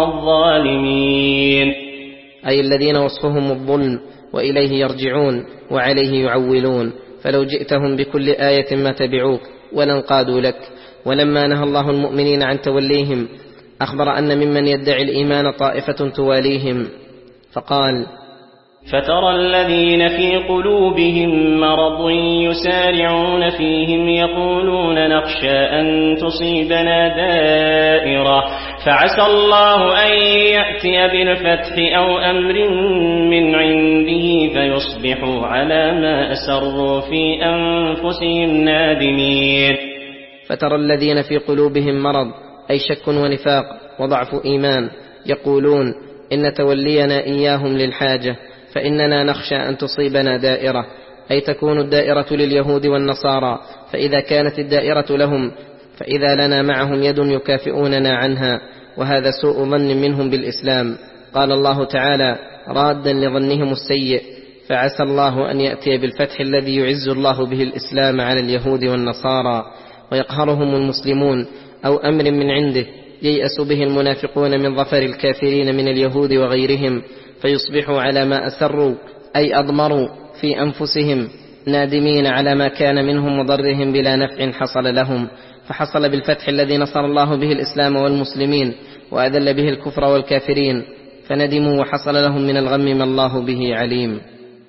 الظالمين، أي الذين وصفهم الظلم وإليه يرجعون وعليه يعولون، فلو جئتهم بكل آية ما تبعوك ولانقادوا لك. ولما نهى الله المؤمنين عن توليهم أخبر أن ممن يدعي الإيمان طائفة تواليهم، فقال: فترى الذين في قلوبهم مرض يسارعون فيهم يقولون نخشى أن تصيبنا دائرة فعسى الله أن يأتي بالفتح أو أمر من عنده فيصبحوا على ما أسروا في أنفسهم نادمين. فترى الذين في قلوبهم مرض أي شك ونفاق وضعف إيمان يقولون إن تولينا إياهم للحاجة، فإننا نخشى أن تصيبنا دائرة، أي تكون الدائرة لليهود والنصارى، فإذا كانت الدائرة لهم فإذا لنا معهم يد يكافئوننا عنها، وهذا سوء ظن منهم بالإسلام. قال الله تعالى رادا لظنهم السيء: فعسى الله أن يأتي بالفتح الذي يعز الله به الإسلام على اليهود والنصارى ويقهرهم المسلمون، أو أمر من عنده ييأس به المنافقون من ظفر الكافرين من اليهود وغيرهم، فيصبحوا على ما أسروا أي أضمروا في أنفسهم نادمين على ما كان منهم وضرهم بلا نفع حصل لهم. فحصل بالفتح الذي نصر الله به الإسلام والمسلمين وأذل به الكفر والكافرين، فندموا وحصل لهم من الغم ما الله به عليم.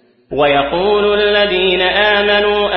ويقول الذين آمنوا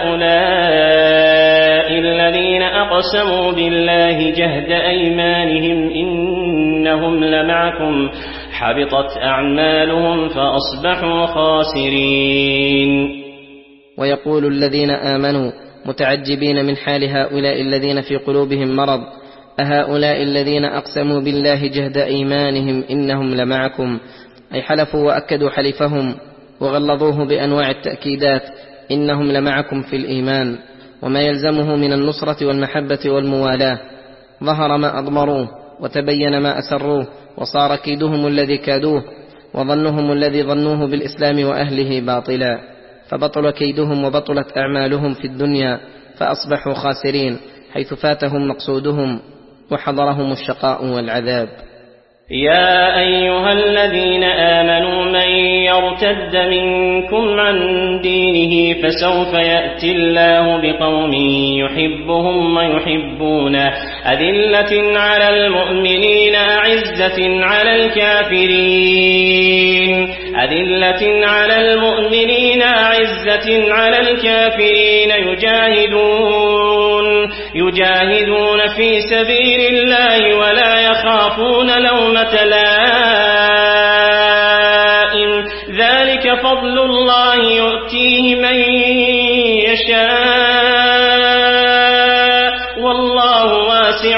أهؤلاء الذين أقسموا بالله جهد أيمانهم إنهم لمعكم حبطت أعمالهم فأصبحوا خاسرين. ويقول الذين آمنوا متعجبين من حال هؤلاء الذين في قلوبهم مرض: أهؤلاء الذين أقسموا بالله جهد أيمانهم إنهم لمعكم، أي حلفوا وأكدوا حلفهم وغلظوه بأنواع التأكيدات إنهم لمعكم في الإيمان، وما يلزمه من النصرة والمحبة والموالاة. ظهر ما أضمروه وتبين ما أسروه، وصار كيدهم الذي كادوه وظنهم الذي ظنوه بالإسلام وأهله باطلا، فبطل كيدهم وبطلت أعمالهم في الدنيا، فأصبحوا خاسرين حيث فاتهم مقصودهم وحضرهم الشقاء والعذاب. يا أيها الذين آمنوا من يرتد منكم عن دينه فسوف يأتي الله بقوم يحبهم ويحبونه أذلة على المؤمنين أعزة على الكافرين أذلة على المؤمنين أعزة على الكافرين يجاهدون يجاهدون في سبيل الله ولا يخافون لومة لائم ذلك فضل الله يؤتيه من يشاء واسع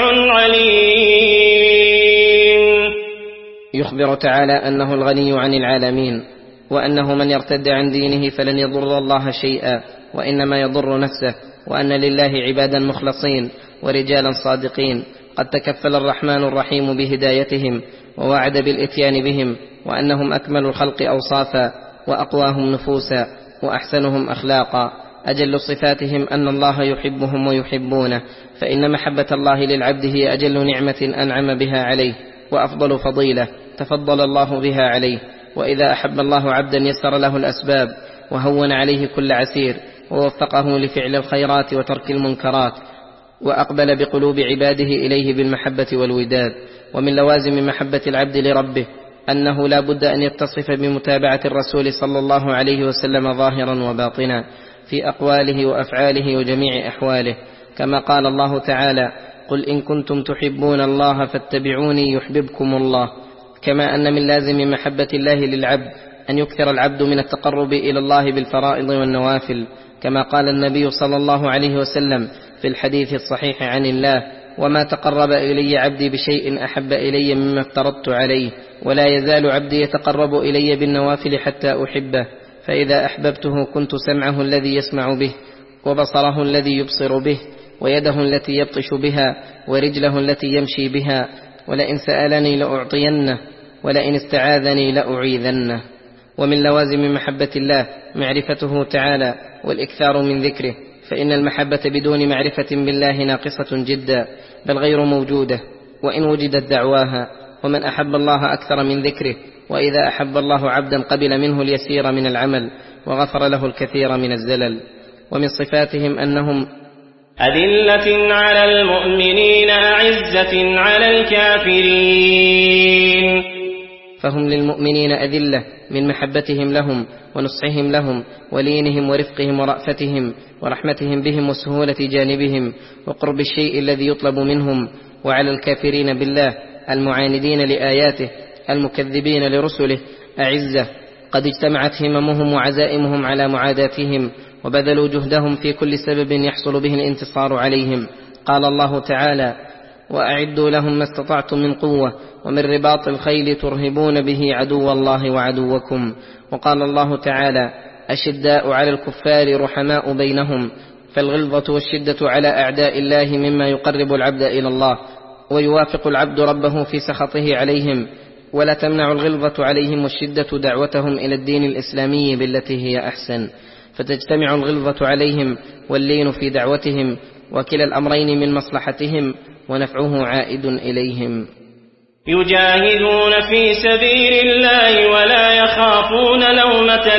عليم. يخبر تعالى أنه الغني عن العالمين، وأنه من يرتد عن دينه فلن يضر الله شيئا وإنما يضر نفسه، وأن لله عبادا مخلصين ورجالا صادقين قد تكفل الرحمن الرحيم بهدايتهم ووعد بالإتيان بهم، وأنهم أكمل الخلق أوصافا وأقواهم نفوسا وأحسنهم أخلاقا. أجل صفاتهم أن الله يحبهم ويحبونه، فإن محبة الله للعبد هي أجل نعمة أنعم بها عليه وأفضل فضيلة تفضل الله بها عليه. وإذا أحب الله عبدا يسر له الأسباب وهون عليه كل عسير ووفقه لفعل الخيرات وترك المنكرات، وأقبل بقلوب عباده إليه بالمحبة والوداد. ومن لوازم محبة العبد لربه أنه لا بد أن يتصف بمتابعة الرسول صلى الله عليه وسلم ظاهرا وباطنا في أقواله وأفعاله وجميع أحواله، كما قال الله تعالى: قل إن كنتم تحبون الله فاتبعوني يحببكم الله. كما أن من لازم محبة الله للعبد أن يكثر العبد من التقرب إلى الله بالفرائض والنوافل، كما قال النبي صلى الله عليه وسلم في الحديث الصحيح عن الله: وما تقرب إلي عبدي بشيء أحب إلي مما افترضت عليه، ولا يزال عبدي يتقرب إلي بالنوافل حتى أحبه، فإذا أحببته كنت سمعه الذي يسمع به، وبصره الذي يبصر به، ويده التي يبطش بها، ورجله التي يمشي بها، ولئن سألني لأعطينه، ولئن استعاذني لأعيذنه. ومن لوازم محبة الله معرفته تعالى والإكثار من ذكره، فإن المحبة بدون معرفة بالله ناقصة جدا بل غير موجودة، وإن وجدت دعواها. ومن أحب الله أكثر من ذكره، وإذا أحب الله عبدا قبل منه اليسير من العمل وغفر له الكثير من الزلل. ومن صفاتهم أنهم أذلة على المؤمنين أعزة على الكافرين، فهم للمؤمنين أذلة من محبتهم لهم ونصحهم لهم ولينهم ورفقهم ورأفتهم ورحمتهم بهم وسهولة جانبهم وقرب الشيء الذي يطلب منهم. وعلى الكافرين بالله المعاندين لآياته المكذبين لرسله أعزة قد اجتمعت هممهم وعزائمهم على معاداتهم، وبذلوا جهدهم في كل سبب يحصل به الانتصار عليهم. قال الله تعالى: وأعدوا لهم ما استطعتم من قوة ومن رباط الخيل ترهبون به عدو الله وعدوكم. وقال الله تعالى: أشداء على الكفار رحماء بينهم، فالغلظة والشدة على أعداء الله مما يقرب العبد إلى الله ويوافق العبد ربه في سخطه عليهم، ولا تمنع الغلظة عليهم والشدة دعوتهم إلى الدين الإسلامي بالتي هي أحسن، فتجتمع الغلظة عليهم واللين في دعوتهم، وكلا الأمرين من مصلحتهم ونفعه عائد إليهم. يجاهدون في سبيل الله ولا يخافون لومة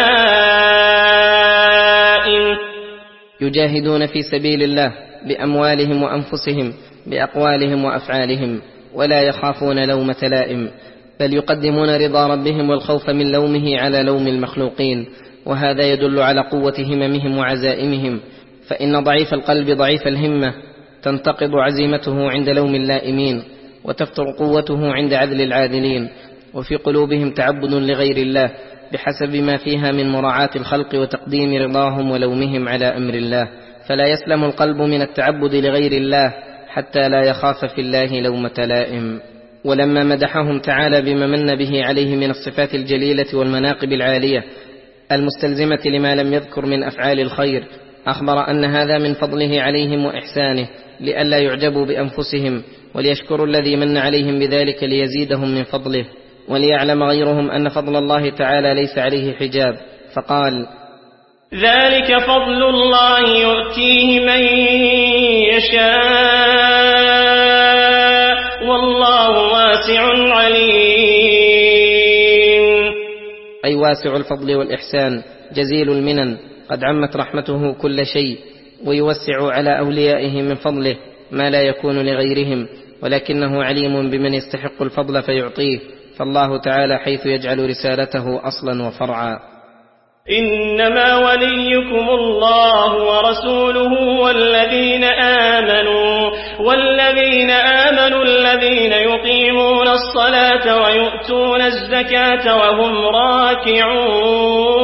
لائم. يجاهدون في سبيل الله بأموالهم وأنفسهم بأقوالهم وأفعالهم ولا يخافون لومة لائم، بل يقدمون رضا ربهم والخوف من لومه على لوم المخلوقين، وهذا يدل على قوة هممهم وعزائمهم، فإن ضعيف القلب ضعيف الهمة تنتقض عزيمته عند لوم اللائمين وتفتر قوته عند عذل العاذلين، وفي قلوبهم تعبد لغير الله بحسب ما فيها من مراعاة الخلق وتقديم رضاهم ولومهم على أمر الله، فلا يسلم القلب من التعبد لغير الله حتى لا يخاف في الله لومة لائم. ولما مدحهم تعالى بما من به عليه من الصفات الجليلة والمناقب العالية المستلزمة لما لم يذكر من أفعال الخير، أخبر أن هذا من فضله عليهم وإحسانه، لئلا يعجبوا بأنفسهم، وليشكروا الذي من عليهم بذلك ليزيدهم من فضله، وليعلم غيرهم أن فضل الله تعالى ليس عليه حجاب، فقال: ذلك فضل الله يؤتيه من يشاء والله واسع عليم. أي واسع الفضل والإحسان جزيل المنن، قد عمت رحمته كل شيء، ويوسع على أوليائه من فضله ما لا يكون لغيرهم، ولكنه عليم بمن يستحق الفضل فيعطيه، فالله تعالى حيث يجعل رسالته أصلا وفرعا. إنما وليكم الله ورسوله والذين آمنوا والذين آمنوا الذين يقيمون الصلاة ويؤتون الزكاة وهم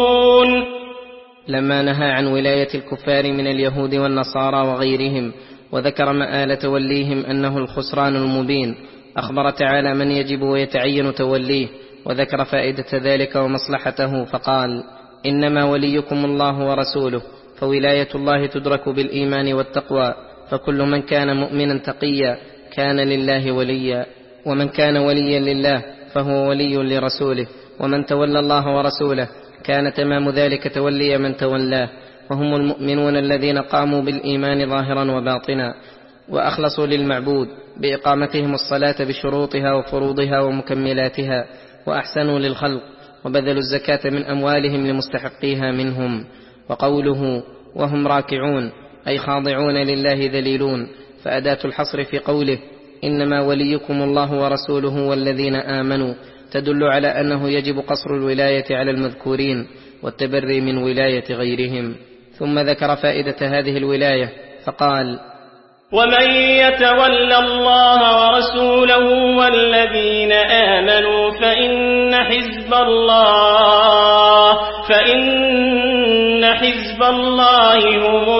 راكعون. لما نهى عن ولاية الكفار من اليهود والنصارى وغيرهم وذكر مآل توليهم أنه الخسران المبين. أخبر تعالى من يجب ويتعين توليه، وذكر فائدة ذلك ومصلحته فقال: إنما وليكم الله ورسوله، فولاية الله تدرك بالإيمان والتقوى، فكل من كان مؤمنا تقيا كان لله وليا، ومن كان وليا لله فهو ولي لرسوله، ومن تولى الله ورسوله كان تمام ذلك تولي من تولاه، وهم المؤمنون الذين قاموا بالإيمان ظاهرا وباطنا، وأخلصوا للمعبود بإقامتهم الصلاة بشروطها وفروضها ومكملاتها، وأحسنوا للخلق وبذلوا الزكاة من أموالهم لمستحقيها منهم. وقوله وهم راكعون أي خاضعون لله ذليلون، فأداة الحصر في قوله إنما وليكم الله ورسوله والذين آمنوا تدل على أنه يجب قصر الولاية على المذكورين والتبري من ولاية غيرهم. ثم ذكر فائدة هذه الولاية فقال: ومن يتول الله ورسوله والذين آمنوا فإن حزب الله فإن حزب الله هم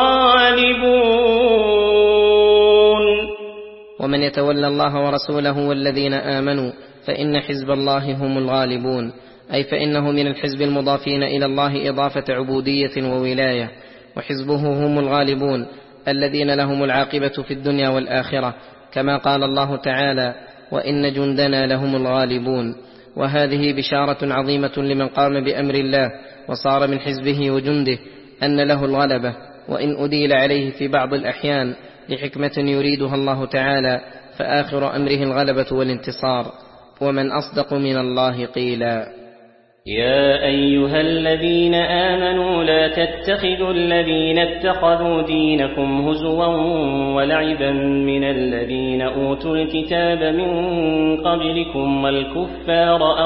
الغالبون. ومن يتولى الله ورسوله والذين آمنوا فإن حزب الله هم الغالبون، أي فإنه من الحزب المضافين إلى الله إضافة عبودية وولاية، وحزبه هم الغالبون الذين لهم العاقبة في الدنيا والآخرة، كما قال الله تعالى: وإن جندنا لهم الغالبون. وهذه بشارة عظيمة لمن قام بأمر الله وصار من حزبه وجنده أن له الغلبة، وإن أديل عليه في بعض الأحيان لحكمة يريدها الله تعالى، فآخر أمره الغلبة والانتصار. ومن أصدق من الله قيلا. يا أيها الذين آمنوا لا تتخذوا الذين اتخذوا دينكم هزوا ولعبا من الذين أوتوا الكتاب من قبلكم والكفار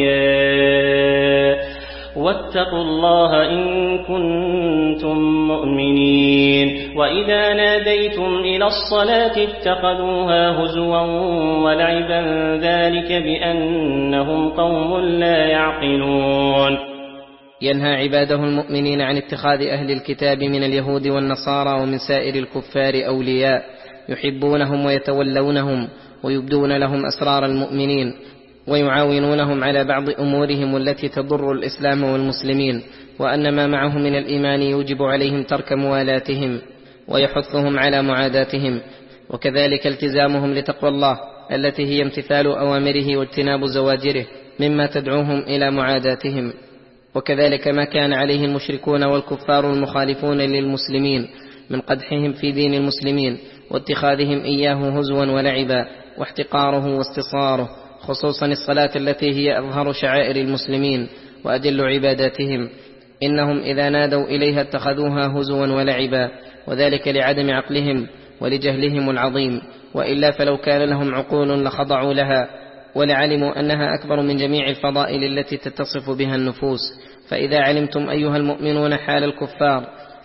أولياء، واتقوا الله إن كنتم مؤمنين. وإذا ناديتم إلى الصلاة اتخذوها هزوا ولعبا، ذلك بأنهم قوم لا يعقلون. ينهى عباده المؤمنين عن اتخاذ أهل الكتاب من اليهود والنصارى ومن سائر الكفار أولياء يحبونهم ويتولونهم ويبدون لهم أسرار المؤمنين ويعاونونهم على بعض أمورهم التي تضر الإسلام والمسلمين، وأن ما معه من الإيمان يوجب عليهم ترك موالاتهم ويحثهم على معاداتهم، وكذلك التزامهم لتقوى الله التي هي امتثال أوامره واجتناب زواجره مما تدعوهم إلى معاداتهم، وكذلك ما كان عليه المشركون والكفار المخالفون للمسلمين من قدحهم في دين المسلمين واتخاذهم إياه هزوا ولعبا واحتقاره واستصاره، خصوصا الصلاة التي هي أظهر شعائر المسلمين وأجل عباداتهم. إنهم إذا نادوا إليها اتخذوها هزوا ولعبا، وذلك لعدم عقلهم ولجهلهم العظيم، وإلا فلو كان لهم عقول لخضعوا لها ولعلموا أنها أكبر من جميع الفضائل التي تتصف بها النفوس. فإذا علمتم أيها المؤمنون حال الكفار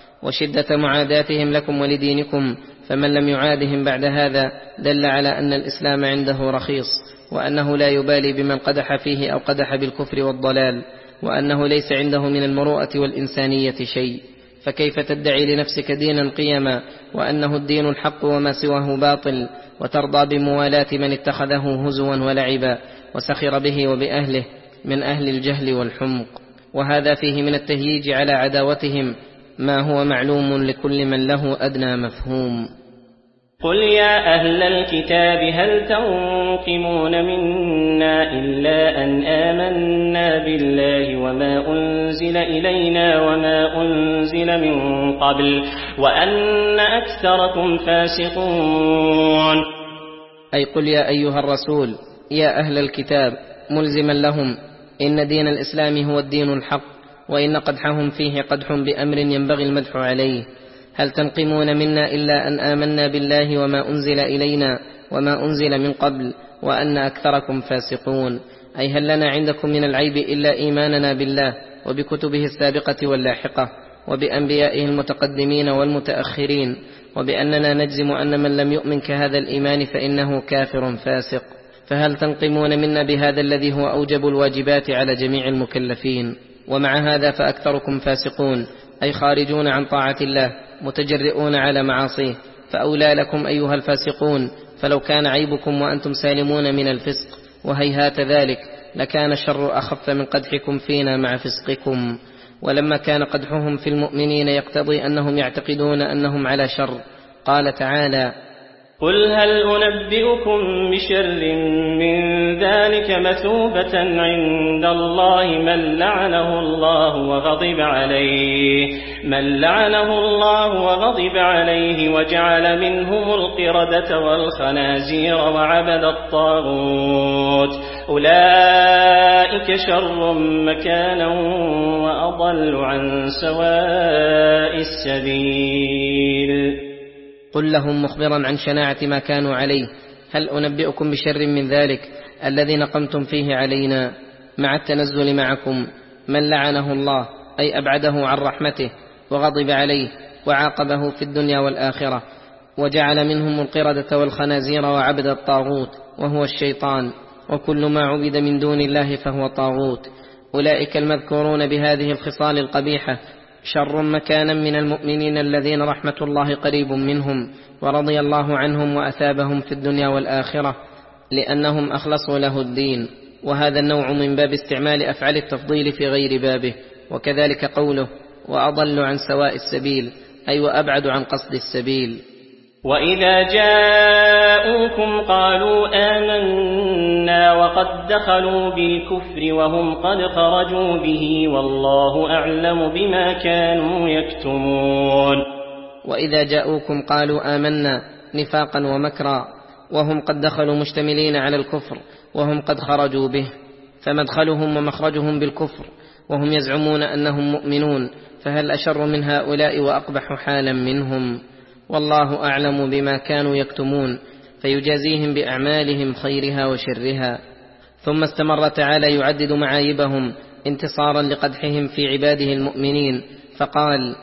وشدة معاداتهم لكم ولدينكم، فمن لم يعادهم بعد هذا دل على أن الإسلام عنده رخيص، وأنه لا يبالي بمن قدح فيه أو قدح بالكفر والضلال، وأنه ليس عنده من المروءة والإنسانية شيء. فكيف تدعي لنفسك دينا قيما وأنه الدين الحق وما سواه باطل، وترضى بموالاة من اتخذه هزوا ولعبا وسخر به وبأهله من أهل الجهل والحمق؟ وهذا فيه من التهييج على عداوتهم ما هو معلوم لكل من له أدنى مفهوم. قل يا أهل الكتاب هل تنقمون منا إلا أن آمنا بالله وما أنزل إلينا وما أنزل من قبل وأن أكثركم فاسقون. أي قل يا أيها الرسول يا أهل الكتاب ملزما لهم إن دين الإسلام هو الدين الحق، وإن قدحهم فيه قدح بأمر ينبغي المدح عليه. هل تنقمون منا إلا أن آمنا بالله وما أنزل إلينا وما أنزل من قبل وأن أكثركم فاسقون؟ أي هل لنا عندكم من العيب إلا إيماننا بالله وبكتبه السابقة واللاحقة وبأنبيائه المتقدمين والمتأخرين، وبأننا نجزم أن من لم يؤمن كهذا الإيمان فإنه كافر فاسق؟ فهل تنقمون منا بهذا الذي هو أوجب الواجبات على جميع المكلفين؟ ومع هذا فأكثركم فاسقون، أي خارجون عن طاعة الله متجرئون على معاصيه، فأولى لكم أيها الفاسقون، فلو كان عيبكم وأنتم سالمون من الفسق، وهيهات ذلك، لكان الشر أخف من قدحكم فينا مع فسقكم. ولما كان قدحهم في المؤمنين يقتضي أنهم يعتقدون أنهم على شر، قال تعالى: قل هل أنبئكم بشر من ذلك مثوبة عند الله من لعنه الله وغضب عليه من لعنه الله وغضب عليه وجعل منهم القردة والخنازير وعبد الطاغوت أولئك شر مكانا وأضل عن سواء السبيل. قل لهم مخبرا عن شناعة ما كانوا عليه: هل أنبئكم بشر من ذلك الذي نقمتم فيه علينا مع التنزل معكم من لعنه الله، أي أبعده عن رحمته وغضب عليه وعاقبه في الدنيا والآخرة، وجعل منهم القردة والخنازير وعبد الطاغوت وهو الشيطان، وكل ما عبد من دون الله فهو طاغوت. أولئك المذكورون بهذه الخصال القبيحة شر مكانا من المؤمنين الذين رحمة الله قريب منهم ورضي الله عنهم وأثابهم في الدنيا والآخرة، لأنهم أخلصوا له الدين. وهذا النوع من باب استعمال أفعال التفضيل في غير بابه. وكذلك قوله: وأضل عن سواء السبيل، أي وأبعد عن قصد السبيل. وإذا جاءوكم قالوا آمنا وقد دخلوا بالكفر وهم قد خرجوا به والله أعلم بما كانوا يكتمون. وإذا جاءوكم قالوا آمنا نفاقا ومكرا، وهم قد دخلوا مشتملين على الكفر وهم قد خرجوا به، فمدخلهم ومخرجهم بالكفر وهم يزعمون أنهم مؤمنون، فهل أشر من هؤلاء وأقبح حالا منهم؟ والله أعلم بما كانوا يكتمون، فيجازيهم بأعمالهم خيرها وشرها. ثم استمر تعالى يعدد معايبهم انتصارا لقدحهم في عباده المؤمنين، فقال: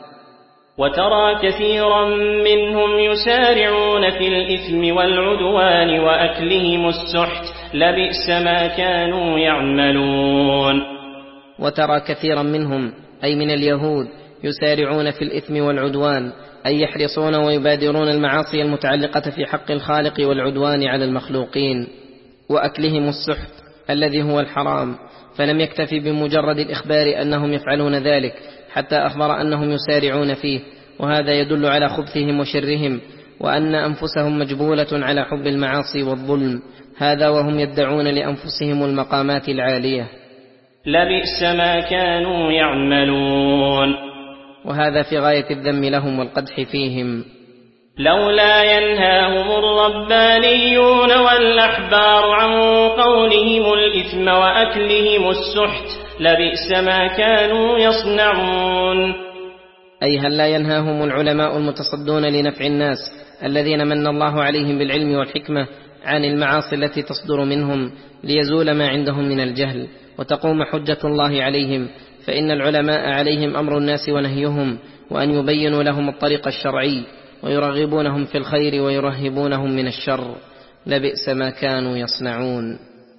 وترى كثيرا منهم يسارعون في الإثم والعدوان وأكلهم السحت لبئس ما كانوا يعملون. وترى كثيرا منهم، أي من اليهود، يسارعون في الإثم والعدوان، أي يحرصون ويبادرون المعاصي المتعلقة في حق الخالق والعدوان على المخلوقين، وأكلهم السحت الذي هو الحرام، فلم يكتفي بمجرد الإخبار أنهم يفعلون ذلك، حتى أخبر أنهم يسارعون فيه، وهذا يدل على خبثهم وشرهم، وأن أنفسهم مجبولة على حب المعاصي والظلم، هذا وهم يدعون لأنفسهم المقامات العالية. لبئس ما كانوا يعملون. وهذا في غاية الذم لهم والقدح فيهم. لولا ينهاهم الربانيون والأحبار عن قولهم الإثم وأكلهم السحت لبئس ما كانوا يصنعون. أي هل لا ينهاهم العلماء المتصدون لنفع الناس الذين من الله عليهم بالعلم والحكمة عن المعاصي التي تصدر منهم ليزول ما عندهم من الجهل وتقوم حجة الله عليهم؟ فإن العلماء عليهم أمر الناس ونهيهم، وأن يبينوا لهم الطريق الشرعي ويرغبونهم في الخير ويرهبونهم من الشر. لبئس ما كانوا يصنعون.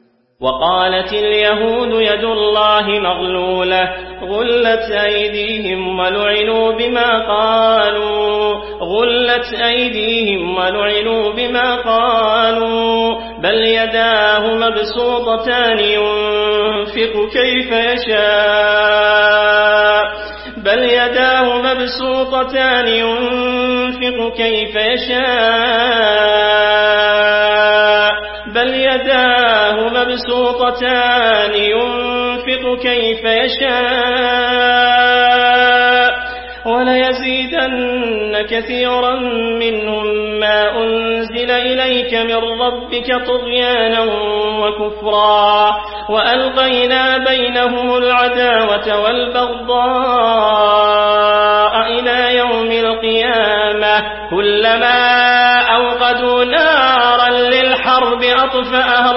وقالت اليهود يد الله مغلولة غلت أيديهم ولعنوا بما قالوا غلت أيديهم ولعنوا بما قالوا بل يداه مبسوطتان ينفق كيف يشاء بل يداه مبسوطتان ينفق كيف يشاء بل يداه مبسوطتان ينفق كيف يشاء وليزيدن كثيرا منهم ما أنزل إليك من ربك طغيانا وكفرا وألقينا بينهم العداوة والبغضاء إلى يوم القيامة كلما أوقدوا نارا للحرب أطفأها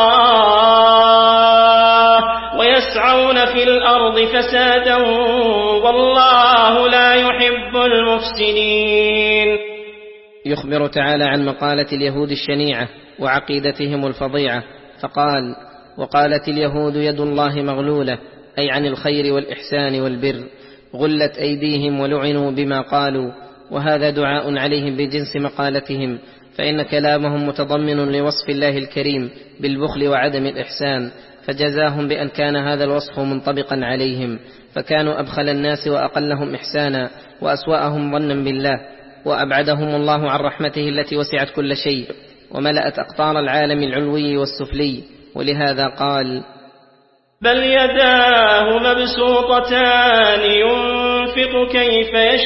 الله ويسعون في الأرض فسادا والله لا يحب المفسدين. يخبر تعالى عن مقالة اليهود الشنيعة وعقيدتهم الفظيعة، فقال: وقالت اليهود يد الله مغلولة، أي عن الخير والإحسان والبر، غلت أيديهم ولعنوا بما قالوا، وهذا دعاء عليهم بجنس مقالتهم، فإن كلامهم متضمن لوصف الله الكريم بالبخل وعدم الإحسان، فجزاهم بأن كان هذا الوصف منطبقا عليهم، فكانوا أبخل الناس وأقلهم إحسانا وأسوأهم ظنا بالله، وأبعدهم الله عن رحمته التي وسعت كل شيء وملأت أقطار العالم العلوي والسفلي. ولهذا قال: بل يداه مبسوطتان ينفق كيف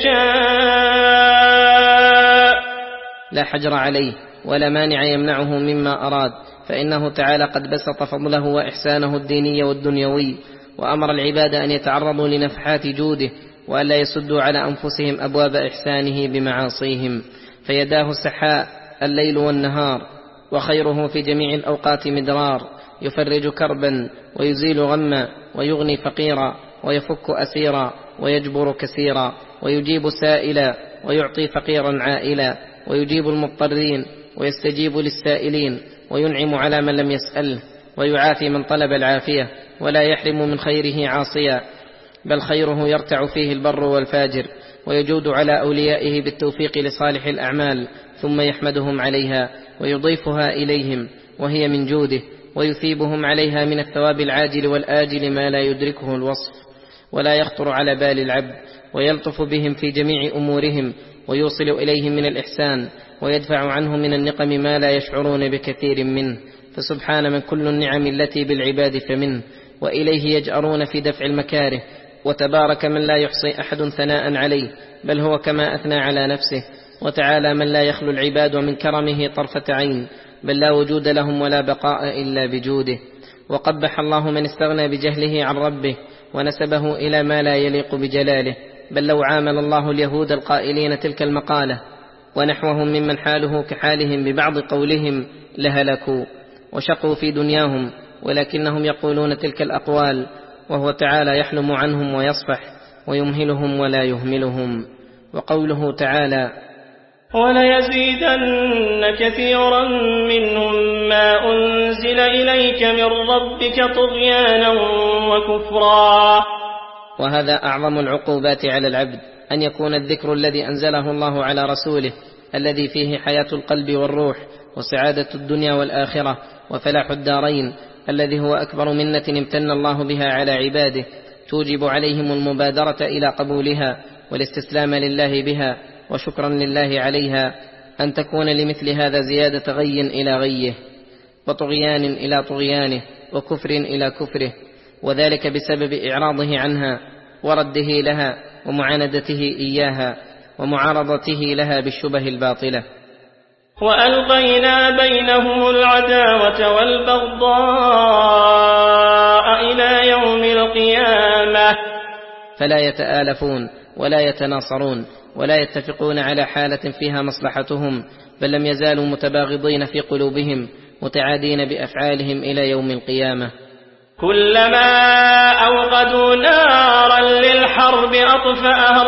يشاء. لا حجر عليه ولا مانع يمنعه مما أراد، فإنه تعالى قد بسط فضله وإحسانه الديني والدنيوي، وأمر العباد أن يتعرضوا لنفحات جوده وألا يسدوا على أنفسهم أبواب إحسانه بمعاصيهم، فيداه سحاء الليل والنهار، وخيره في جميع الأوقات مدرار، يفرج كربا ويزيل غما ويغني فقيرا ويفك أسيرا ويجبر كثيرا، ويجيب سائلا ويعطي فقيرا عائلا، ويجيب المضطرين ويستجيب للسائلين، وينعم على من لم يسأله، ويعافي من طلب العافية، ولا يحرم من خيره عاصيا، بل خيره يرتع فيه البر والفاجر، ويجود على أوليائه بالتوفيق لصالح الأعمال، ثم يحمدهم عليها ويضيفها إليهم وهي من جوده، ويثيبهم عليها من الثواب العاجل والآجل ما لا يدركه الوصف ولا يخطر على بال العبد، ويلطف بهم في جميع أمورهم، ويوصل إليهم من الإحسان، ويدفع عنهم من النقم ما لا يشعرون بكثير منه، فسبحان من كل النعم التي بالعباد فمنه، وإليه يجأرون في دفع المكاره، وتبارك من لا يحصي أحد ثناء عليه، بل هو كما أثنى على نفسه، وتعالى من لا يخلو العباد من كرمه طرفة عين، بل لا وجود لهم ولا بقاء إلا بجوده. وقبح الله من استغنى بجهله عن ربه ونسبه إلى ما لا يليق بجلاله، بل لو عامل الله اليهود القائلين تلك المقالة ونحوهم ممن حاله كحالهم ببعض قولهم لهلكوا وشقوا في دنياهم، ولكنهم يقولون تلك الأقوال وهو تعالى يحلم عنهم ويصفح ويمهلهم ولا يهملهم. وقوله تعالى: وليزيدن كثيرا منهم ما أنزل إليك من ربك طغيانا وكفرا. وهذا أعظم العقوبات على العبد، أن يكون الذكر الذي أنزله الله على رسوله الذي فيه حياة القلب والروح وسعادة الدنيا والآخرة وفلاح الدارين، الذي هو أكبر منة امتن الله بها على عباده، توجب عليهم المبادرة إلى قبولها والاستسلام لله بها وشكرا لله عليها، أن تكون لمثل هذا زيادة غي إلى غيه، وطغيان إلى طغيانه، وكفر إلى كفره، وذلك بسبب إعراضه عنها ورده لها ومعاندته إياها ومعارضته لها بالشبه الباطلة. وألقينا بينهم العداوة والبغضاء إلى يوم القيامة، فلا يتآلفون ولا يتناصرون ولا يتفقون على حالة فيها مصلحتهم، بل لم يزالوا متباغضين في قلوبهم متعادين بأفعالهم إلى يوم القيامة. كلما أوقدوا نارا للحرب أطفأها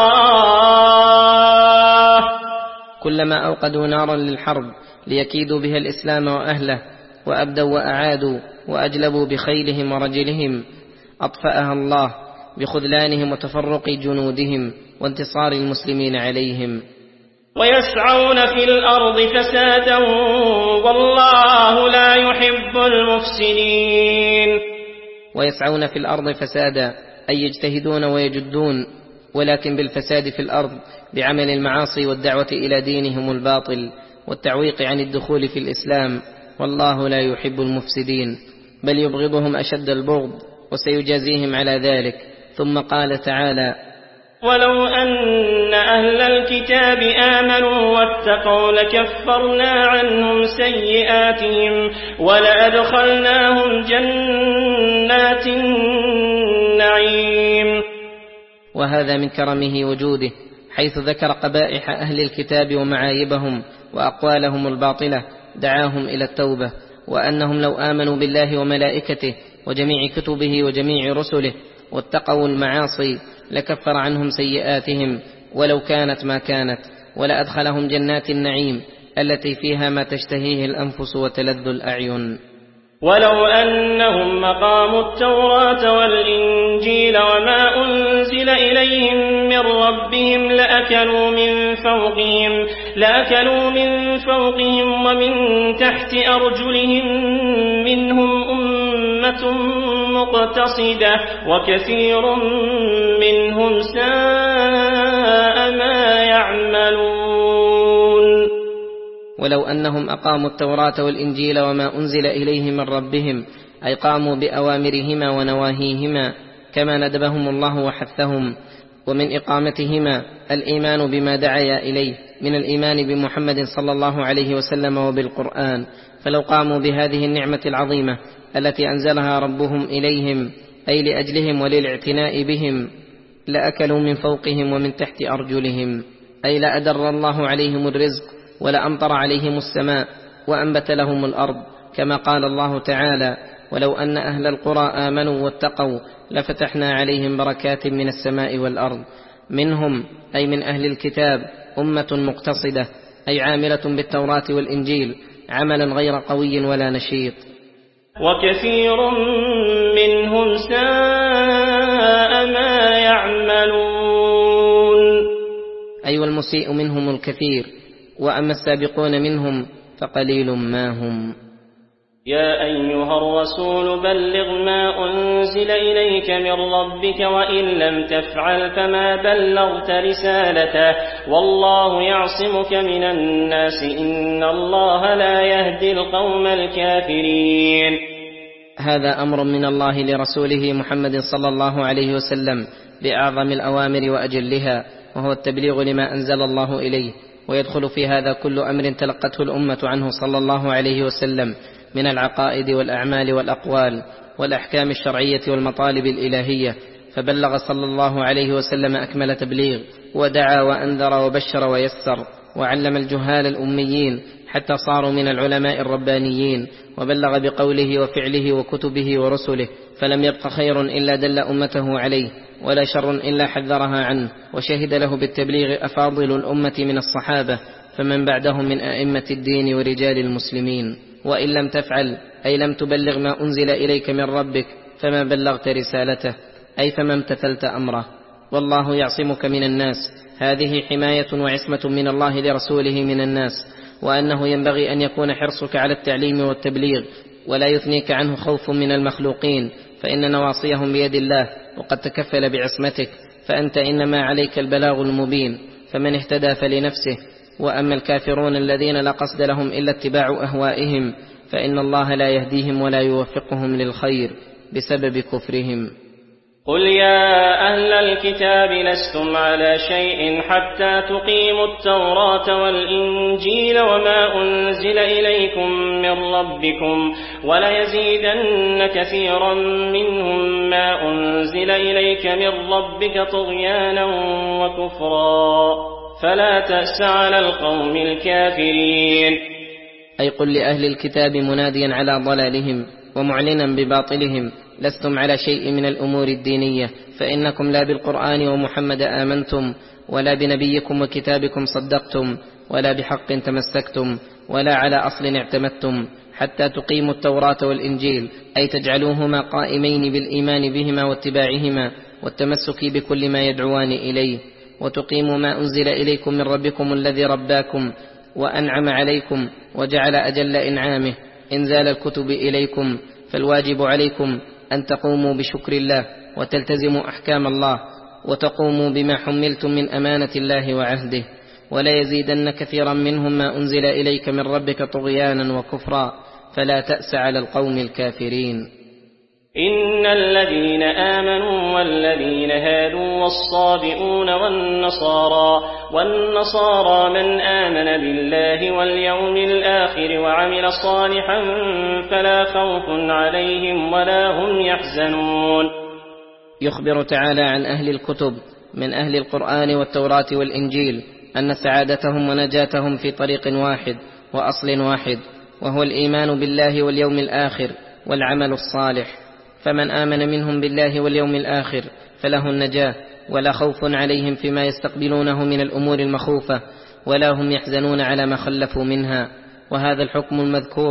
الله. كلما أوقدوا نارا للحرب ليكيدوا بها الإسلام وأهله، وأبدوا وأعادوا وأجلبوا بخيلهم ورجلهم، أطفأها الله بخذلانهم وتفرق جنودهم وانتصار المسلمين عليهم. ويسعون في الأرض فسادا والله لا يحب المفسدين. ويسعون في الأرض فسادا أي يجتهدون ويجدون، ولكن بالفساد في الأرض بعمل المعاصي والدعوة إلى دينهم الباطل والتعويق عن الدخول في الإسلام، والله لا يحب المفسدين، بل يبغضهم أشد البغض وسيجازيهم على ذلك. ثم قال تعالى: ولو أن أهل الكتاب آمنوا واتقوا لكفرنا عنهم سيئاتهم ولأدخلناهم جنات النعيم. وهذا من كرمه وجوده، حيث ذكر قبائح أهل الكتاب ومعايبهم وأقوالهم الباطلة، دعاهم إلى التوبة، وأنهم لو آمنوا بالله وملائكته وجميع كتبه وجميع رسله واتقوا المعاصي لكفر عنهم سيئاتهم ولو كانت ما كانت، ولأدخلهم جنات النعيم التي فيها ما تشتهيه الأنفس وتلذ الأعين. ولو أنهم أقاموا التوراة والإنجيل وما أنزل إليهم من ربهم لأكلوا من فوقهم, لأكلوا من فوقهم ومن تحت أرجلهم منهم أمة مقتصدة وكثير منهم ساء ما يعملون. ولو أنهم أقاموا التوراة والإنجيل وما أنزل إليهم من ربهم أي قاموا بأوامرهما ونواهيهما كما ندبهم الله وحثهم، ومن إقامتهما الإيمان بما دعا إليه من الإيمان بمحمد صلى الله عليه وسلم وبالقرآن، فلو قاموا بهذه النعمة العظيمة التي أنزلها ربهم إليهم أي لأجلهم وللاعتناء بهم لأكلوا من فوقهم ومن تحت أرجلهم، أي لأدر الله عليهم الرزق ولأمطر عليهم السماء وأنبت لهم الأرض، كما قال الله تعالى: ولو أن أهل القرى آمنوا واتقوا لفتحنا عليهم بركات من السماء والأرض. منهم أي من أهل الكتاب أمة مقتصدة أي عاملة بالتوراة والإنجيل عملا غير قوي ولا نشيط، وكثير منهم ساء ما يعملون، أي والمسيء منهم الكثير، وأما السابقون منهم فقليل ما هم. يا أيها الرسول بلغ ما أنزل إليك من ربك وإن لم تفعل فما بلغت رسالته والله يعصمك من الناس إن الله لا يهدي القوم الكافرين. هذا أمر من الله لرسوله محمد صلى الله عليه وسلم بأعظم الأوامر وأجلها، وهو التبليغ لما أنزل الله إليه، ويدخل في هذا كل أمر تلقته الأمة عنه صلى الله عليه وسلم من العقائد والأعمال والأقوال والأحكام الشرعية والمطالب الإلهية، فبلغ صلى الله عليه وسلم أكمل تبليغ، ودعا وأنذر وبشر ويسر، وعلم الجهال الأميين حتى صاروا من العلماء الربانيين، وبلغ بقوله وفعله وكتبه ورسله، فلم يبق خير إلا دل أمته عليه، ولا شر إلا حذرها عنه، وشهد له بالتبليغ أفاضل الأمة من الصحابة فمن بعدهم من أئمة الدين ورجال المسلمين. وإن لم تفعل أي لم تبلغ ما أنزل إليك من ربك فما بلغت رسالته، أي فما امتثلت أمره. والله يعصمك من الناس، هذه حماية وعصمة من الله لرسوله من الناس، وأنه ينبغي أن يكون حرصك على التعليم والتبليغ ولا يثنيك عنه خوف من المخلوقين، فإن نواصيهم بيد الله وقد تكفل بعصمتك، فأنت إنما عليك البلاغ المبين، فمن اهتدى فلنفسه. وأما الكافرون الذين لا قصد لهم إلا اتباع أهوائهم فإن الله لا يهديهم ولا يوفقهم للخير بسبب كفرهم. قل يا أهل الكتاب لستم على شيء حتى تقيموا التوراة والإنجيل وما أنزل إليكم من ربكم وليزيدن كثيرا منهم ما أنزل إليك من ربك طغيانا وكفرا فلا تأس على القوم الكافرين. أي قل لأهل الكتاب مناديا على ضلالهم ومعلنا بباطلهم: لستم على شيء من الأمور الدينية، فإنكم لا بالقرآن ومحمد آمنتم، ولا بنبيكم وكتابكم صدقتم، ولا بحق تمسكتم، ولا على أصل اعتمدتم، حتى تقيموا التوراة والإنجيل، أي تجعلوهما قائمين بالإيمان بهما واتباعهما والتمسك بكل ما يدعوان إليه، وتقيموا ما أنزل إليكم من ربكم الذي رباكم وأنعم عليكم وجعل أجل إنعامه إنزال الكتب إليكم. فالواجب عليكم أن تقوموا بشكر الله وتلتزموا أحكام الله وتقوموا بما حملتم من أمانة الله وعهده. ولا يزيدن كثيرا منهم ما أنزل إليك من ربك طغيانا وكفرا فلا تأس على القوم الكافرين. إن الذين آمنوا والذين هادوا والصابئون والنصارى والنصارى من آمن بالله واليوم الآخر وعمل صالحا فلا خوف عليهم ولا هم يحزنون. يخبر تعالى عن أهل الكتب من أهل القرآن والتوراة والإنجيل أن سعادتهم ونجاتهم في طريق واحد وأصل واحد، وهو الإيمان بالله واليوم الآخر والعمل الصالح. فمن آمن منهم بالله واليوم الآخر فله النجاة، ولا خوف عليهم فيما يستقبلونه من الأمور المخوفة، ولا هم يحزنون على ما خلفوا منها. وهذا الحكم المذكور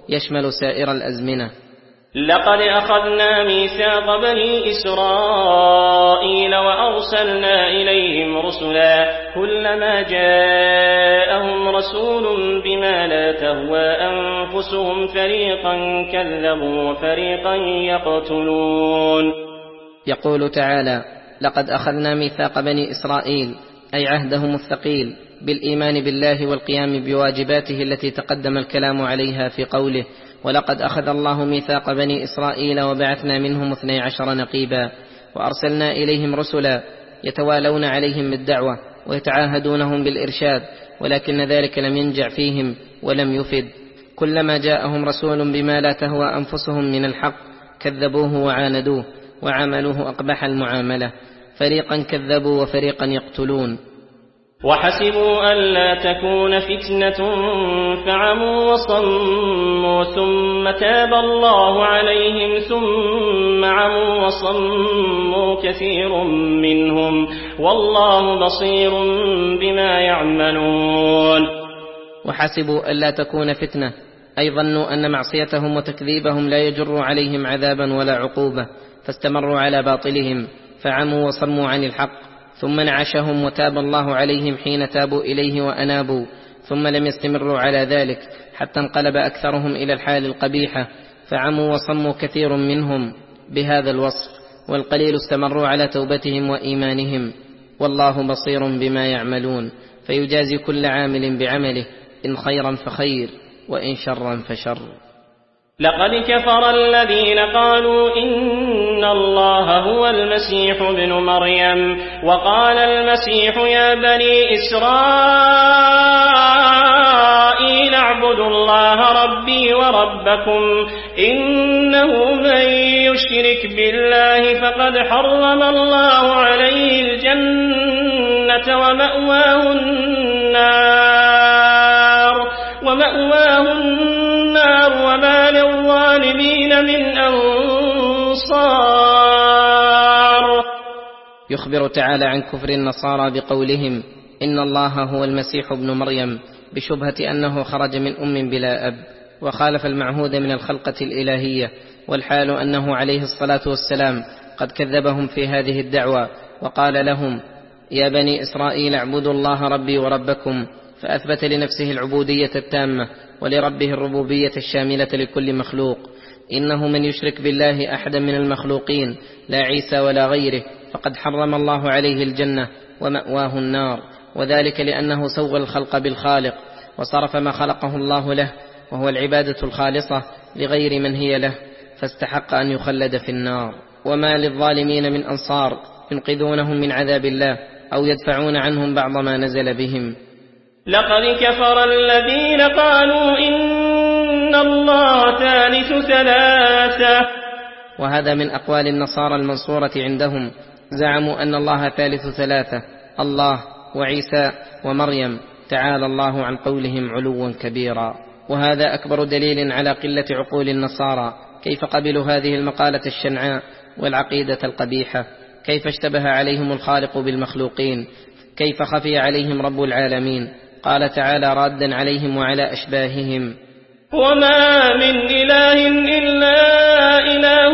يشمل سائر الأزمنة. لقد أخذنا ميثاق بني إسرائيل وأرسلنا إليهم رسلا كلما جاءهم رسول بما لا تهوى أنفسهم فريقا كذبوا وفريقا يقتلون. يقول تعالى: لقد أخذنا ميثاق بني إسرائيل، أي عهدهم الثقيل بالإيمان بالله والقيام بواجباته التي تقدم الكلام عليها في قوله: ولقد أخذ الله ميثاق بني إسرائيل وبعثنا منهم اثني عشر نقيبا، وأرسلنا إليهم رسلا يتوالون عليهم بالدعوة ويتعاهدونهم بالإرشاد، ولكن ذلك لم ينجع فيهم ولم يفد. كلما جاءهم رسول بما لا تهوى أنفسهم من الحق كذبوه وعاندوه وعملوه أقبح المعاملة، فريقا كذبوا وفريقا يقتلون. وحسبوا ألا تكون فتنة فعموا وصموا ثم تاب الله عليهم ثم عموا وصموا كثير منهم والله بصير بما يعملون. وحسبوا ألا تكون فتنة، أي ظنوا أن معصيتهم وتكذيبهم لا يجر عليهم عذابا ولا عقوبة، فاستمروا على باطلهم فعموا وصموا عن الحق، ثم نعشهم وتاب الله عليهم حين تابوا إليه وأنابوا، ثم لم يستمروا على ذلك حتى انقلب أكثرهم إلى الحال القبيحة، فعموا وصموا كثير منهم بهذا الوصف، والقليل استمروا على توبتهم وإيمانهم، والله بصير بما يعملون، فيجازي كل عامل بعمله، إن خيرا فخير وإن شرا فشر. لقد كفر الذين قالوا إن الله هو المسيح ابن مريم، وقال المسيح يا بني إسرائيل اعبدوا الله ربي وربكم إنه من يشرك بالله فقد حرم الله عليه الجنة ومأواه النار ومأواه النار وما للظالمين من أنصار. يخبر تعالى عن كفر النصارى بقولهم إن الله هو المسيح ابن مريم، بشبهة أنه خرج من أم بلا أب وخالف المعهود من الخلقة الإلهية، والحال أنه عليه الصلاة والسلام قد كذبهم في هذه الدعوة، وقال لهم يا بني إسرائيل اعبدوا الله ربي وربكم، فأثبت لنفسه العبودية التامة ولربه الربوبية الشاملة لكل مخلوق. إنه من يشرك بالله أحدا من المخلوقين لا عيسى ولا غيره فقد حرم الله عليه الجنة ومأواه النار، وذلك لأنه سوى الخلق بالخالق وصرف ما خلقه الله له وهو العبادة الخالصة لغير من هي له، فاستحق أن يخلد في النار. وما للظالمين من أنصار ينقذونهم من عذاب الله أو يدفعون عنهم بعض ما نزل بهم. لقد كفر الذين قالوا إن الله ثالث ثلاثة، وهذا من أقوال النصارى المنصورة عندهم، زعموا أن الله ثالث ثلاثة، الله وعيسى ومريم، تعالى الله عن قولهم علوا كبيرا. وهذا أكبر دليل على قلة عقول النصارى، كيف قبلوا هذه المقالة الشنعاء والعقيدة القبيحة، كيف اشتبه عليهم الخالق بالمخلوقين، كيف خفي عليهم رب العالمين. قال تعالى رادا عليهم وعلى أشباههم وما من إله إلا إله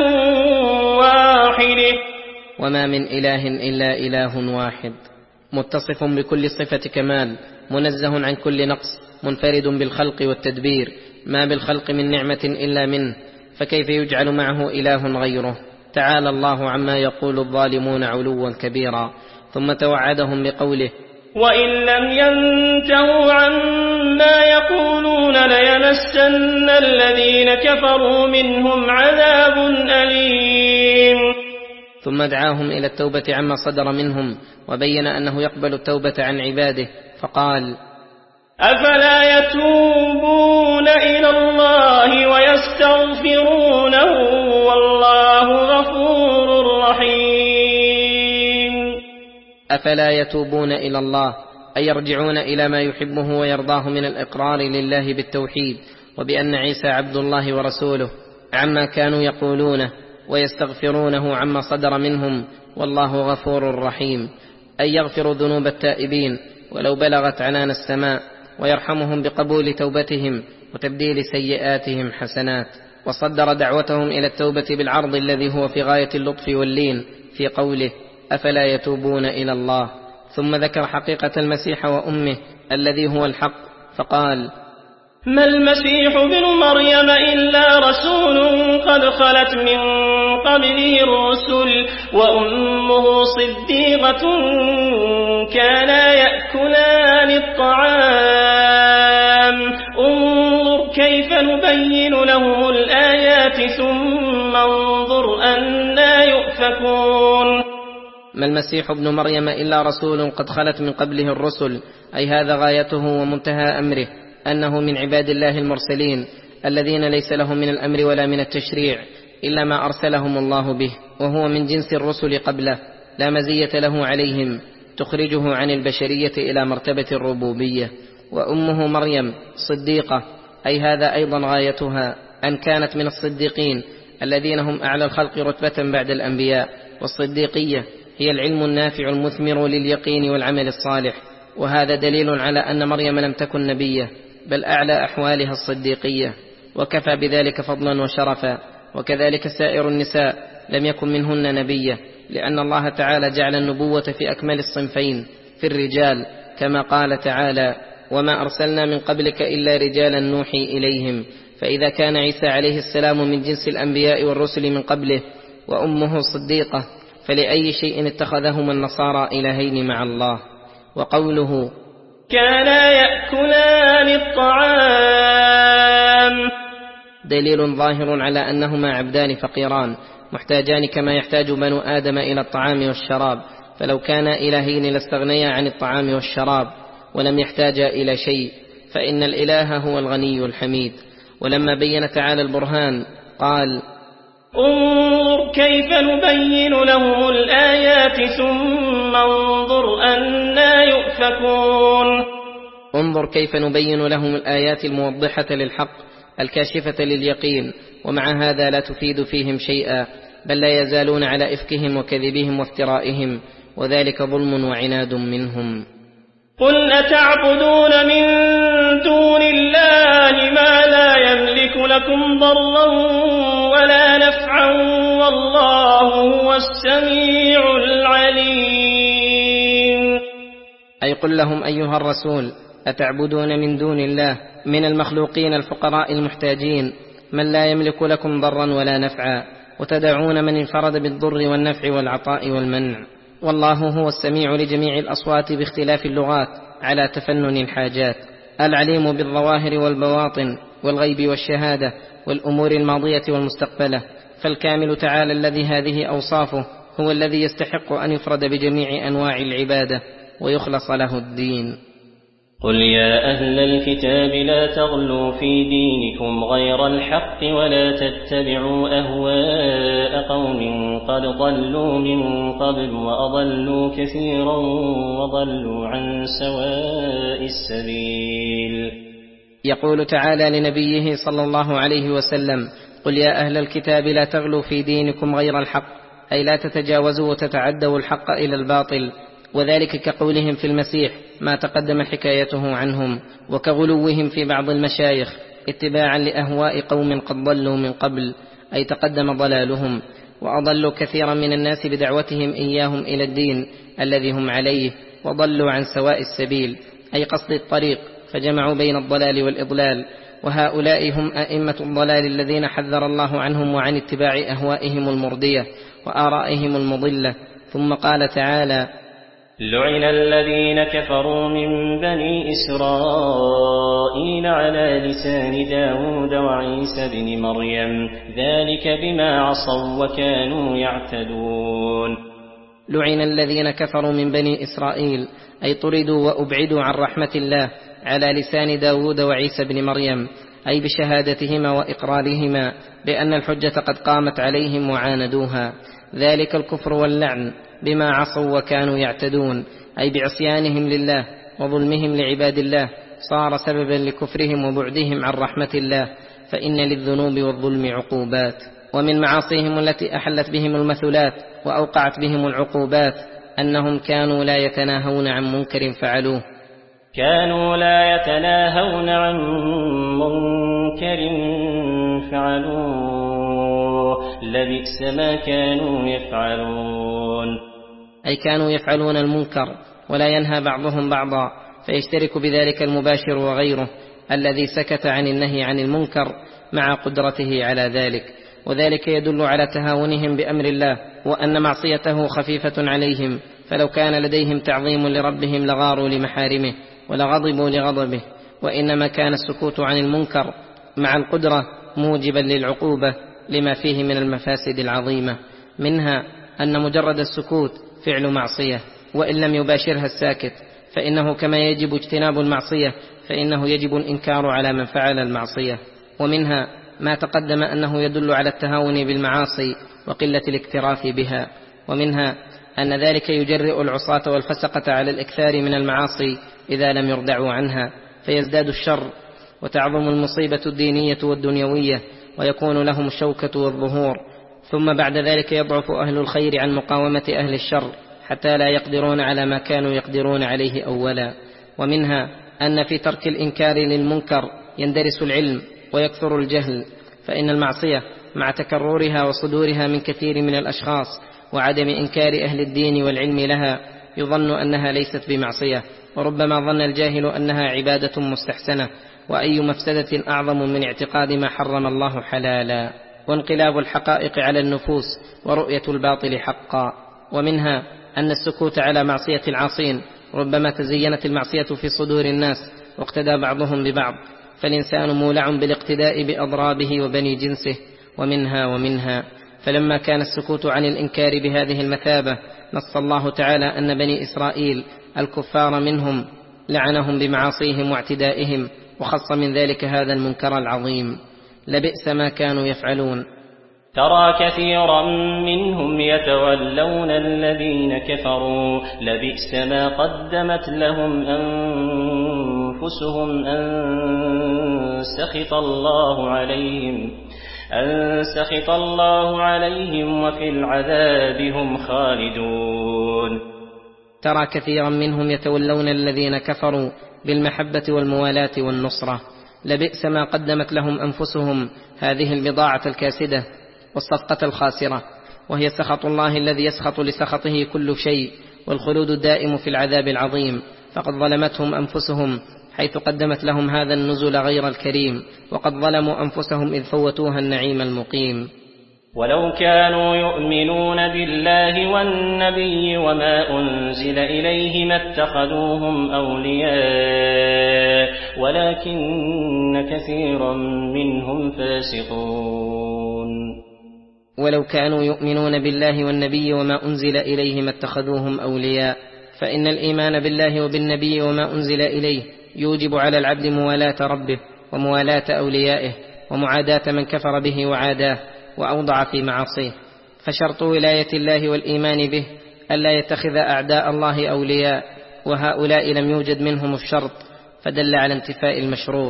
واحد، وما من إله إلا إله واحد، متصف بكل صفة كمال، منزه عن كل نقص، منفرد بالخلق والتدبير، ما بالخلق من نعمة إلا منه، فكيف يجعل معه إله غيره؟ تعالى الله عما يقول الظالمون علوا كبيرا. ثم توعدهم بقوله وإن لم ينتهوا عما يقولون ليمسن الذين كفروا منهم عذاب أليم. ثم دعاهم إلى التوبة عما صدر منهم، وبين أنه يقبل التوبة عن عباده، فقال أفلا يتوبون إلى الله ويستغفرونه والله غفور رحيم. أفلا يتوبون إلى الله، أي يرجعون إلى ما يحبه ويرضاه من الإقرار لله بالتوحيد وبأن عيسى عبد الله ورسوله عما كانوا يقولونه، ويستغفرونه عما صدر منهم، والله غفور رحيم، أي يغفر ذنوب التائبين ولو بلغت عنان السماء، ويرحمهم بقبول توبتهم وتبديل سيئاتهم حسنات، وصدر دعوتهم إلى التوبة بالعرض الذي هو في غاية اللطف واللين في قوله أفلا يتوبون إلى الله. ثم ذكر حقيقة المسيح وأمه الذي هو الحق فقال ما المسيح ابن مريم إلا رسول قد خلت من قبله الرسل وأمه صديقة كانا يأكلان الطعام انظر كيف نبين لهم الآيات ثم انظر أنى يؤفكون. ما المسيح ابن مريم إلا رسول قد خلت من قبله الرسل، أي هذا غايته ومنتهى أمره، أنه من عباد الله المرسلين الذين ليس لهم من الأمر ولا من التشريع إلا ما أرسلهم الله به، وهو من جنس الرسل قبله لا مزية له عليهم تخرجه عن البشرية إلى مرتبة الربوبية. وأمه مريم صديقة، أي هذا أيضا غايتها أن كانت من الصديقين الذين هم أعلى الخلق رتبة بعد الأنبياء. والصديقية هي العلم النافع المثمر لليقين والعمل الصالح، وهذا دليل على أن مريم لم تكن نبية بل أعلى أحوالها الصديقية، وكفى بذلك فضلا وشرفا. وكذلك سائر النساء لم يكن منهن نبية، لأن الله تعالى جعل النبوة في أكمل الصنفين في الرجال، كما قال تعالى وما أرسلنا من قبلك إلا رجالا نوحي إليهم. فإذا كان عيسى عليه السلام من جنس الأنبياء والرسل من قبله وأمه صديقة، فلأي شيء اتخذهما النصارى إلهين مع الله. وقوله كانا يأكلان الطعام دليل ظاهر على أنهما عبدان فقيران محتاجان كما يحتاج بنو آدم إلى الطعام والشراب، فلو كانا إلهين لاستغنيا عن الطعام والشراب ولم يحتاجا إلى شيء، فإن الإله هو الغني الحميد. ولما بين تعالى البرهان قال انظر كيف نبين لهم الآيات ثم انظر أنى يؤفكون. انظر كيف نبين لهم الآيات الموضحة للحق الكاشفة لليقين، ومع هذا لا تفيد فيهم شيئا، بل لا يزالون على إفكهم وكذبهم وافترائهم، وذلك ظلم وعناد منهم. قل أتعبدون من دون الله ما لا يملك لكم ضرا ولا نفعا والله هو السميع العليم. أي قل لهم أيها الرسول أتعبدون من دون الله من المخلوقين الفقراء المحتاجين من لا يملك لكم ضرا ولا نفعا، وتدعون من انفرد بالضر والنفع والعطاء والمنع، والله هو السميع لجميع الأصوات باختلاف اللغات على تفنن الحاجات، العليم بالظواهر والبواطن والغيب والشهادة والأمور الماضية والمستقبلة. فالكامل تعالى الذي هذه أوصافه هو الذي يستحق أن يفرد بجميع أنواع العبادة ويخلص له الدين. قل يا أهل الكتاب لا تغلوا في دينكم غير الحق ولا تتبعوا أهواء قوم قد ضلوا من قبل وأضلوا كثيرا وضلوا عن سواء السبيل. يقول تعالى لنبيه صلى الله عليه وسلم قل يا أهل الكتاب لا تغلوا في دينكم غير الحق، أي لا تتجاوزوا وتتعدوا الحق إلى الباطل، وذلك كقولهم في المسيح ما تقدم حكايته عنهم، وكغلوهم في بعض المشايخ اتباعا لأهواء قوم قد ضلوا من قبل، أي تقدم ضلالهم، وأضلوا كثيرا من الناس بدعوتهم إياهم إلى الدين الذي هم عليه، وضلوا عن سواء السبيل أي قصد الطريق، فجمعوا بين الضلال والإضلال. وهؤلاء هم أئمة الضلال الذين حذر الله عنهم وعن اتباع أهوائهم المرضية وآرائهم المضلة. ثم قال تعالى لعن الذين كفروا من بني إسرائيل على لسان داود وعيسى بن مريم ذلك بما عصوا وكانوا يعتدون. لعن الذين كفروا من بني إسرائيل أي طردوا وأبعدوا عن رحمة الله على لسان داود وعيسى بن مريم، أي بشهادتهما وإقرارهما بأن الحجة قد قامت عليهم وعاندوها. ذلك الكفر واللعن بما عصوا وكانوا يعتدون، أي بعصيانهم لله وظلمهم لعباد الله صار سببا لكفرهم وبعدهم عن رحمة الله، فإن للذنوب والظلم عقوبات. ومن معاصيهم التي أحلت بهم المثلات وأوقعت بهم العقوبات أنهم كانوا لا يتناهون عن منكر فعلوه. كانوا لا يتناهون عن منكر فعلوه لبئس ما كانوا يفعلون. أي كانوا يفعلون المنكر ولا ينهى بعضهم بعضا، فيشترك بذلك المباشر وغيره الذي سكت عن النهي عن المنكر مع قدرته على ذلك، وذلك يدل على تهاونهم بأمر الله وأن معصيته خفيفة عليهم، فلو كان لديهم تعظيم لربهم لغاروا لمحارمه ولغضبوا لغضبه، وإنما كان السكوت عن المنكر مع القدرة موجبا للعقوبة لما فيه من المفاسد العظيمة، منها أن مجرد السكوت فعل معصية وإن لم يباشرها الساكت، فإنه كما يجب اجتناب المعصية فإنه يجب الإنكار على من فعل المعصية. ومنها ما تقدم أنه يدل على التهاون بالمعاصي وقلة الاكتراث بها، ومنها أن ذلك يجرئ العصاة والفسقة على الإكثار من المعاصي إذا لم يردعوا عنها، فيزداد الشر وتعظم المصيبة الدينية والدنيوية ويكون لهم الشوكة والظهور، ثم بعد ذلك يضعف أهل الخير عن مقاومة أهل الشر حتى لا يقدرون على ما كانوا يقدرون عليه أولا. ومنها أن في ترك الإنكار للمنكر يندرس العلم ويكثر الجهل، فإن المعصية مع تكررها وصدورها من كثير من الأشخاص وعدم إنكار أهل الدين والعلم لها يظن أنها ليست بمعصية، وربما ظن الجاهل أنها عبادة مستحسنة، وأي مفسدة أعظم من اعتقاد ما حرم الله حلالا، وانقلاب الحقائق على النفوس ورؤية الباطل حقا. ومنها أن السكوت على معصية العاصين ربما تزينت المعصية في صدور الناس واقتدى بعضهم ببعض، فالإنسان مولع بالاقتداء بأضرابه وبني جنسه. ومنها ومنها فلما كان السكوت عن الإنكار بهذه المثابة نص الله تعالى أن بني إسرائيل الكفار منهم لعنهم بمعاصيهم واعتدائهم، وخص من ذلك هذا المنكر العظيم، لبئس ما كانوا يفعلون. ترى كثيرا منهم يتولون الذين كفروا لبئس ما قدمت لهم أنفسهم أن سخط الله عليهم أن سخط الله عليهم وفي العذاب هم خالدون. ترى كثيرا منهم يتولون الذين كفروا بالمحبة والموالاة والنصرة، لبئس ما قدمت لهم أنفسهم هذه البضاعة الكاسدة والصفقة الخاسرة، وهي سخط الله الذي يسخط لسخطه كل شيء، والخلود الدائم في العذاب العظيم، فقد ظلمتهم أنفسهم حيث قدمت لهم هذا النزل غير الكريم، وقد ظلموا أنفسهم إذ فوتوها النعيم المقيم. ولو كانوا يؤمنون بالله والنبي وما أنزل إليه ما اتخذوهم أولياء ولكن كثيرا منهم فاسقون. ولو كانوا يؤمنون بالله والنبي وما أنزل إليه ما اتخذوهم أولياء، فإن الإيمان بالله وبالنبي وما أنزل إليه يوجب على العبد موالاة ربه وموالاة أوليائه ومعاداة من كفر به وعاداه وأوضع في معاصيه، فشرط ولاية الله والإيمان به ألا يتخذ أعداء الله أولياء، وهؤلاء لم يوجد منهم الشرط، فدل على انتفاء المشروط.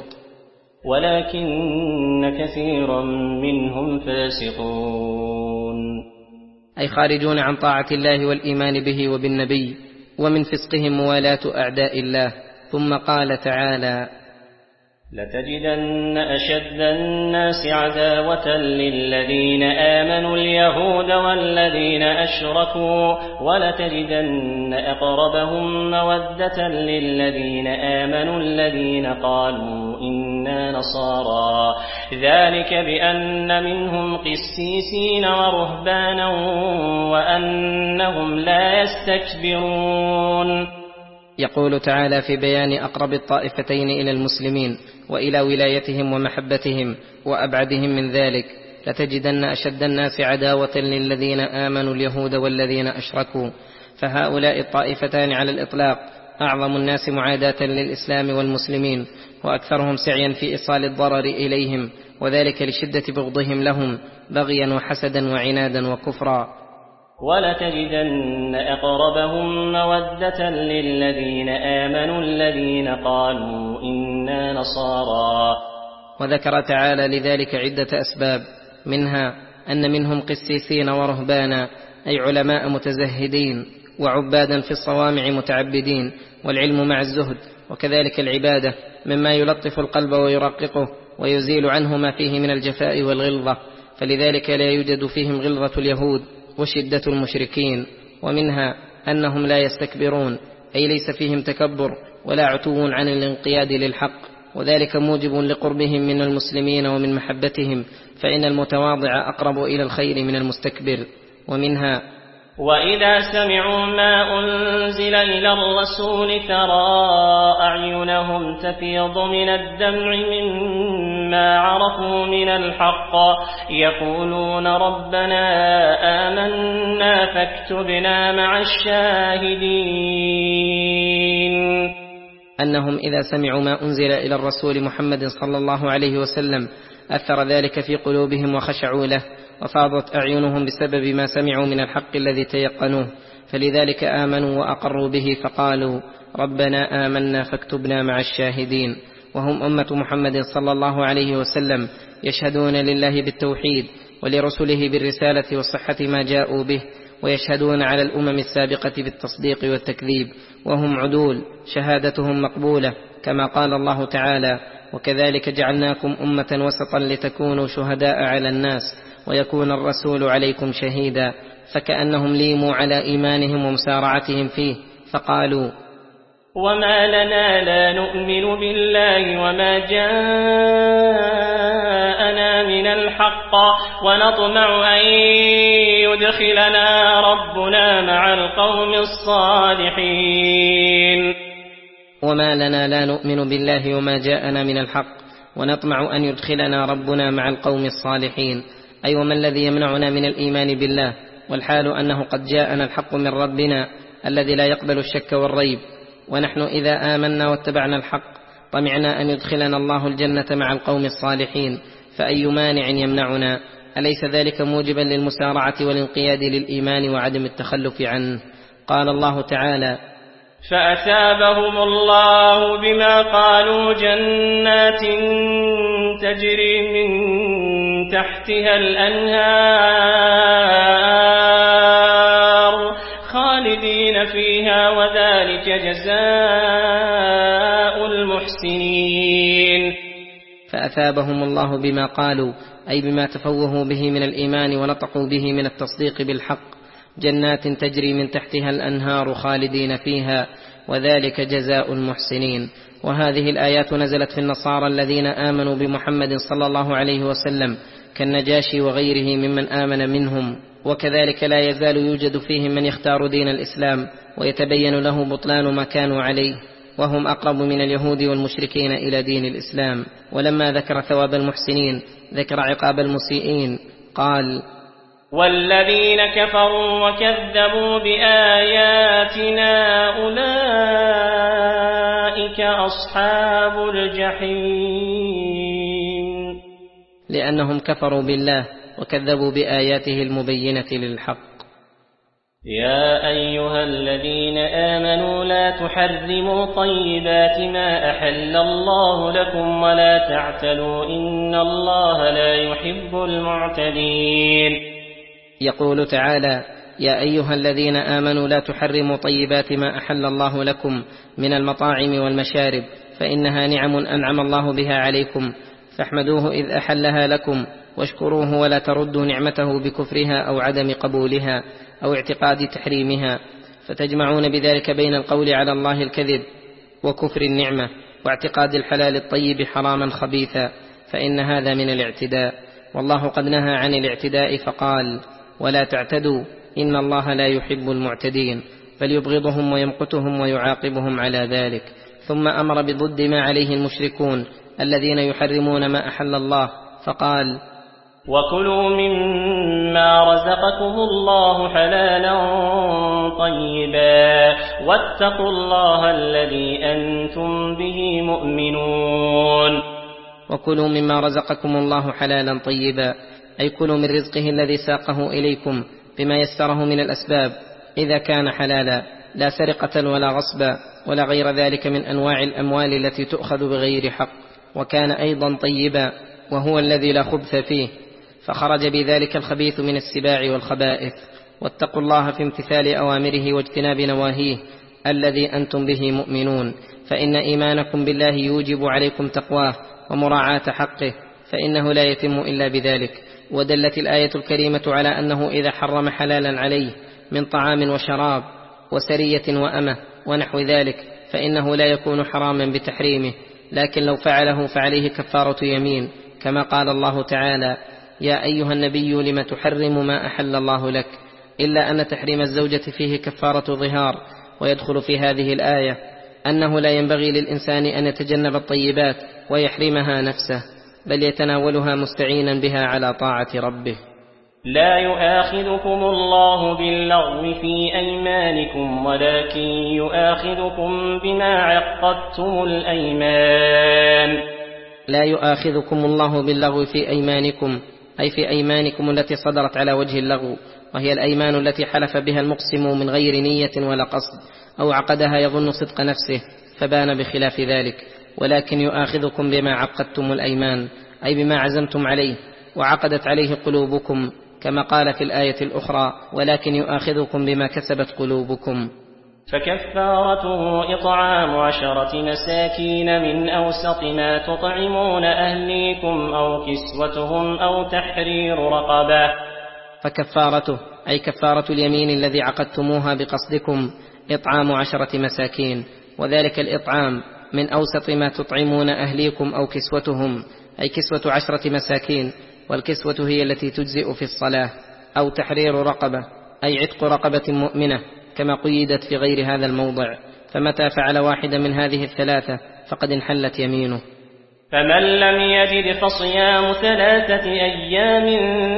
ولكن كثيرا منهم فاسقون، أي خارجون عن طاعة الله والإيمان به وبالنبي، ومن فسقهم موالاة أعداء الله. ثم قال تعالى: لتجدن أشد الناس عداوة للذين آمنوا اليهود والذين أشركوا ولتجدن أقربهم مودة للذين آمنوا الذين قالوا إنا نصارى، ذلك بأن منهم قسيسين ورهبانا وأنهم لا يستكبرون. يقول تعالى في بيان أقرب الطائفتين إلى المسلمين وإلى ولايتهم ومحبتهم وأبعدهم من ذلك: لتجدن أشد الناس عداوة للذين آمنوا اليهود والذين أشركوا، فهؤلاء الطائفتان على الإطلاق أعظم الناس معاداة للإسلام والمسلمين، وأكثرهم سعيا في إيصال الضرر إليهم، وذلك لشدة بغضهم لهم بغيا وحسدا وعنادا وكفرا. ولتجدن أقربهم مودة للذين آمنوا الذين قالوا إنا نصارى. وذكر تعالى لذلك عدة أسباب، منها أن منهم قسيسين ورهبانا، أي علماء متزهدين، وعبادا في الصوامع متعبدين، والعلم مع الزهد وكذلك العبادة مما يلطف القلب ويرققه ويزيل عنه ما فيه من الجفاء والغلظة، فلذلك لا يوجد فيهم غلظة اليهود وشدة المشركين. ومنها أنهم لا يستكبرون، أي ليس فيهم تكبر ولا عتو عن الانقياد للحق، وذلك موجب لقربهم من المسلمين ومن محبتهم، فإن المتواضع أقرب إلى الخير من المستكبر. ومنها وإذا سمعوا ما أنزل إلى الرسول ترى أعينهم تفيض من الدمع مما عرفوا من الحق يقولون ربنا آمنا فاكتبنا مع الشاهدين. أنهم إذا سمعوا ما أنزل إلى الرسول محمد صلى الله عليه وسلم أثر ذلك في قلوبهم وخشعوا له، وفاضت أعينهم بسبب ما سمعوا من الحق الذي تيقنوه، فلذلك آمنوا وأقروا به فقالوا ربنا آمنا فاكتبنا مع الشاهدين. وهم أمة محمد صلى الله عليه وسلم يشهدون لله بالتوحيد ولرسله بالرسالة وصحة ما جاءوا به، ويشهدون على الأمم السابقة بالتصديق والتكذيب، وهم عدول شهادتهم مقبولة، كما قال الله تعالى وكذلك جعلناكم أمة وسطا لتكونوا شهداء على الناس ويكون الرسول عليكم شهيدا، فكأنهم ليموا على إيمانهم ومسارعتهم فيه، فقالوا وما لنا لا نؤمن بالله وما جاءنا من الحق ونطمع أن يدخلنا ربنا مع القوم الصالحين. وما لنا لا نؤمن بالله وما جاءنا من الحق ونطمع أن يدخلنا ربنا مع القوم الصالحين، أي وما الذي يمنعنا من الإيمان بالله والحال أنه قد جاءنا الحق من ربنا الذي لا يقبل الشك والريب، ونحن إذا آمنا واتبعنا الحق طمعنا أن يدخلنا الله الجنة مع القوم الصالحين، فأي مانع يمنعنا؟ أليس ذلك موجبا للمسارعة والانقياد للإيمان وعدم التخلف عنه؟ قال الله تعالى فأثابهم الله بما قالوا جنات تجري من تحتها الأنهار خالدين فيها وذلك جزاء المحسنين. فأثابهم الله بما قالوا، أي بما تفوهوا به من الإيمان ونطقوا به من التصديق بالحق، جنات تجري من تحتها الأنهار خالدين فيها وذلك جزاء المحسنين. وهذه الآيات نزلت في النصارى الذين آمنوا بمحمد صلى الله عليه وسلم كالنجاشي وغيره ممن آمن منهم، وكذلك لا يزال يوجد فيهم من يختار دين الإسلام ويتبين له بطلان ما كانوا عليه، وهم أقرب من اليهود والمشركين إلى دين الإسلام. ولما ذكر ثواب المحسنين ذكر عقاب المسيئين، قال والذين كفروا وكذبوا بآياتنا أولئك أصحاب الجحيم، لأنهم كفروا بالله وكذبوا بآياته المبينة للحق. يا أيها الذين آمنوا لا تحرموا طيبات ما أحل الله لكم ولا تعتدوا إن الله لا يحب المعتدين. يقول تعالى يا أيها الذين آمنوا لا تحرموا طيبات ما أحل الله لكم من المطاعم والمشارب، فإنها نعم أنعم الله بها عليكم، فاحمدوه إذ أحلها لكم واشكروه ولا تردوا نعمته بكفرها أو عدم قبولها أو اعتقاد تحريمها، فتجمعون بذلك بين القول على الله الكذب وكفر النعمة واعتقاد الحلال الطيب حراما خبيثا، فإن هذا من الاعتداء، والله قد نهى عن الاعتداء فقال ولا تعتدوا إن الله لا يحب المعتدين، فليبغضهم ويمقتهم ويعاقبهم على ذلك. ثم أمر بضد ما عليه المشركون الذين يحرمون ما أحل الله، فقال وكلوا مما رزقكم الله حلالا طيبا واتقوا الله الذي أنتم به مؤمنون. وكلوا مما رزقكم الله حلالا طيبا، أي كلوا من رزقه الذي ساقه إليكم بما يسره من الأسباب إذا كان حلالا، لا سرقة ولا غصبا ولا غير ذلك من أنواع الأموال التي تؤخذ بغير حق، وكان أيضا طيبا وهو الذي لا خبث فيه، فخرج بذلك الخبيث من السباع والخبائث. واتقوا الله في امتثال أوامره واجتناب نواهيه الذي أنتم به مؤمنون، فإن إيمانكم بالله يوجب عليكم تقواه ومراعاة حقه، فإنه لا يتم إلا بذلك. ودلت الآية الكريمة على أنه إذا حرم حلالا عليه من طعام وشراب وسرية وأمة ونحو ذلك فإنه لا يكون حراما بتحريمه، لكن لو فعله فعليه كفارة يمين، كما قال الله تعالى: يا أيها النبي لم تحرم ما أحل الله لك، إلا أن تحريم الزوجة فيه كفارة ظهار. ويدخل في هذه الآية أنه لا ينبغي للإنسان أن يتجنب الطيبات ويحرمها نفسه، بل يتناولها مستعينا بها على طاعة ربه. لا يؤاخذكم الله باللغو في أيمانكم، ولكن يؤاخذكم بما عقدتم الأيمان. لا يؤاخذكم الله باللغو في أيمانكم، أي في أيمانكم التي صدرت على وجه اللغو، وهي الأيمان التي حلف بها المقسم من غير نية ولا قصد، أو عقدها يظن صدق نفسه فبان بخلاف ذلك. ولكن يؤاخذكم بما عقدتم الأيمان، أي بما عزمتم عليه وعقدت عليه قلوبكم، كما قال في الآية الأخرى: ولكن يؤاخذكم بما كسبت قلوبكم. فكفارته إطعام عشرة مساكين من أوسط ما تطعمون أهليكم أو كسوتهم أو تحرير رقبة. فكفارته أي كفارة اليمين الذي عقدتموها بقصدكم إطعام عشرة مساكين، وذلك الإطعام من أوسط ما تطعمون أهليكم أو كسوتهم، أي كسوة عشرة مساكين، والكسوة هي التي تجزئ في الصلاة. أو تحرير رقبة أي عتق رقبة مؤمنة، كما قيدت في غير هذا الموضع. فمتى فعل واحدة من هذه الثلاثة فقد انحلت يمينه. فمن لم يجد فصيام ثلاثة أيام،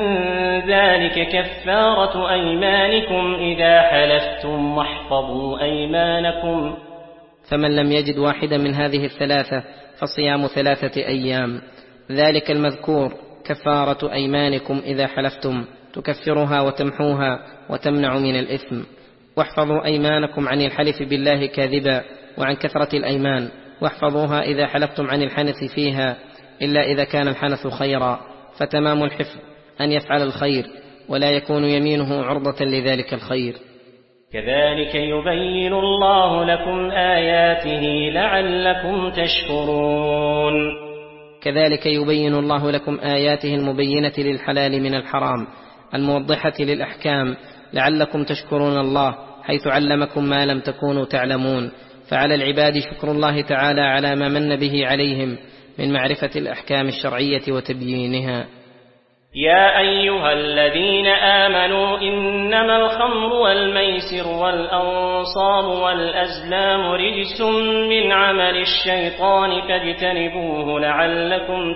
ذلك كفارة أيمانكم إذا حلفتم، واحفظوا أيمانكم. فمن لم يجد واحدة من هذه الثلاثة فصيام ثلاثة أيام، ذلك المذكور كفارة أيمانكم إذا حلفتم، تكفرها وتمحوها وتمنع من الإثم. واحفظوا أيمانكم عن الحلف بالله كاذبا وعن كثرة الأيمان، واحفظوها إذا حلفتم عن الحنث فيها، إلا إذا كان الحنث خيرا، فتمام الحفظ أن يفعل الخير ولا يكون يمينه عرضة لذلك الخير. كذلك يبين الله لكم آياته لعلكم تشكرون. كذلك يبين الله لكم آياته المبينة للحلال من الحرام، الموضحة للأحكام، لعلكم تشكرون الله، حيث علمكم ما لم تكونوا تعلمون. فعلى العباد شكر الله تعالى على ما من به عليهم من معرفة الأحكام الشرعية وتبيينها. يا أيها الذين آمنوا إنما الخمر والميسر والأنصاب والأزلام رجس من عمل الشيطان فاجتنبوه لعلكم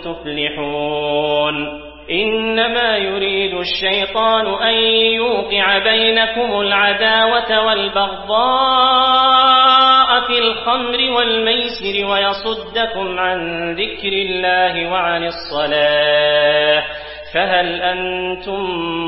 تفلحون. إنما يريد الشيطان أن يوقع بينكم العداوة والبغضاء في الخمر والميسر ويصدكم عن ذكر الله وعن الصلاة، فهل أنتم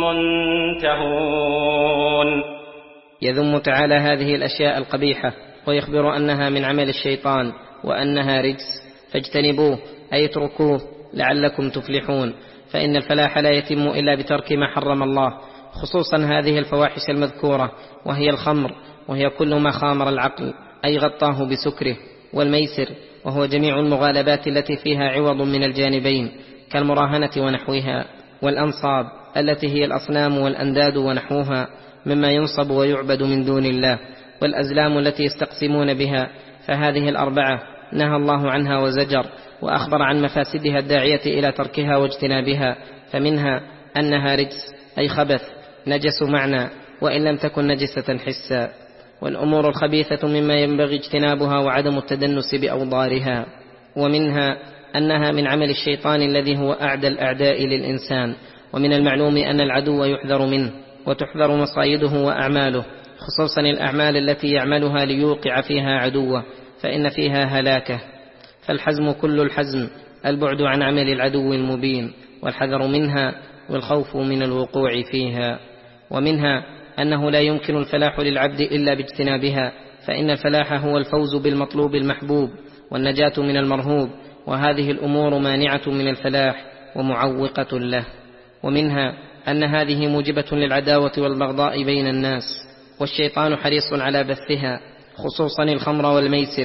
منتهون؟ يذم تعالى هذه الأشياء القبيحة ويخبر أنها من عمل الشيطان وأنها رجس، فاجتنبوه أي اتركوه لعلكم تفلحون. فإن الفلاح لا يتم إلا بترك ما حرم الله، خصوصا هذه الفواحش المذكورة، وهي الخمر، وهي كل ما خامر العقل أي غطاه بسكره، والميسر، وهو جميع المغالبات التي فيها عوض من الجانبين كالمراهنة ونحوها، والأنصاب التي هي الأصنام والأنداد ونحوها مما ينصب ويعبد من دون الله، والأزلام التي يستقسمون بها. فهذه الأربعة نهى الله عنها وزجر، وأخبر عن مفاسدها الداعية إلى تركها واجتنابها. فمنها أنها رجس أي خبث، نجس معنى وإن لم تكن نجسة حسا، والأمور الخبيثة مما ينبغي اجتنابها وعدم التدنس بأوضارها. ومنها أنها من عمل الشيطان الذي هو أعدى الأعداء للإنسان، ومن المعلوم أن العدو يحذر منه وتحذر مصايده وأعماله، خصوصا الأعمال التي يعملها ليوقع فيها عدوه، فإن فيها هلاكه. فالحزم كل الحزم البعد عن عمل العدو المبين، والحذر منها والخوف من الوقوع فيها. ومنها أنه لا يمكن الفلاح للعبد إلا باجتنابها، فإن الفلاح هو الفوز بالمطلوب المحبوب والنجاة من المرهوب، وهذه الأمور مانعة من الفلاح ومعوقة له. ومنها أن هذه موجبة للعداوة والبغضاء بين الناس، والشيطان حريص على بثها، خصوصا الخمر والميسر،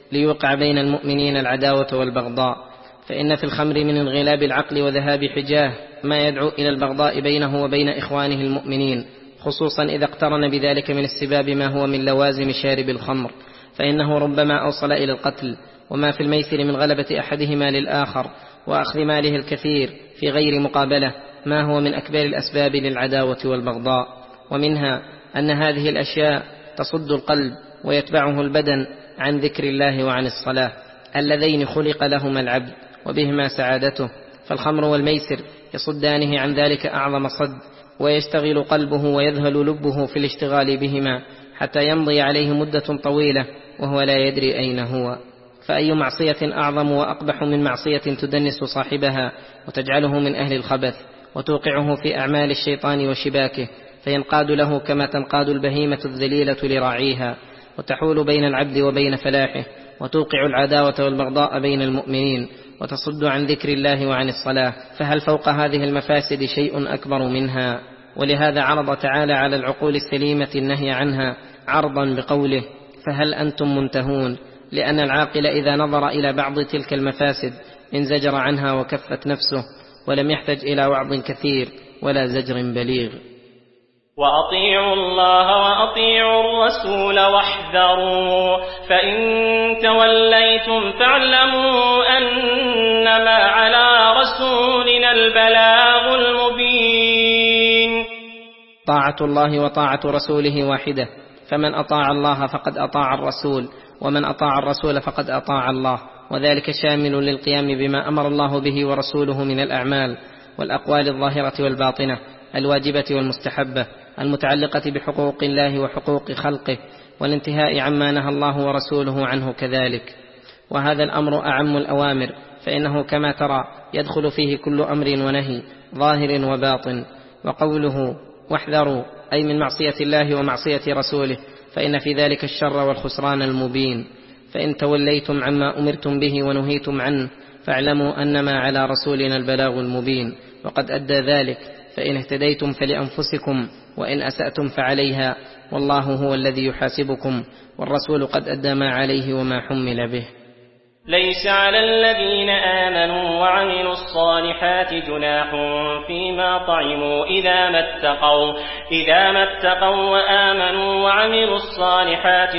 ليوقع بين المؤمنين العداوة والبغضاء، فإن في الخمر من انغلاب العقل وذهاب حجاه ما يدعو إلى البغضاء بينه وبين إخوانه المؤمنين، خصوصا إذا اقترن بذلك من السباب ما هو من لوازم شارب الخمر، فإنه ربما أوصل إلى القتل، وما في الميسر من غلبة أحدهما للآخر وأخذ ماله الكثير في غير مقابلة ما هو من أكبر الأسباب للعداوة والبغضاء. ومنها أن هذه الأشياء تصد القلب ويتبعه البدن عن ذكر الله وعن الصلاة اللذين خلق لهما العبد وبهما سعادته، فالخمر والميسر يصدانه عن ذلك أعظم صد، ويشتغل قلبه ويذهل لبه في الاشتغال بهما حتى يمضي عليه مدة طويلة وهو لا يدري أين هو. فأي معصية أعظم وأقبح من معصية تدنس صاحبها وتجعله من أهل الخبث وتوقعه في أعمال الشيطان وشباكه، فينقاد له كما تنقاد البهيمة الذليلة لراعيها، وتحول بين العبد وبين فلاحه، وتوقع العداوة والبغضاء بين المؤمنين، وتصد عن ذكر الله وعن الصلاة. فهل فوق هذه المفاسد شيء أكبر منها؟ ولهذا عرض تعالى على العقول السليمة النهي عنها عرضا بقوله: فهل أنتم منتهون؟ لأن العاقل إذا نظر إلى بعض تلك المفاسد انزجر عنها وكفت نفسه، ولم يحتج إلى وعظ كثير ولا زجر بليغ. وأطيعوا الله وأطيعوا الرسول واحذروا، فإن توليتم فاعلموا أنما على رسولنا البلاغ المبين. طاعة الله وطاعة رسوله واحدة، فمن أطاع الله فقد أطاع الرسول، ومن أطاع الرسول فقد أطاع الله، وذلك شامل للقيام بما أمر الله به ورسوله من الأعمال والأقوال الظاهرة والباطنة، الواجبة والمستحبة، المتعلقة بحقوق الله وحقوق خلقه، والانتهاء عما نهى الله ورسوله عنه كذلك. وهذا الأمر أعم الأوامر، فإنه كما ترى يدخل فيه كل أمر ونهي ظاهر وباطن. وقوله واحذروا أي من معصية الله ومعصية رسوله، فإن في ذلك الشر والخسران المبين. فإن توليتم عما أمرتم به ونهيتم عنه فاعلموا أنما على رسولنا البلاغ المبين، وقد أدى ذلك، فإن اهتديتم فلأنفسكم وإن أسأتم فعليها، والله هو الذي يحاسبكم، والرسول قد أدى ما عليه وما حمل به. ليس على الذين آمنوا وعملوا الصالحات جناح فيما طعموا إذا ما اتقوا إذا ما اتقوا وآمنوا وعملوا الصالحات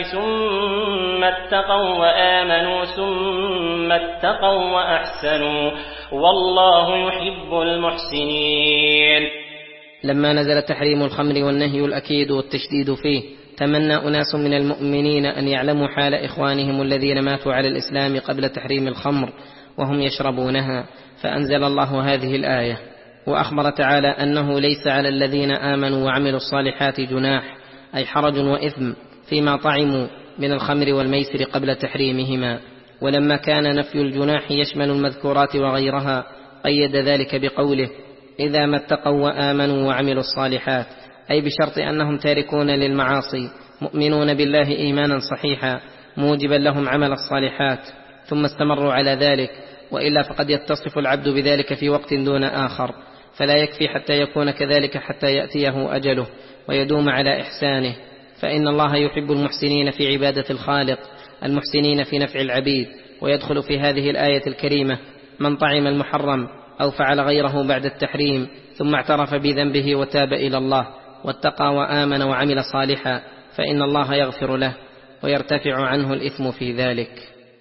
ثم اتقوا وآمنوا ثم اتقوا وأحسنوا، والله يحب المحسنين. لما نزل تحريم الخمر والنهي الأكيد والتشديد فيه، تمنى أناس من المؤمنين أن يعلموا حال إخوانهم الذين ماتوا على الإسلام قبل تحريم الخمر وهم يشربونها، فأنزل الله هذه الآية، وأخبر تعالى أنه ليس على الذين آمنوا وعملوا الصالحات جناح، أي حرج وإثم فيما طعموا من الخمر والميسر قبل تحريمهما. ولما كان نفي الجناح يشمل المذكورات وغيرها قيد ذلك بقوله إذا ما اتقوا وآمنوا وعملوا الصالحات، أي بشرط أنهم تاركون للمعاصي مؤمنون بالله إيمانا صحيحا موجبا لهم عمل الصالحات ثم استمروا على ذلك، وإلا فقد يتصف العبد بذلك في وقت دون آخر، فلا يكفي حتى يكون كذلك حتى يأتيه أجله ويدوم على إحسانه. فإن الله يحب المحسنين في عبادة الخالق، المحسنين في نفع العبيد. ويدخل في هذه الآية الكريمة من طعم المحرم أو فعل غيره بعد التحريم ثم اعترف بذنبه وتاب إلى الله واتقى وآمن وعمل صالحا، فإن الله يغفر له ويرتفع عنه الإثم في ذلك.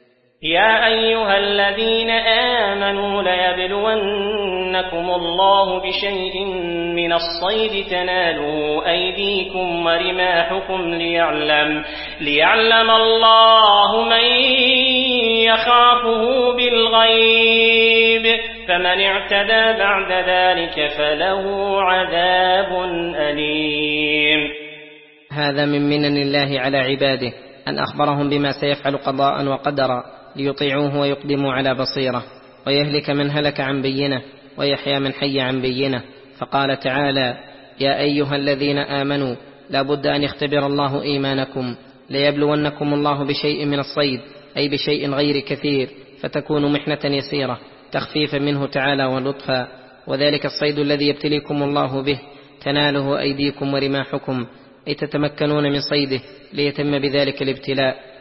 يا أيها الذين آمنوا ليبلونكم الله بشيء من الصيد تنالوا أيديكم ورماحكم ليعلم, ليعلم الله من يخافه بالغيب، فمن اعتدى بعد ذلك فله عذاب أليم. هذا من منن الله على عباده أن أخبرهم بما سيفعل قضاء وقدرا ليطيعوه ويقدموا على بصيرة، ويهلك من هلك عن بينة ويحيى من حي عن بينة. فقال تعالى يا أيها الذين آمنوا لا بد أن يختبر الله إيمانكم، ليبلونكم الله بشيء من الصيد، أي بشيء غير كثير، فتكون محنة يسيرة تخفيفا منه تعالى ولطفا، وذلك الصيد الذي يبتليكم الله به تناله أيديكم ورماحكم، أي تتمكنون من صيده ليتم بذلك الابتلاء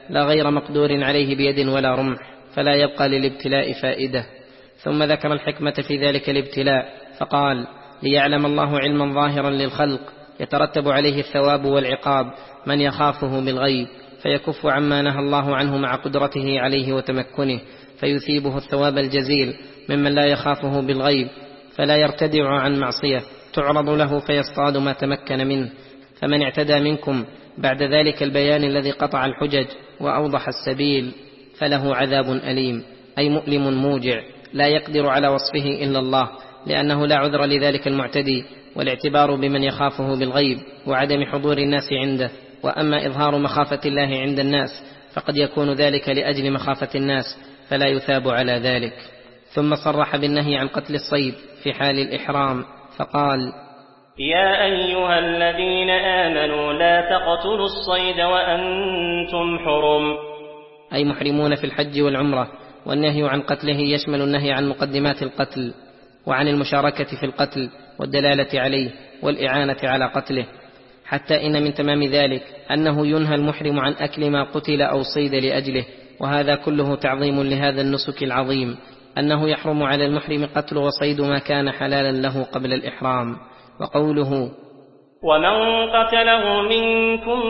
لا غير مقدور عليه بيد ولا رمح، فلا يبقى للابتلاء فائدة. ثم ذكر الحكمة في ذلك الابتلاء فقال: ليعلم الله علما ظاهرا للخلق يترتب عليه الثواب والعقاب من يخافه بالغيب، فيكف عما نهى الله عنه مع قدرته عليه وتمكنه، فيثيبه الثواب الجزيل ممن لا يخافه بالغيب، فلا يرتدع عن معصية تعرض له فيصطاد ما تمكن منه. فمن اعتدى منكم بعد ذلك البيان الذي قطع الحجج وأوضح السبيل فله عذاب أليم، أي مؤلم موجع لا يقدر على وصفه إلا الله، لأنه لا عذر لذلك المعتدي، والاعتبار بمن يخافه بالغيب وعدم حضور الناس عنده. وأما إظهار مخافة الله عند الناس فقد يكون ذلك لأجل مخافة الناس، فلا يثاب على ذلك. ثم صرح بالنهي عن قتل الصيد في حال الإحرام فقال: يا أيها الذين آمنوا لا تقتلوا الصيد وأنتم حرم، أي محرمون في الحج والعمرة. والنهي عن قتله يشمل النهي عن مقدمات القتل وعن المشاركة في القتل والدلالة عليه والإعانة على قتله، حتى إن من تمام ذلك أنه ينهى المحرم عن أكل ما قتل أو صيد لأجله، وهذا كله تعظيم لهذا النسك العظيم، أنه يحرم على المحرم قتل وصيد ما كان حلالا له قبل الإحرام. وقوله: ومن قتله منكم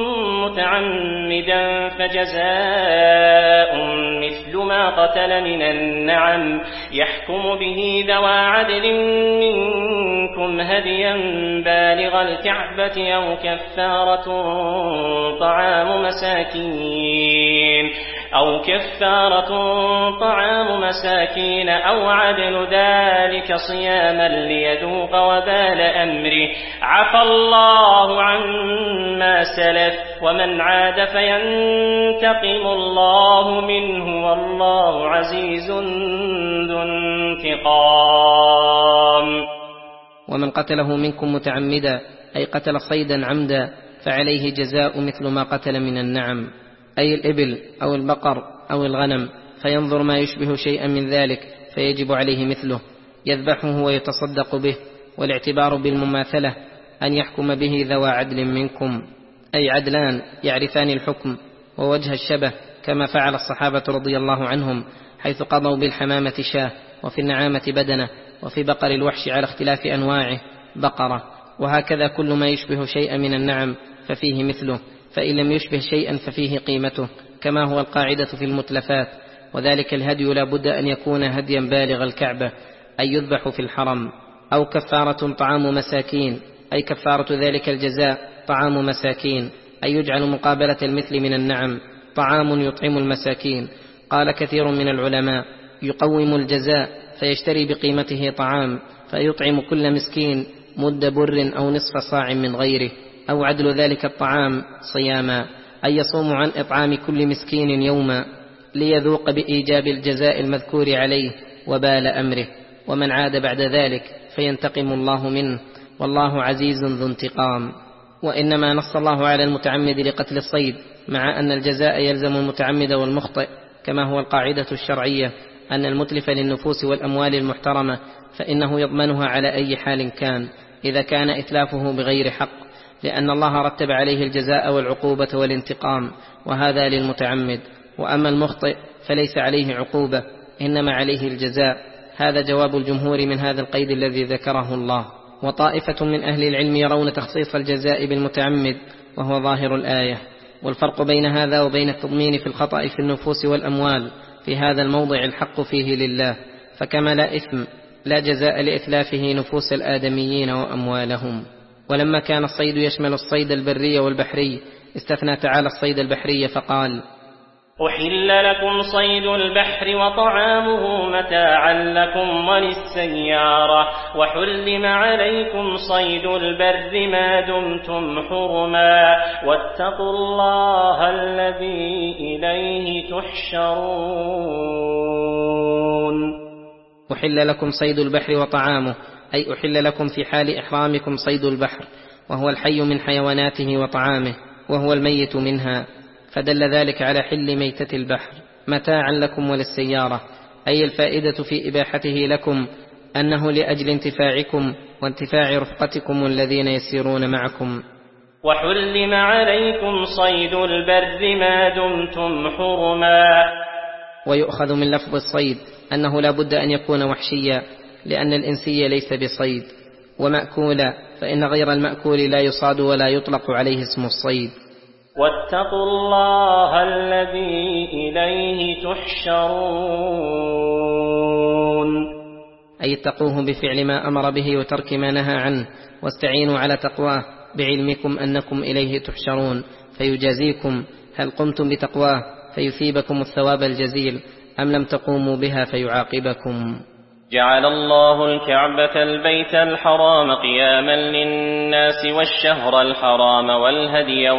متعمدا فجزاء مثل ما قتل من النعم يحكم به ذوى عدل منكم هديا بالغ الكعبة أو كفارة طعام مساكين أو كفارة طعام مساكين أو عدل ذلك صياما ليذوق وبال أمره، عفى الله عما سلف ومن عاد فينتقم الله منه والله عزيز ذو انتقام. ومن قتله منكم متعمدا أي قتل صيدا عمدا فعليه جزاء مثل ما قتل من النعم، أي الإبل أو البقر أو الغنم، فينظر ما يشبه شيئا من ذلك فيجب عليه مثله، يذبحه ويتصدق به. والاعتبار بالمماثلة أن يحكم به ذوى عدل منكم، أي عدلان يعرفان الحكم ووجه الشبه، كما فعل الصحابة رضي الله عنهم حيث قضوا بالحمامة شاه، وفي النعامة بدنة، وفي بقر الوحش على اختلاف أنواعه بقرة. وهكذا كل ما يشبه شيئا من النعم ففيه مثله، فإن لم يشبه شيئا ففيه قيمته، كما هو القاعدة في المتلفات. وذلك الهدي لا بد أن يكون هديا بالغ الكعبة، أي يذبح في الحرم. أو كفارة طعام مساكين، أي كفارة ذلك الجزاء طعام مساكين، أي يجعل مقابلة المثل من النعم طعام يطعم المساكين. قال كثير من العلماء: يقوم الجزاء فيشتري بقيمته طعام فيطعم كل مسكين مد بر أو نصف صاع من غيره، أو عدل ذلك الطعام صياما، أي يصوم عن إطعام كل مسكين يوما ليذوق بإيجاب الجزاء المذكور عليه وبال أمره. ومن عاد بعد ذلك فينتقم الله منه والله عزيز ذو انتقام. وإنما نص الله على المتعمد لقتل الصيد، مع أن الجزاء يلزم المتعمد والمخطئ، كما هو القاعدة الشرعية أن المتلف للنفوس والأموال المحترمة فإنه يضمنها على أي حال كان إذا كان إتلافه بغير حق، لأن الله رتب عليه الجزاء والعقوبة والانتقام، وهذا للمتعمد. وأما المخطئ فليس عليه عقوبة، إنما عليه الجزاء. هذا جواب الجمهور من هذا القيد الذي ذكره الله. وطائفة من أهل العلم يرون تخصيص الجزاء بالمتعمد، وهو ظاهر الآية. والفرق بين هذا وبين التضمين في الخطأ في النفوس والأموال في هذا الموضع الحق فيه لله، فكما لا إثم لا جزاء لإتلافه نفوس الآدميين وأموالهم. ولما كان الصيد يشمل الصيد البري والبحري استثنى تعالى الصيد البحري فقال: أحل لكم صيد البحر وطعامه متاعا لكم وللسيارة، وحرم عليكم صيد البر ما دمتم حرما، واتقوا الله الذي إليه تحشرون. أحل لكم صيد البحر وطعامه، أي أحل لكم في حال إحرامكم صيد البحر، وهو الحي من حيواناته وطعامه، وهو الميت منها، فدل ذلك على حل ميتة البحر متاعا لكم وللسيارة، أي الفائدة في إباحته لكم أنه لأجل انتفاعكم وانتفاع رفقتكم الذين يسيرون معكم. وحرم عليكم صيد البر ما دمتم حرما. ويؤخذ من لفظ الصيد أنه لا بد أن يكون وحشيا، لأن الإنسي ليس بصيد، ومأكولا، فإن غير المأكول لا يصاد ولا يطلق عليه اسم الصيد. واتقوا الله الذي إليه تحشرون، أي اتقوه بفعل ما أمر به وترك ما نهى عنه، واستعينوا على تقواه بعلمكم أنكم إليه تحشرون، فيجازيكم هل قمتم بتقواه فيثيبكم الثواب الجزيل، أم لم تقوموا بها فيعاقبكم. جعل الله الكعبة البيت الحرام قياما للناس والشهر الحرام والهدي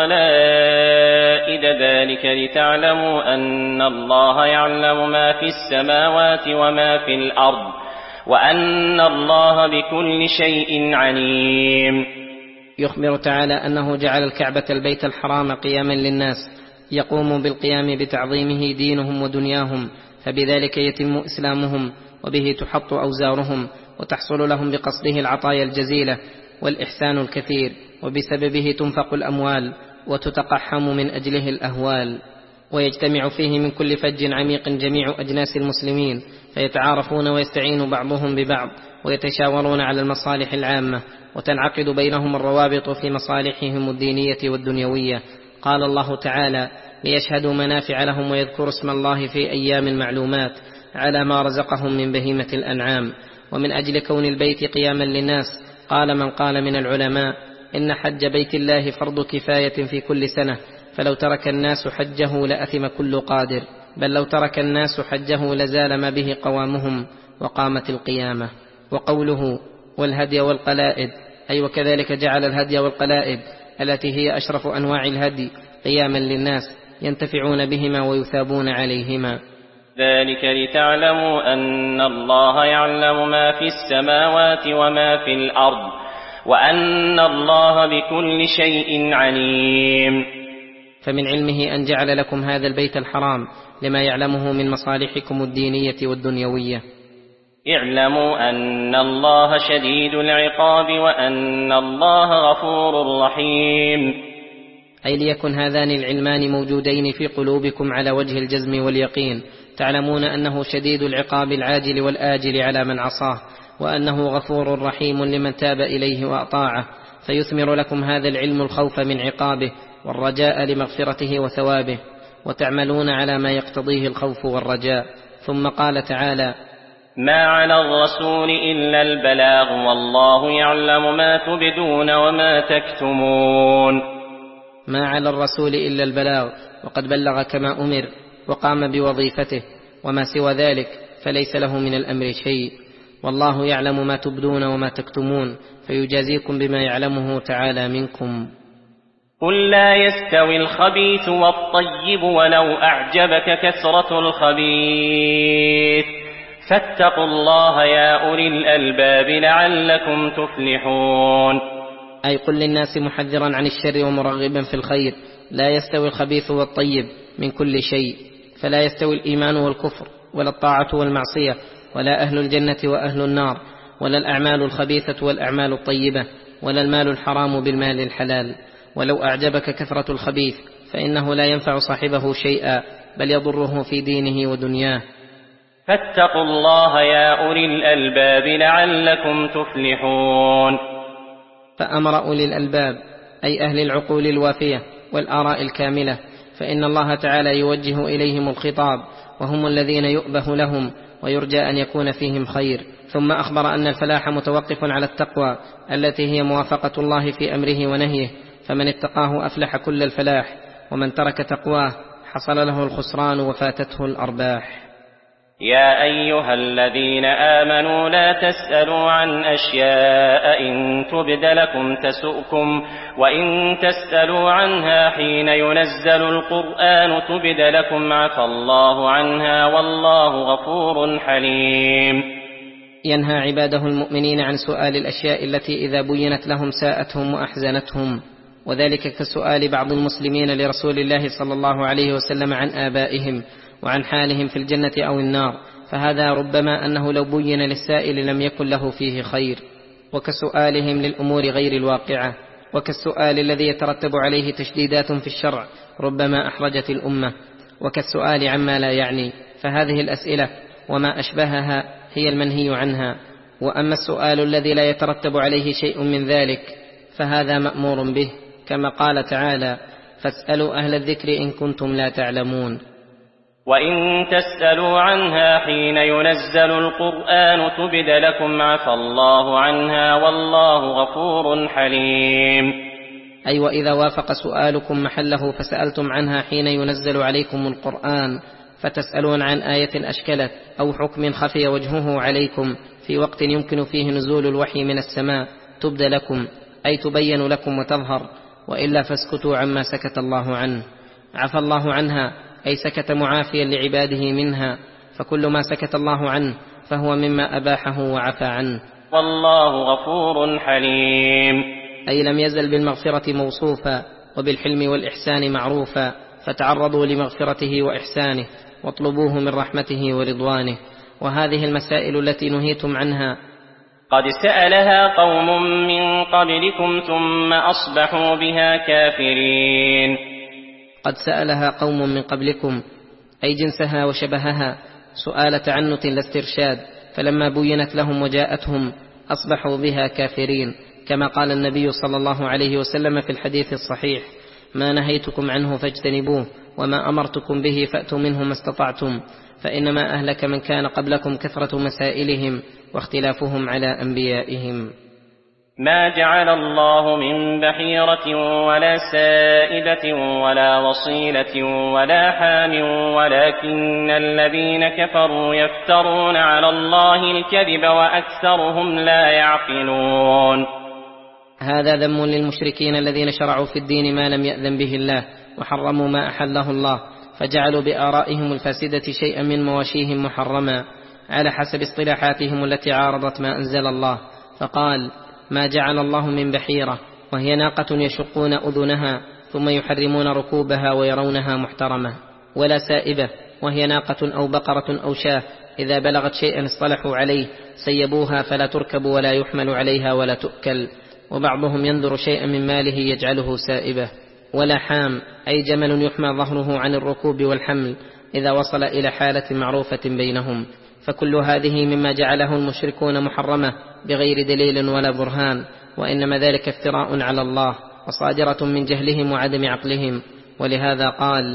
والقلائد، ذلك لتعلموا أن الله يعلم ما في السماوات وما في الأرض، وأن الله بكل شيء عليم. يخبر تعالى أنه جعل الكعبة البيت الحرام قياما للناس، يقوم بالقيام بتعظيمه دينهم ودنياهم، فبذلك يتم إسلامهم، وبه تحط أوزارهم، وتحصل لهم بقصده العطايا الجزيلة والإحسان الكثير، وبسببه تنفق الأموال وتتقحم من أجله الأهوال، ويجتمع فيه من كل فج عميق جميع أجناس المسلمين، فيتعارفون ويستعين بعضهم ببعض، ويتشاورون على المصالح العامة، وتنعقد بينهم الروابط في مصالحهم الدينية والدنيوية. قال الله تعالى: ليشهدوا منافع لهم ويذكروا اسم الله في أيام معلومات على ما رزقهم من بهيمة الأنعام. ومن أجل كون البيت قياما للناس قال من قال من العلماء إن حج بيت الله فرض كفاية في كل سنة، فلو ترك الناس حجه لأثم كل قادر، بل لو ترك الناس حجه لزال ما به قوامهم وقامت القيامة. وقوله والهدي والقلائد، أي وكذلك جعل الهدي والقلائد التي هي أشرف أنواع الهدي قياما للناس ينتفعون بهما ويثابون عليهما. ذلك لتعلموا أن الله يعلم ما في السماوات وما في الأرض، وأن الله بكل شيء عليم. فمن علمه أن جعل لكم هذا البيت الحرام لما يعلمه من مصالحكم الدينية والدنيوية. اعلموا أن الله شديد العقاب وأن الله غفور رحيم، أي ليكن هذان العلمان موجودين في قلوبكم على وجه الجزم واليقين، تعلمون أنه شديد العقاب العاجل والآجل على من عصاه، وأنه غفور رحيم لمن تاب إليه وأطاعه، فيثمر لكم هذا العلم الخوف من عقابه والرجاء لمغفرته وثوابه، وتعملون على ما يقتضيه الخوف والرجاء. ثم قال تعالى: ما على الرسول إلا البلاغ والله يعلم ما تبدون وما تكتمون. ما على الرسول إلا البلاغ، وقد بلغ كما أمر وقام بوظيفته، وما سوى ذلك فليس له من الأمر شيء، والله يعلم ما تبدون وما تكتمون، فيجازيكم بما يعلمه تعالى منكم. قل لا يستوي الخبيث والطيب ولو أعجبك كثرة الخبيث، فاتقوا الله يا أولي الألباب لعلكم تفلحون. أي قل للناس محذرا عن الشر ومرغبا في الخير: لا يستوي الخبيث والطيب من كل شيء، فلا يستوي الإيمان والكفر، ولا الطاعة والمعصية، ولا أهل الجنة وأهل النار، ولا الأعمال الخبيثة والأعمال الطيبة، ولا المال الحرام بالمال الحلال. ولو أعجبك كثرة الخبيث فإنه لا ينفع صاحبه شيئا، بل يضره في دينه ودنياه. فاتقوا الله يا أولي الألباب لعلكم تفلحون. فأمر أولي الألباب أي أهل العقول الوافية والآراء الكاملة، فإن الله تعالى يوجه إليهم الخطاب، وهم الذين يؤبه لهم ويرجى أن يكون فيهم خير. ثم أخبر أن الفلاح متوقف على التقوى التي هي موافقة الله في أمره ونهيه، فمن اتقاه أفلح كل الفلاح، ومن ترك تقواه حصل له الخسران وفاتته الأرباح. يا أيها الذين آمنوا لا تسألوا عن أشياء إن تبد لكم تسؤكم، وإن تسألوا عنها حين ينزل القرآن تبد لكم عفى الله عنها والله غفور حليم. ينهى عباده المؤمنين عن سؤال الأشياء التي إذا بينت لهم ساءتهم وأحزنتهم، وذلك كسؤال بعض المسلمين لرسول الله صلى الله عليه وسلم عن آبائهم وعن حالهم في الجنة أو النار، فهذا ربما أنه لو بين للسائل لم يكن له فيه خير، وكسؤالهم للأمور غير الواقعة، وكالسؤال الذي يترتب عليه تشديدات في الشرع ربما أحرجت الأمة، وكالسؤال عما لا يعني، فهذه الأسئلة وما أشبهها هي المنهي عنها. وأما السؤال الذي لا يترتب عليه شيء من ذلك فهذا مأمور به، كما قال تعالى: فاسألوا أهل الذكر إن كنتم لا تعلمون. وإن تسألوا عنها حين ينزل القرآن تبد لكم عفى الله عنها والله غفور حليم. أي وإذا وافق سؤالكم محله فسألتم عنها حين ينزل عليكم القرآن، فتسألون عن آية أشكلت أو حكم خفي وجهه عليكم في وقت يمكن فيه نزول الوحي من السماء، تبد لكم أي تبين لكم وتظهر، وإلا فاسكتوا عما سكت الله عنه. عفى الله عنها أي سكت معافيا لعباده منها، فكل ما سكت الله عنه فهو مما أباحه وعفى عنه. والله غفور حليم، أي لم يزل بالمغفرة موصوفا وبالحلم والإحسان معروفا، فتعرضوا لمغفرته وإحسانه واطلبوه من رحمته ورضوانه. وهذه المسائل التي نهيتم عنها قد سألها قوم من قبلكم ثم أصبحوا بها كافرين. قد سألها قوم من قبلكم أي جنسها وشبهها سؤال تعنت لا استرشاد، فلما بينت لهم وجاءتهم أصبحوا بها كافرين، كما قال النبي صلى الله عليه وسلم في الحديث الصحيح: ما نهيتكم عنه فاجتنبوه وما أمرتكم به فأتوا منه ما استطعتم، فإنما أهلك من كان قبلكم كثرة مسائلهم واختلافهم على أنبيائهم. ما جعل الله من بحيرة ولا سائبة ولا وصيلة ولا حام ولكن الذين كفروا يفترون على الله الكذب وأكثرهم لا يعقلون. هذا ذم للمشركين الذين شرعوا في الدين ما لم يأذن به الله وحرموا ما أحله الله، فجعلوا بآرائهم الفاسدة شيئا من مواشيهم محرما على حسب اصطلاحاتهم التي عارضت ما أنزل الله، فقال: ما جعل الله من بحيرة، وهي ناقة يشقون أذنها ثم يحرمون ركوبها ويرونها محترمة، ولا سائبة، وهي ناقة أو بقرة أو شاة إذا بلغت شيئا اصطلحوا عليه سيبوها فلا تركب ولا يحمل عليها ولا تؤكل، وبعضهم ينذر شيئا من ماله يجعله سائبة. ولا حام أي جمل يحمى ظهره عن الركوب والحمل إذا وصل إلى حالة معروفة بينهم، فكل هذه مما جعله المشركون محرمة بغير دليل ولا برهان، وإنما ذلك افتراء على الله وصادرة من جهلهم وعدم عقلهم. ولهذا قال: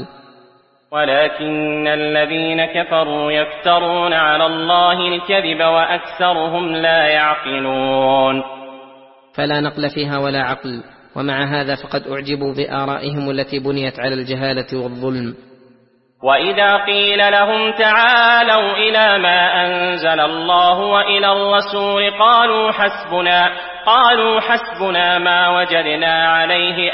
ولكن الذين كفروا يفترون على الله الكذب وأكثرهم لا يعقلون. فلا نقل فيها ولا عقل، ومع هذا فقد أعجبوا بآرائهم التي بنيت على الجهالة والظلم. وإذا قيل لهم تعالوا إلى ما أنزل الله وإلى الرسول قالوا حسبنا قالوا حسبنا ما وجدنا عليه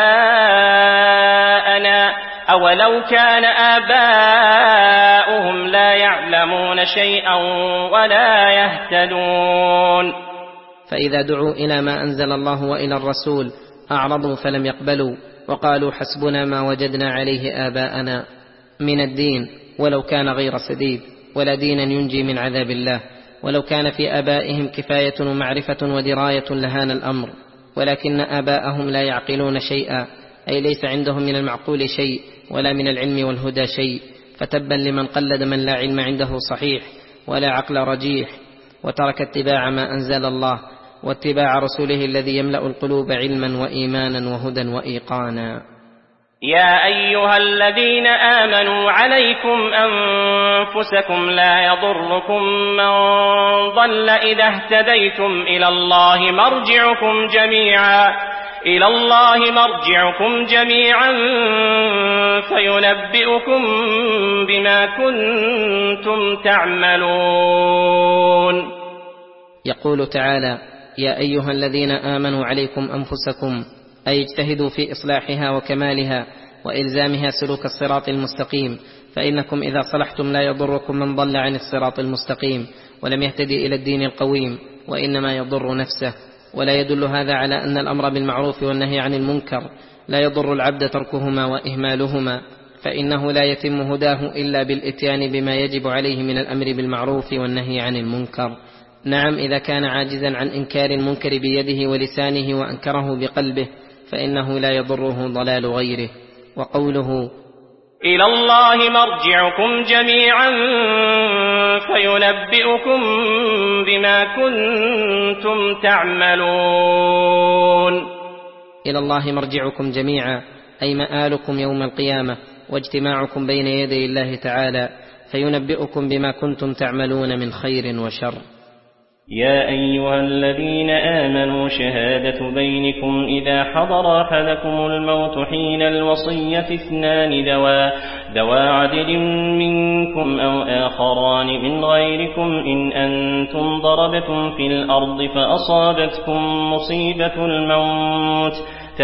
آباءنا أولو كان آباؤهم لا يعلمون شيئا ولا يهتدون. فإذا دعوا إلى ما أنزل الله وإلى الرسول أعرضوا فلم يقبلوا، وقالوا حسبنا ما وجدنا عليه آباءنا من الدين، ولو كان غير سديد، ولا دينا ينجي من عذاب الله. ولو كان في آبائهم كفاية ومعرفة ودراية لهان الأمر، ولكن آباءهم لا يعقلون شيئا، أي ليس عندهم من المعقول شيء ولا من العلم والهدى شيء، فتبا لمن قلد من لا علم عنده صحيح ولا عقل رجيح، وترك اتباع ما أنزل الله واتباع رسوله الذي يملأ القلوب علما وإيمانا وهدى وإيقانا. يا أيها الذين آمنوا عليكم أنفسكم لا يضركم من ضل إذا اهتديتم إلى الله مرجعكم جميعا إلى الله مرجعكم جميعا فينبئكم بما كنتم تعملون. يقول تعالى: يا أيها الذين آمنوا عليكم أنفسكم، أي اجتهدوا في إصلاحها وكمالها وإلزامها سلوك الصراط المستقيم، فإنكم إذا صلحتم لا يضركم من ضل عن الصراط المستقيم ولم يهتدي إلى الدين القويم، وإنما يضر نفسه. ولا يدل هذا على أن الأمر بالمعروف والنهي عن المنكر لا يضر العبد تركهما وإهمالهما، فإنه لا يتم هداه إلا بالإتيان بما يجب عليه من الأمر بالمعروف والنهي عن المنكر. نعم، إذا كان عاجزا عن إنكار المنكر بيده ولسانه وأنكره بقلبه فإنه لا يضره ضلال غيره. وقوله إلى الله مرجعكم جميعا فينبئكم بما كنتم تعملون. إلى الله مرجعكم جميعا أي مآلكم يوم القيامة واجتماعكم بين يدي الله تعالى فينبئكم بما كنتم تعملون من خير وشر. يا أيها الذين آمنوا شهادة بينكم إذا حضر أحدكم الموت حين الوصية اثنان ذوى ذوى عدل منكم أو آخران من غيركم إن أنتم ضربتم في الأرض فأصابتكم مصيبة الموت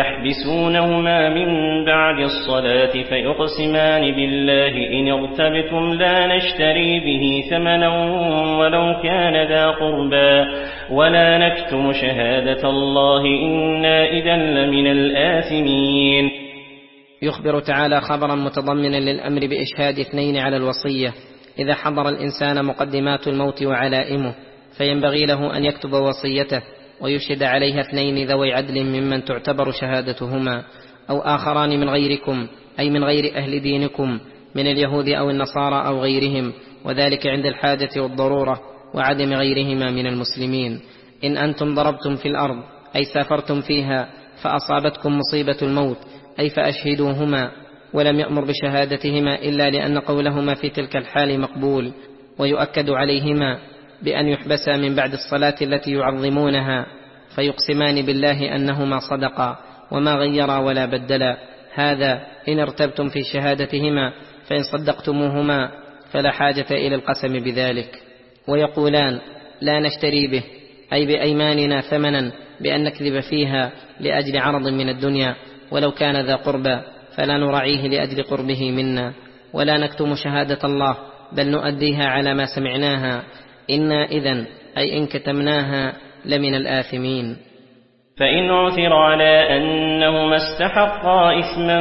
تحبسونهما من بعد الصلاة فيقسمان بالله إن ارتبتم لا نشتري به ثمنا ولو كان ذا قربى ولا نكتم شهادة الله إنا إذا لمن الآثمين. يخبر تعالى خبرا متضمنا للأمر بإشهاد اثنين على الوصية إذا حضر الإنسان مقدمات الموت وعلائمه، فينبغي له أن يكتب وصيته ويشهد عليها اثنين ذوي عدل ممن تعتبر شهادتهما أو آخران من غيركم أي من غير أهل دينكم من اليهود أو النصارى أو غيرهم، وذلك عند الحاجة والضرورة وعدم غيرهما من المسلمين. إن أنتم ضربتم في الأرض أي سافرتم فيها فأصابتكم مصيبة الموت أي فأشهدوهما، ولم يأمر بشهادتهما إلا لأن قولهما في تلك الحال مقبول، ويؤكد عليهما بأن يحبسا من بعد الصلاة التي يعظمونها فيقسمان بالله أنهما صدقا وما غيرا ولا بدلا. هذا إن ارتبتم في شهادتهما، فإن صدقتموهما فلا حاجة إلى القسم بذلك. ويقولان لا نشتري به أي بأيماننا ثمنا بأن نكذب فيها لأجل عرض من الدنيا ولو كان ذا قربى فلا نرعيه لأجل قربه منا، ولا نكتم شهادة الله بل نؤديها على ما سمعناها إنا إذن أي إن كتمناها لمن الآثمين. فإن عثر على أنهما استحقا إثما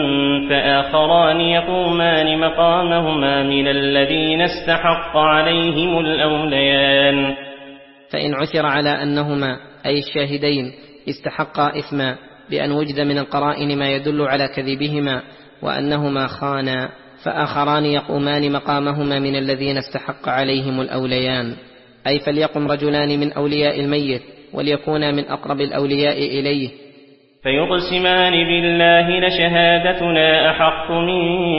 فآخران يقومان مقامهما من الذين استحق عليهم الأوليان. فإن عثر على أنهما أي الشاهدين استحقا إثما بأن وجد من القرائن ما يدل على كذبهما وأنهما خانا، فآخران يقومان مقامهما من الذين استحق عليهم الأوليان، أي فليقم رجلان من أولياء الميت وليكونا من أقرب الأولياء إليه فيقسمان بالله لشهادتنا أحق من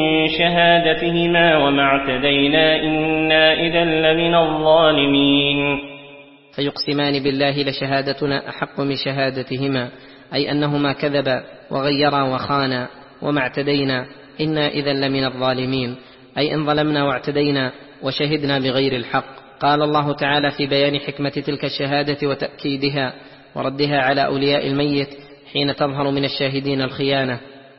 شهادتهما وما اعتدينا إنا إذا لمن الظالمين. فيقسمان بالله لشهادتنا أحق من شهادتهما أي أنهما كذبا وغيرا وخانا وما اعتدينا إنا إذا لمن الظالمين، أي إن ظلمنا واعتدينا وشهدنا بغير الحق. قال الله تعالى في بيان حكمة تلك الشهادة وتأكيدها وردها على أولياء الميت حين تظهر من الشاهدين الخيانة: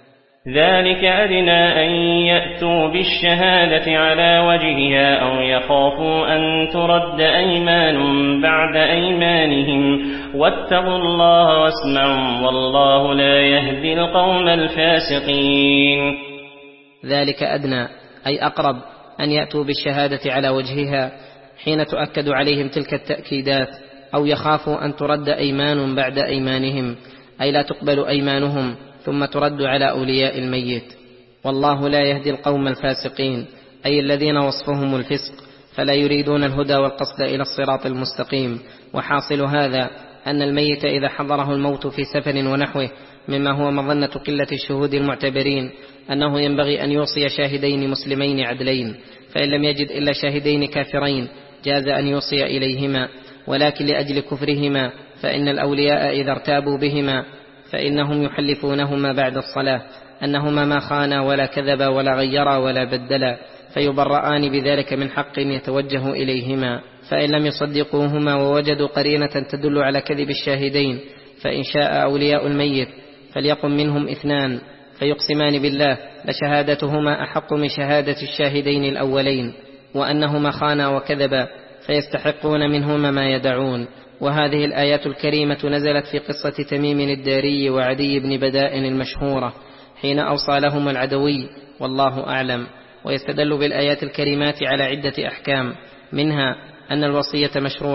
ذلك أدنى أن يأتوا بالشهادة على وجهها أو يخافوا أن ترد أيمان بعد أيمانهم واتقوا الله واسمعوا والله لا يهدي القوم الفاسقين. ذلك أدنى أي أقرب أن يأتوا بالشهادة على وجهها حين تؤكد عليهم تلك التأكيدات، أو يخافوا أن ترد أيمان بعد أيمانهم أي لا تقبل أيمانهم ثم ترد على أولياء الميت. والله لا يهدي القوم الفاسقين أي الذين وصفهم الفسق فلا يريدون الهدى والقصد إلى الصراط المستقيم. وحاصل هذا أن الميت إذا حضره الموت في سفر ونحوه مما هو مظنة قلة الشهود المعتبرين أنه ينبغي أن يوصي شاهدين مسلمين عدلين، فإن لم يجد إلا شاهدين كافرين جاز أن يوصي إليهما، ولكن لأجل كفرهما فإن الأولياء إذا ارتابوا بهما فإنهم يحلفونهما بعد الصلاة أنهما ما خانا ولا كذبا ولا غيرا ولا بدلا، فيبرآن بذلك من حق يتوجه إليهما. فإن لم يصدقوهما ووجدوا قرينة تدل على كذب الشاهدين فإن شاء أولياء الميت فليقم منهم اثنان فيقسمان بالله لشهادتهما أحق من شهادة الشاهدين الأولين وأنهما خانا وكذبا فيستحقون منهما ما يدعون. وهذه الآيات الكريمة نزلت في قصة تميم الداري وعدي بن بداء المشهورة حين أوصى لهما العدوي والله أعلم. ويستدل بالآيات الكريمات على عدة أحكام، منها أن الوصية مشروعة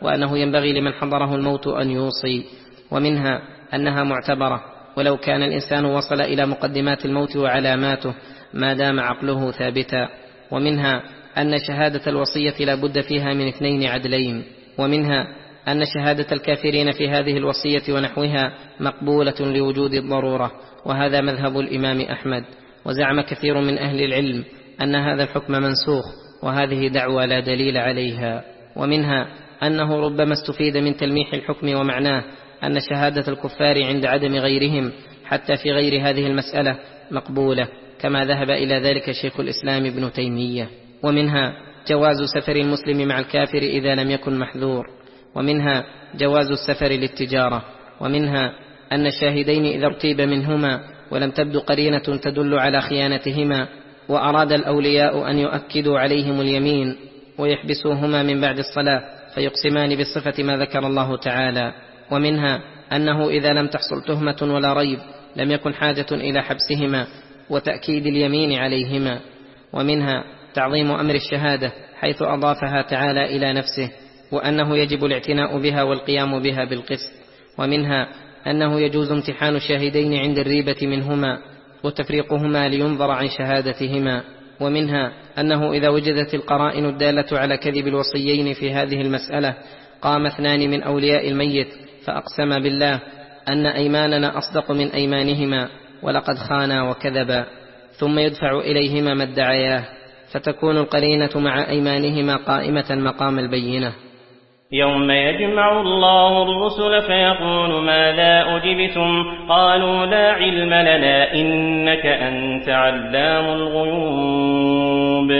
وأنه ينبغي لمن حضره الموت أن يوصي، ومنها أنها معتبرة ولو كان الإنسان وصل إلى مقدمات الموت وعلاماته ما دام عقله ثابتا، ومنها أن شهادة الوصية لا بد فيها من اثنين عدلين، ومنها أن شهادة الكافرين في هذه الوصية ونحوها مقبولة لوجود الضرورة، وهذا مذهب الإمام أحمد. وزعم كثير من أهل العلم أن هذا الحكم منسوخ، وهذه دعوى لا دليل عليها. ومنها أنه ربما استفيد من تلميح الحكم ومعناه أن شهادة الكفار عند عدم غيرهم حتى في غير هذه المسألة مقبولة، كما ذهب إلى ذلك شيخ الإسلام ابن تيمية. ومنها جواز سفر المسلم مع الكافر إذا لم يكن محذور، ومنها جواز السفر للتجارة، ومنها أن الشاهدين إذا ارتيب منهما ولم تبدو قرينة تدل على خيانتهما وأراد الأولياء أن يؤكدوا عليهم اليمين ويحبسوهما من بعد الصلاة فيقسمان بالصفة ما ذكر الله تعالى. ومنها أنه إذا لم تحصل تهمة ولا ريب لم يكن حاجة إلى حبسهما وتأكيد اليمين عليهما. ومنها تعظيم أمر الشهادة حيث أضافها تعالى إلى نفسه، وأنه يجب الاعتناء بها والقيام بها بالقسط. ومنها أنه يجوز امتحان الشاهدين عند الريبة منهما وتفريقهما لينظر عن شهادتهما. ومنها أنه إذا وجدت القرائن الدالة على كذب الوصيين في هذه المسألة قام اثنان من أولياء الميت فأقسم بالله أن أيماننا أصدق من أيمانهما ولقد خانا وكذبا، ثم يدفع إليهما ما ادعياه، فتكون القرينة مع أيمانهما قائمة مقام البينة. يوم يجمع الله الرسل فيقول ماذا أجبتم قالوا لا علم لنا إنك أنت علام الغيوب.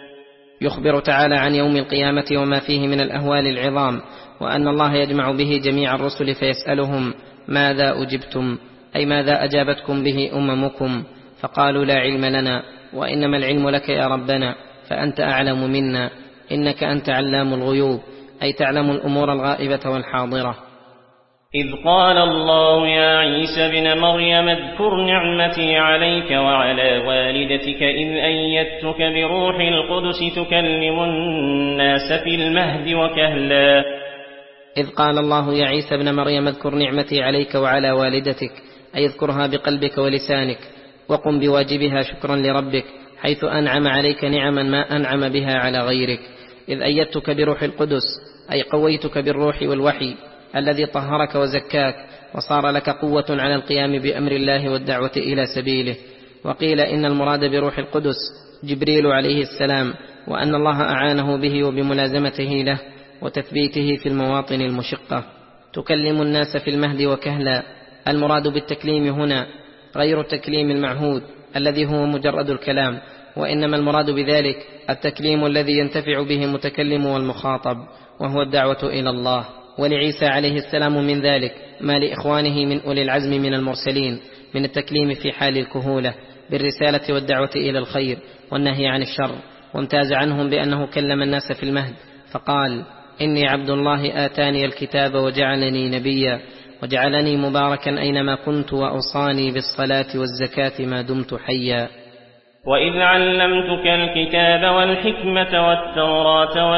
يخبر تعالى عن يوم القيامة وما فيه من الأهوال العظام، وأن الله يجمع به جميع الرسل فيسألهم ماذا أجبتم، أي ماذا أجابتكم به أممكم، فقالوا لا علم لنا وإنما العلم لك يا ربنا فأنت أعلم منا إنك أنت علام الغيوب، أي تعلم الأمور الغائبة والحاضرة. إذ قال الله يا عيسى ابن مريم اذكر نعمتي عليك وعلى والدتك إذ أيدتك بروح القدس تكلم الناس في المهد وكهلا. إذ قال الله يا عيسى ابن مريم اذكر نعمتي عليك وعلى والدتك، أي اذكرها بقلبك ولسانك، وقم بواجبها شكرا لربك حيث أنعم عليك نعما ما أنعم بها على غيرك. إذ أيدتك بروح القدس، أي قويتك بالروح والوحي الذي طهرك وزكاك وصار لك قوة على القيام بأمر الله والدعوة إلى سبيله. وقيل إن المراد بروح القدس جبريل عليه السلام، وأن الله أعانه به وبملازمته له وتثبيته في المواطن المشقة. تكلم الناس في المهد وكهلا، المراد بالتكليم هنا غير التكليم المعهود الذي هو مجرد الكلام، وإنما المراد بذلك التكليم الذي ينتفع به المتكلم والمخاطب، وهو الدعوة إلى الله. ولعيسى عليه السلام من ذلك ما لإخوانه من أولي العزم من المرسلين من التكليم في حال الكهولة بالرسالة والدعوة إلى الخير والنهي عن الشر، وامتاز عنهم بأنه كلم الناس في المهد فقال إني عبد الله آتاني الكتاب وجعلني نبيا وجعلني مباركا أينما كنت وأوصاني بالصلاة والزكاة ما دمت حيا. وإذ علمتك الكتاب والحكمة والتوراة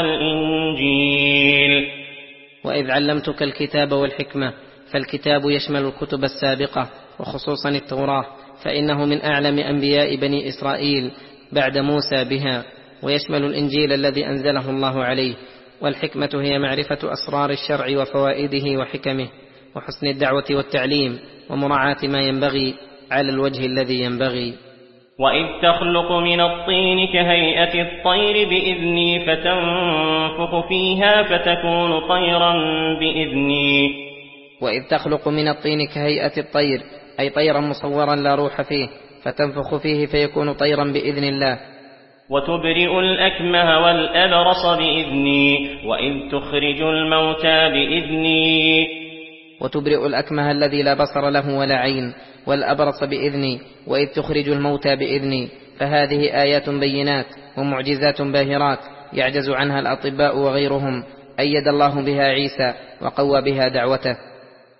والإنجيل. وإذ علمتك الكتاب والحكمة، فالكتاب يشمل الكتب السابقة وخصوصا التوراة، فإنه من أعلم أنبياء بني إسرائيل بعد موسى بها، ويشمل الإنجيل الذي أنزله الله عليه. والحكمة هي معرفة أسرار الشرع وفوائده وحكمه وحسن الدعوة والتعليم ومراعاة ما ينبغي على الوجه الذي ينبغي. وإذ تخلق من الطين كهيئة الطير بإذني فتنفخ فيها فتكون طيرا بإذني. وإذ تخلق من الطين كهيئة الطير، أي طيرا مصورا لا روح فيه، فتنفخ فيه فيكون طيرا بإذن الله. وتبرئ الأكمه والأبرص بإذني. وإذ تخرج الموتى بإذني. وتبرئ الأكمه الذي لا بصر له ولا عين والأبرص بإذني. وإذ تخرج الموتى بإذني، فهذه آيات بينات ومعجزات باهرات يعجز عنها الأطباء وغيرهم، أيد الله بها عيسى وقوى بها دعوته.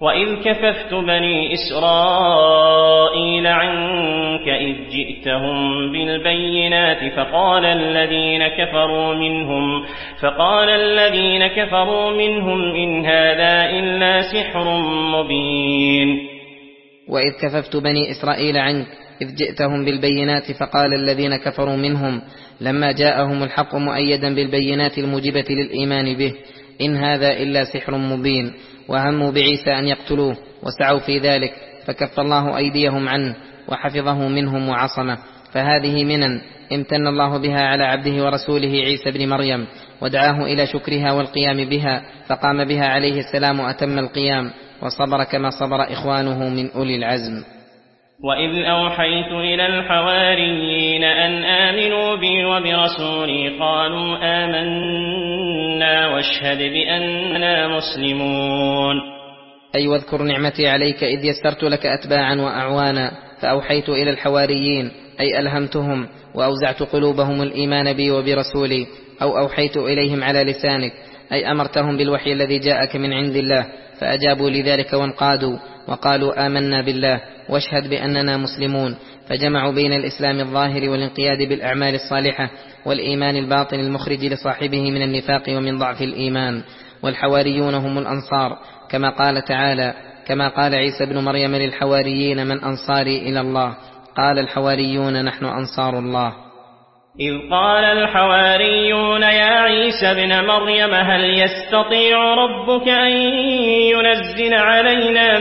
وإذ كففت بني إسرائيل عنك إذ جئتهم بالبينات فقال الذين كفروا منهم فقال الذين كفروا منهم إن هذا إلا سحر مبين. وإذ كففت بني إسرائيل عنك إذ جئتهم بالبينات فقال الذين كفروا منهم لما جاءهم الحق مؤيدا بالبينات الموجبة للإيمان به إن هذا إلا سحر مبين. وهموا بعيسى أن يقتلوه وسعوا في ذلك فكف الله أيديهم عنه وحفظه منهم وعصمه. فهذه منن امتن الله بها على عبده ورسوله عيسى بن مريم ودعاه إلى شكرها والقيام بها فقام بها عليه السلام أتم القيام وصبر كما صبر إخوانه من أولي العزم. وإذ أوحيت إلى الحواريين أن آمنوا بي وبرسولي قالوا آمنا واشهد بأننا مسلمون. أي واذكر نعمتي عليك إذ يسرت لك أتباعا وأعوانا فأوحيت إلى الحواريين أي ألهمتهم وأوزعت قلوبهم الإيمان بي وبرسولي أو أوحيت إليهم على لسانك أي أمرتهم بالوحي الذي جاءك من عند الله فأجابوا لذلك وانقادوا وقالوا آمنا بالله واشهد بأننا مسلمون. فجمعوا بين الإسلام الظاهر والانقياد بالأعمال الصالحة والإيمان الباطن المخرج لصاحبه من النفاق ومن ضعف الإيمان. والحواريون هم الأنصار كما قال تعالى كما قال عيسى بن مريم للحواريين من أنصاري إلى الله قال الحواريون نحن أنصار الله. إذ قال الحواريون يا عيسى بن مريم هل يستطيع ربك أن ينزل علينا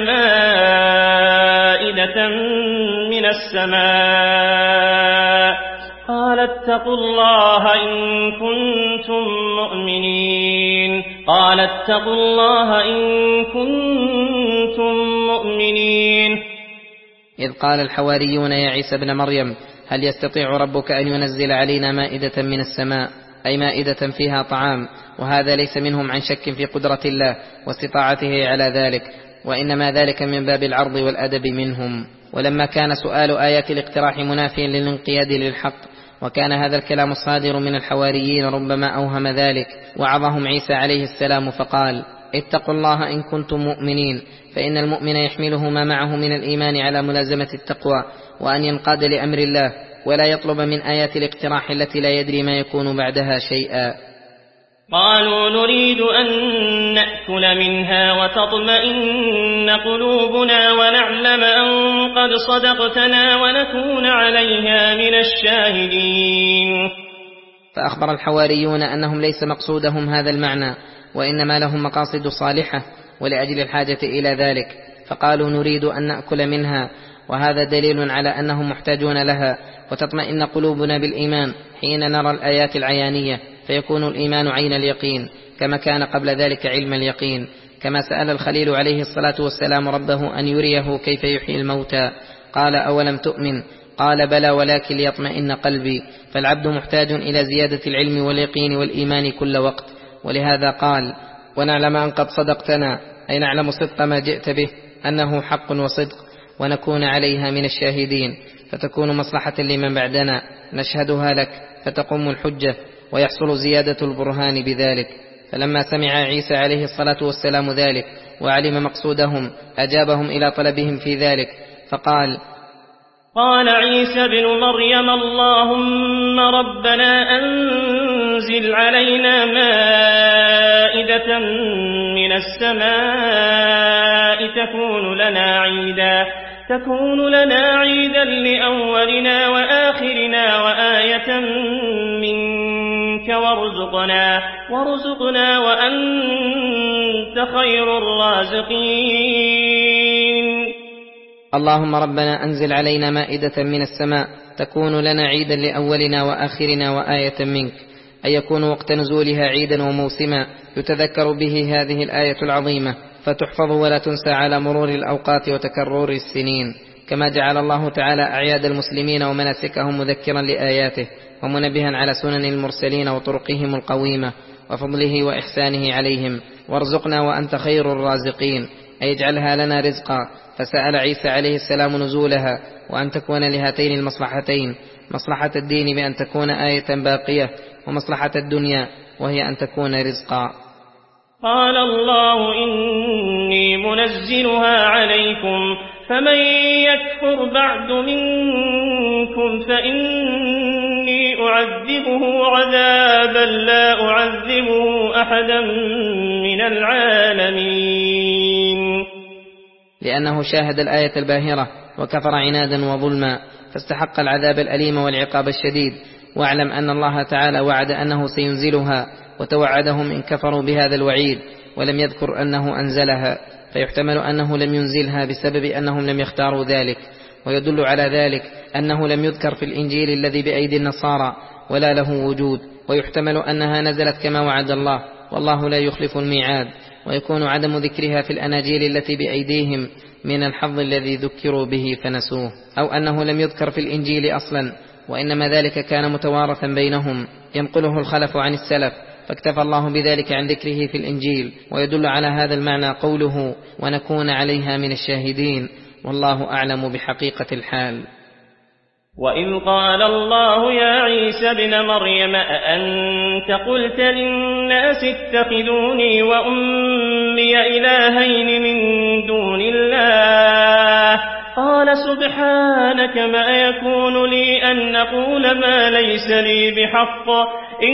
مائدة من السماء قال اتقوا الله إن كنتم مؤمنين قال اتقوا الله إن كنتم مؤمنين. إذ قال الحواريون يا عيسى بن مريم هل يستطيع ربك أن ينزل علينا مائدة من السماء أي مائدة فيها طعام. وهذا ليس منهم عن شك في قدرة الله واستطاعته على ذلك وإنما ذلك من باب العرض والأدب منهم. ولما كان سؤال آيات الاقتراح منافيا للانقياد للحق وكان هذا الكلام الصادر من الحواريين ربما أوهم ذلك وعظهم عيسى عليه السلام فقال اتقوا الله إن كنتم مؤمنين فإن المؤمن يحمله ما معه من الإيمان على ملازمة التقوى وأن ينقاد لأمر الله ولا يطلب من آيات الاقتراح التي لا يدري ما يكون بعدها شيئا. قالوا نريد أن نأكل منها وتطمئن قلوبنا ونعلم أن قد صدقتنا ونكون عليها من الشاهدين. فأخبر الحواريون أنهم ليس مقصودهم هذا المعنى وإنما لهم مقاصد صالحة ولأجل الحاجة إلى ذلك فقالوا نريد أن نأكل منها وهذا دليل على أنهم محتاجون لها وتطمئن قلوبنا بالإيمان حين نرى الآيات العيانية فيكون الإيمان عين اليقين كما كان قبل ذلك علم اليقين. كما سأل الخليل عليه الصلاة والسلام ربه أن يريه كيف يحيي الموتى قال أولم تؤمن قال بلى ولكن ليطمئن قلبي. فالعبد محتاج إلى زيادة العلم واليقين والإيمان كل وقت. ولهذا قال ونعلم أن قد صدقتنا أي نعلم صدق ما جئت به أنه حق وصدق ونكون عليها من الشاهدين فتكون مصلحة لمن بعدنا نشهدها لك فتقوم الحجة ويحصل زيادة البرهان بذلك. فلما سمع عيسى عليه الصلاة والسلام ذلك وعلم مقصودهم أجابهم إلى طلبهم في ذلك فقال قال عيسى بن مريم اللهم ربنا أنزل علينا مائدة من السماء تكون لنا عيدا تكون لنا عيدا لأولنا وآخرنا وآية منك وارزقنا وارزقنا وأنت خير الرازقين. اللهم ربنا أنزل علينا مائدة من السماء تكون لنا عيدا لأولنا وآخرنا وآية منك أي يكون وقت نزولها عيدا وموسما يتذكر به هذه الآية العظيمة فتحفظ ولا تنسى على مرور الأوقات وتكرر السنين. كما جعل الله تعالى أعياد المسلمين ومناسكهم مذكرا لآياته ومنبها على سنن المرسلين وطرقهم القويمة وفضله وإحسانه عليهم. وارزقنا وأنت خير الرازقين أي اجعلها لنا رزقا. فسأل عيسى عليه السلام نزولها وأن تكون لهاتين المصلحتين مصلحة الدين بأن تكون آية باقية ومصلحة الدنيا وهي أن تكون رزقا. قال الله إني منزلها عليكم فمن يكفر بعد منكم فإني أعذبه عذابا لا أعذبه أحدا من العالمين. لأنه شاهد الآية الباهرة وكفر عنادا وظلما فاستحق العذاب الأليم والعقاب الشديد. واعلم أن الله تعالى وعد أنه سينزلها وتوعدهم إن كفروا بهذا الوعيد ولم يذكر أنه أنزلها، فيحتمل أنه لم ينزلها بسبب أنهم لم يختاروا ذلك، ويدل على ذلك أنه لم يذكر في الإنجيل الذي بأيدي النصارى ولا له وجود، ويحتمل أنها نزلت كما وعد الله والله لا يخلف الميعاد، ويكون عدم ذكرها في الأناجيل التي بأيديهم من الحظ الذي ذكروا به فنسوه، أو أنه لم يذكر في الإنجيل أصلا وإنما ذلك كان متوارثا بينهم ينقله الخلف عن السلف، فاكتفى الله بذلك عن ذكره في الإنجيل. ويدل على هذا المعنى قوله ونكون عليها من الشاهدين، والله أعلم بحقيقة الحال. وإذ قال الله يا عيسى ابن مريم أأنت قلت للناس اتخذوني وأمي إلهين من دون الله قال سبحانك ما يكون لي أن أقول ما ليس لي بحق إن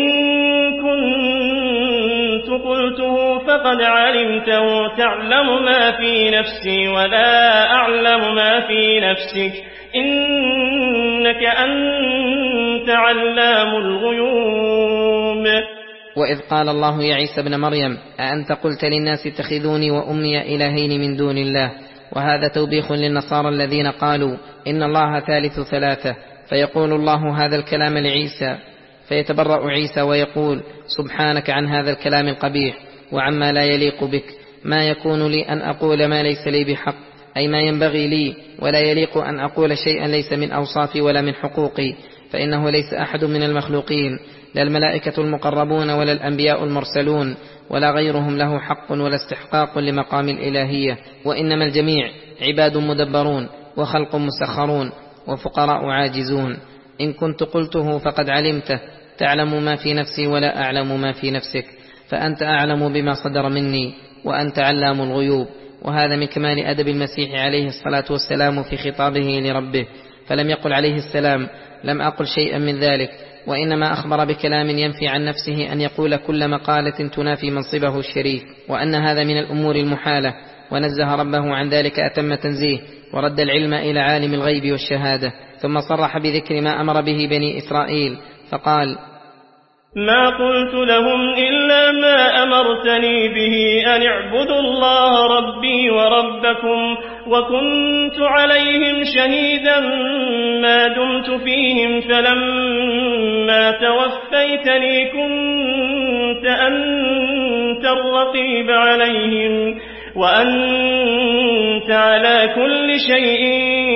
كنت قلته فقد علمته تعلم ما في نفسي ولا أعلم ما في نفسك إنك أنت علام الغيوب. وإذ قال الله يا عيسى ابن مريم أأنت قلت للناس اتخذوني وأمي إلهين من دون الله، وهذا توبيخ للنصارى الذين قالوا إن الله ثالث ثلاثة، فيقول الله هذا الكلام لعيسى فيتبرأ عيسى ويقول سبحانك عن هذا الكلام القبيح وعما لا يليق بك، ما يكون لي أن أقول ما ليس لي بحق، أي ما ينبغي لي ولا يليق أن أقول شيئا ليس من أوصافي ولا من حقوقي، فإنه ليس أحد من المخلوقين لا الملائكة المقربون ولا الأنبياء المرسلون ولا غيرهم له حق ولا استحقاق لمقام الإلهية، وإنما الجميع عباد مدبرون وخلق مسخرون وفقراء عاجزون. إن كنت قلته فقد علمته تعلم ما في نفسي ولا أعلم ما في نفسك، فأنت أعلم بما صدر مني وأنت علام الغيوب. وهذا من كمال أدب المسيح عليه الصلاة والسلام في خطابه لربه، فلم يقل عليه السلام لم أقل شيئا من ذلك، وإنما أخبر بكلام ينفي عن نفسه أن يقول كل مقالة تنافي منصبه الشريف، وأن هذا من الأمور المحالة، ونزه ربه عن ذلك أتم تنزيه، ورد العلم إلى عالم الغيب والشهادة. ثم صرح بذكر ما أمر به بني إسرائيل فقال ما قلت لهم إلا ما أمرتني به أن اعبدوا الله ربي وربكم وكنت عليهم شهيدا ما دمت فيهم فلما توفيتني كنت أنت الرقيب عليهم وأنت على كل شيء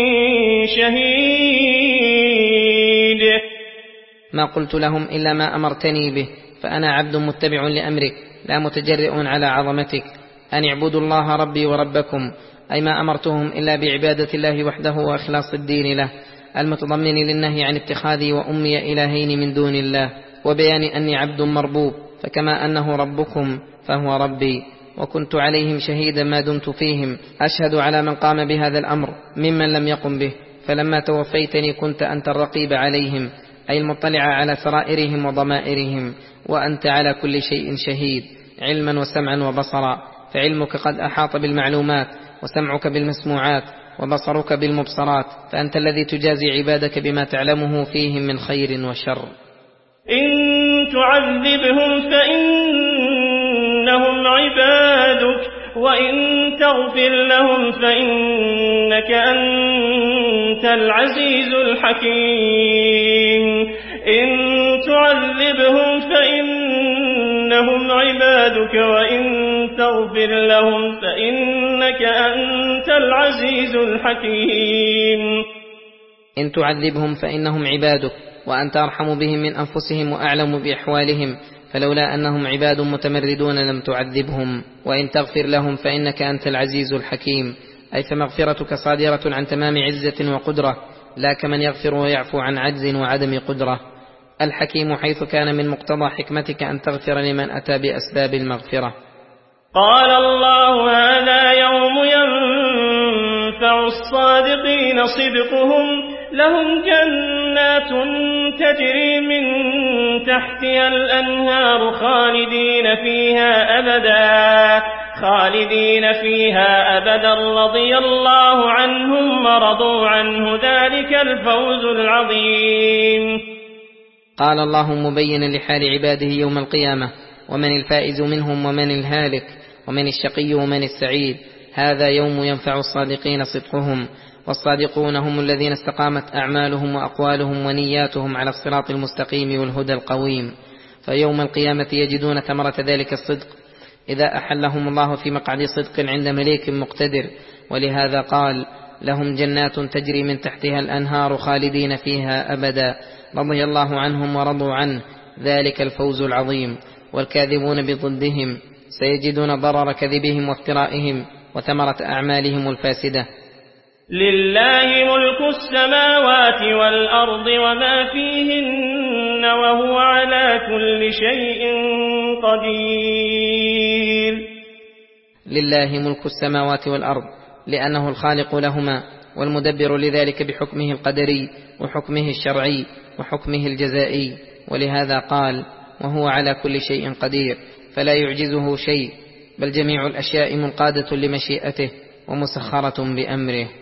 شهيد. ما قلت لهم إلا ما أمرتني به، فأنا عبد متبع لأمرك لا متجرئ على عظمتك، أن اعبدوا الله ربي وربكم، أي ما أمرتهم إلا بعبادة الله وحده وإخلاص الدين له، المتضمن للنهي عن اتخاذي وأمي إلهين من دون الله، وبيان أني عبد مربوب، فكما أنه ربكم فهو ربي، وكنت عليهم شهيدا ما دمت فيهم، أشهد على من قام بهذا الأمر ممن لم يقم به، فلما توفيتني كنت أنت الرقيب عليهم، أي المطلع على سرائرهم وضمائرهم، وأنت على كل شيء شهيد، علما وسمعا وبصرا، فعلمك قد أحاط بالمعلومات، وسمعك بالمسموعات، وبصرك بالمبصرات، فأنت الذي تجازي عبادك بما تعلمه فيهم من خير وشر. إن تعذبهم فإنهم عبادك وإن تغفر لهم فإنك أنت العزيز الحكيم. إن تعذبهم فإنهم عبادك وإن تغفر لهم فإنك أنت العزيز الحكيم. إن تعذبهم فإنهم عبادك وأنت أرحم بهم من أنفسهم وأعلم بأحوالهم، فلولا أنهم عباد متمردون لم تعذبهم. وإن تغفر لهم فإنك أنت العزيز الحكيم، أي فمغفرتك صادرة عن تمام عزة وقدرة، لا كمن يغفر ويعفو عن عجز وعدم قدرة. الحكيم حيث كان من مقتضى حكمتك أن تغفر لمن أتى بأسباب المغفرة. قال الله هذا يوم الصادقين صدقهم لهم جنات تجري من تحتها الأنهار خالدين فيها أبدا خالدين فيها أبدا رضي الله عنهم ورضوا عنه ذلك الفوز العظيم. قال الله مبينا لحال عباده يوم القيامة: ومن الفائز منهم ومن الهالك ومن الشقي ومن السعيد. هذا يوم ينفع الصادقين صدقهم، والصادقون هم الذين استقامت أعمالهم وأقوالهم ونياتهم على الصراط المستقيم والهدى القويم، فيوم القيامة يجدون ثمرة ذلك الصدق إذا أحلهم الله في مقعد صدق عند مليك مقتدر. ولهذا قال: لهم جنات تجري من تحتها الأنهار خالدين فيها أبدا رضي الله عنهم ورضوا عنه ذلك الفوز العظيم. والكاذبون بضدهم سيجدون ضرر كذبهم وافترائهم وثمرة أعمالهم الفاسدة. لله ملك السماوات والأرض وما فيهن وهو على كل شيء قدير. لله ملك السماوات والأرض لأنه الخالق لهما والمدبر لذلك بحكمه القدري وحكمه الشرعي وحكمه الجزائي. ولهذا قال: وهو على كل شيء قدير، فلا يعجزه شيء، بل جميع الأشياء منقادة لمشيئته ومسخرة بأمره.